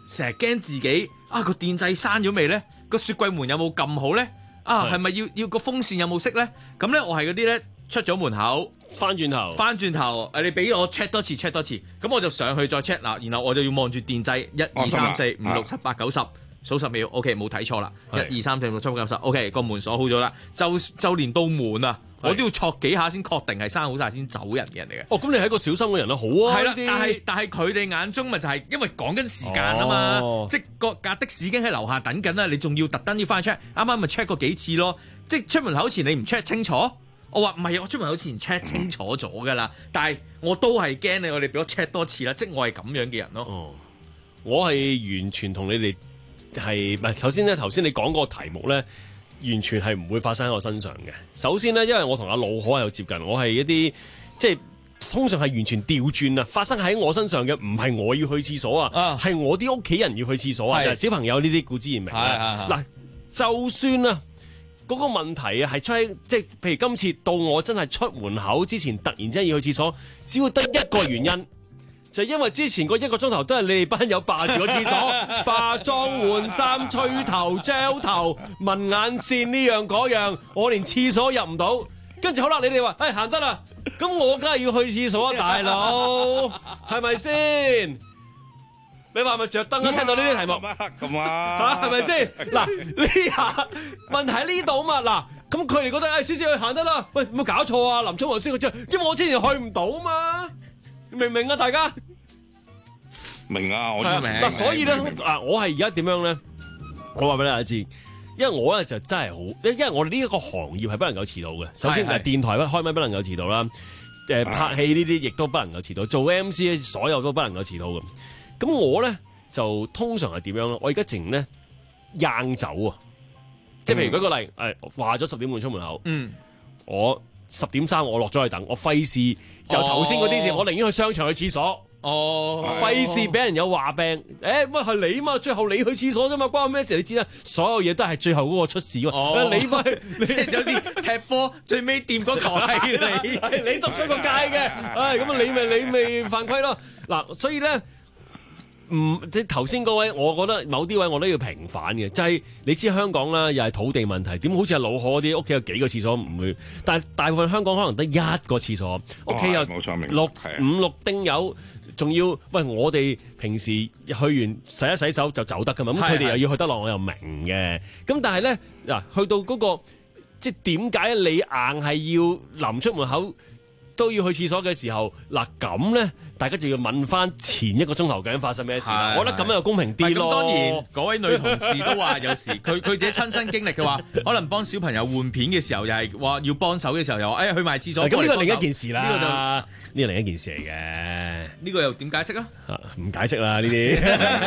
成日驚自己啊個電掣閂咗未咧？個雪櫃門有冇撳好咧？啊係咪要要個風扇有冇熄咧？咁咧我係嗰啲咧出咗門口翻轉頭， 翻轉頭誒你俾我 check 多次 check 多次，咁我就上去再 check 嗱，然後我就要望住電掣一二三四五六七八九十。數十秒 ，OK 冇睇錯啦，一二三四五六七八九十 ，OK 個門鎖好咗啦，就就連到門啊，我都要戳幾下先確定係閂好晒先走人嘅人嚟嘅。 哦，咁你係一個小心嘅人啦，好啊。 係啦，但係但係佢哋眼中咪就係因為講緊時間啊嘛， 哦、 即係個架的士已經喺樓下等緊啦，你仲要特登要翻去 check，啱啱咪 check 過幾次咯，即係出門口前你唔 check 清楚，我話唔係，我出門口前 check 清楚咗噶啦，嗯、但係我都係驚你，我哋俾我 check 多次啦，即係我係咁樣嘅人咯。 哦，我係完全同你哋。係唔係？首先咧，頭先你講嗰個題目咧，完全係唔會發生喺我身上嘅。首先咧，因為我同阿老可有接近，我係一啲即係通常係完全調轉啊！發生喺我身上嘅唔係我要去廁所啊，係我啲屋企人要去廁所啊。小朋友呢啲固之然明啦。嗱，就算啊嗰個問題啊係出喺即係，譬如今次到我真係出門口之前，突然之間要去廁所，只要得一個原因。就因為之前嗰一個鐘頭都係你哋班友霸住個廁所，化妝換衫、吹頭、gel 頭、紋眼線呢樣嗰樣，我連廁所入唔到。跟住好啦，你哋話誒行得啦，咁我梗係要去廁所啊，大佬，係咪先？你話係咪着燈啊？聽到呢啲題目咁啊嚇係咪先？嗱呢下問題喺呢度啊嘛嗱，咁佢哋覺得誒，思思去行得啦，喂冇搞錯啊！林聰華先佢知，因為我之前去唔到嘛。明唔明啊？大家明啊，我都明。 嗱，所以咧，嗱，我係而家點樣咧？我話俾大家知，因為我咧就真係好，因為我哋呢一個行業係不能夠遲到嘅。首先係電台開咪不能夠遲到啦，誒拍戲呢啲亦都不能夠遲到，做 M C 所有都不能夠遲到嘅。咁我咧就通常係點樣咧？我而家淨咧硬走啊！即係譬如舉個例，誒話咗十點半出門口，嗯，我。十點三我落咗去等，我費事就頭先嗰啲事，我寧願去商場去廁所。哦，費事俾人有話病。誒，乜係你嘛？最後你去廁所啫嘛，關我咩事？你知啦，所有嘢都係最後嗰個出事喎。哦，你咪你即係有啲踢波最尾掂嗰球係你，你督出個界嘅。唉，咁啊，你咪你咪犯規咯。嗱，所以咧。唔，即係頭先嗰位，我覺得某啲位我都要平反嘅，就係、是、你知香港啦，又係土地問題，點好似係老可嗰啲屋企有幾個廁所唔會，但係大部分香港可能得一個廁所，屋企、哦、有六五六丁友，仲要喂我哋平時去完洗一洗手就走得噶嘛，咁佢哋又要去得落，我又明嘅，咁但係咧嗱，去到嗰、那個即係點解你硬係要臨出門口都要去廁所嘅時候，嗱咁咧，大家就要問翻前一個鐘頭究竟發生咩事啦。我覺得咁樣又公平啲咯。咁當然，嗰位女同事都話有時佢佢自己親身經歷嘅話，可能幫小朋友換片嘅時候，又係話要幫手嘅時候，又話哎去埋廁所。咁呢個另一件事啦。呢個就呢個另一件事嚟嘅。呢個又點解釋啊？唔解釋啦呢啲。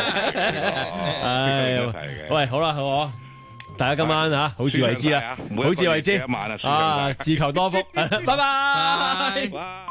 唉，喂，好啦，好。大家今晚嚇好自為之啦，好自為之啊！自求多福，拜拜。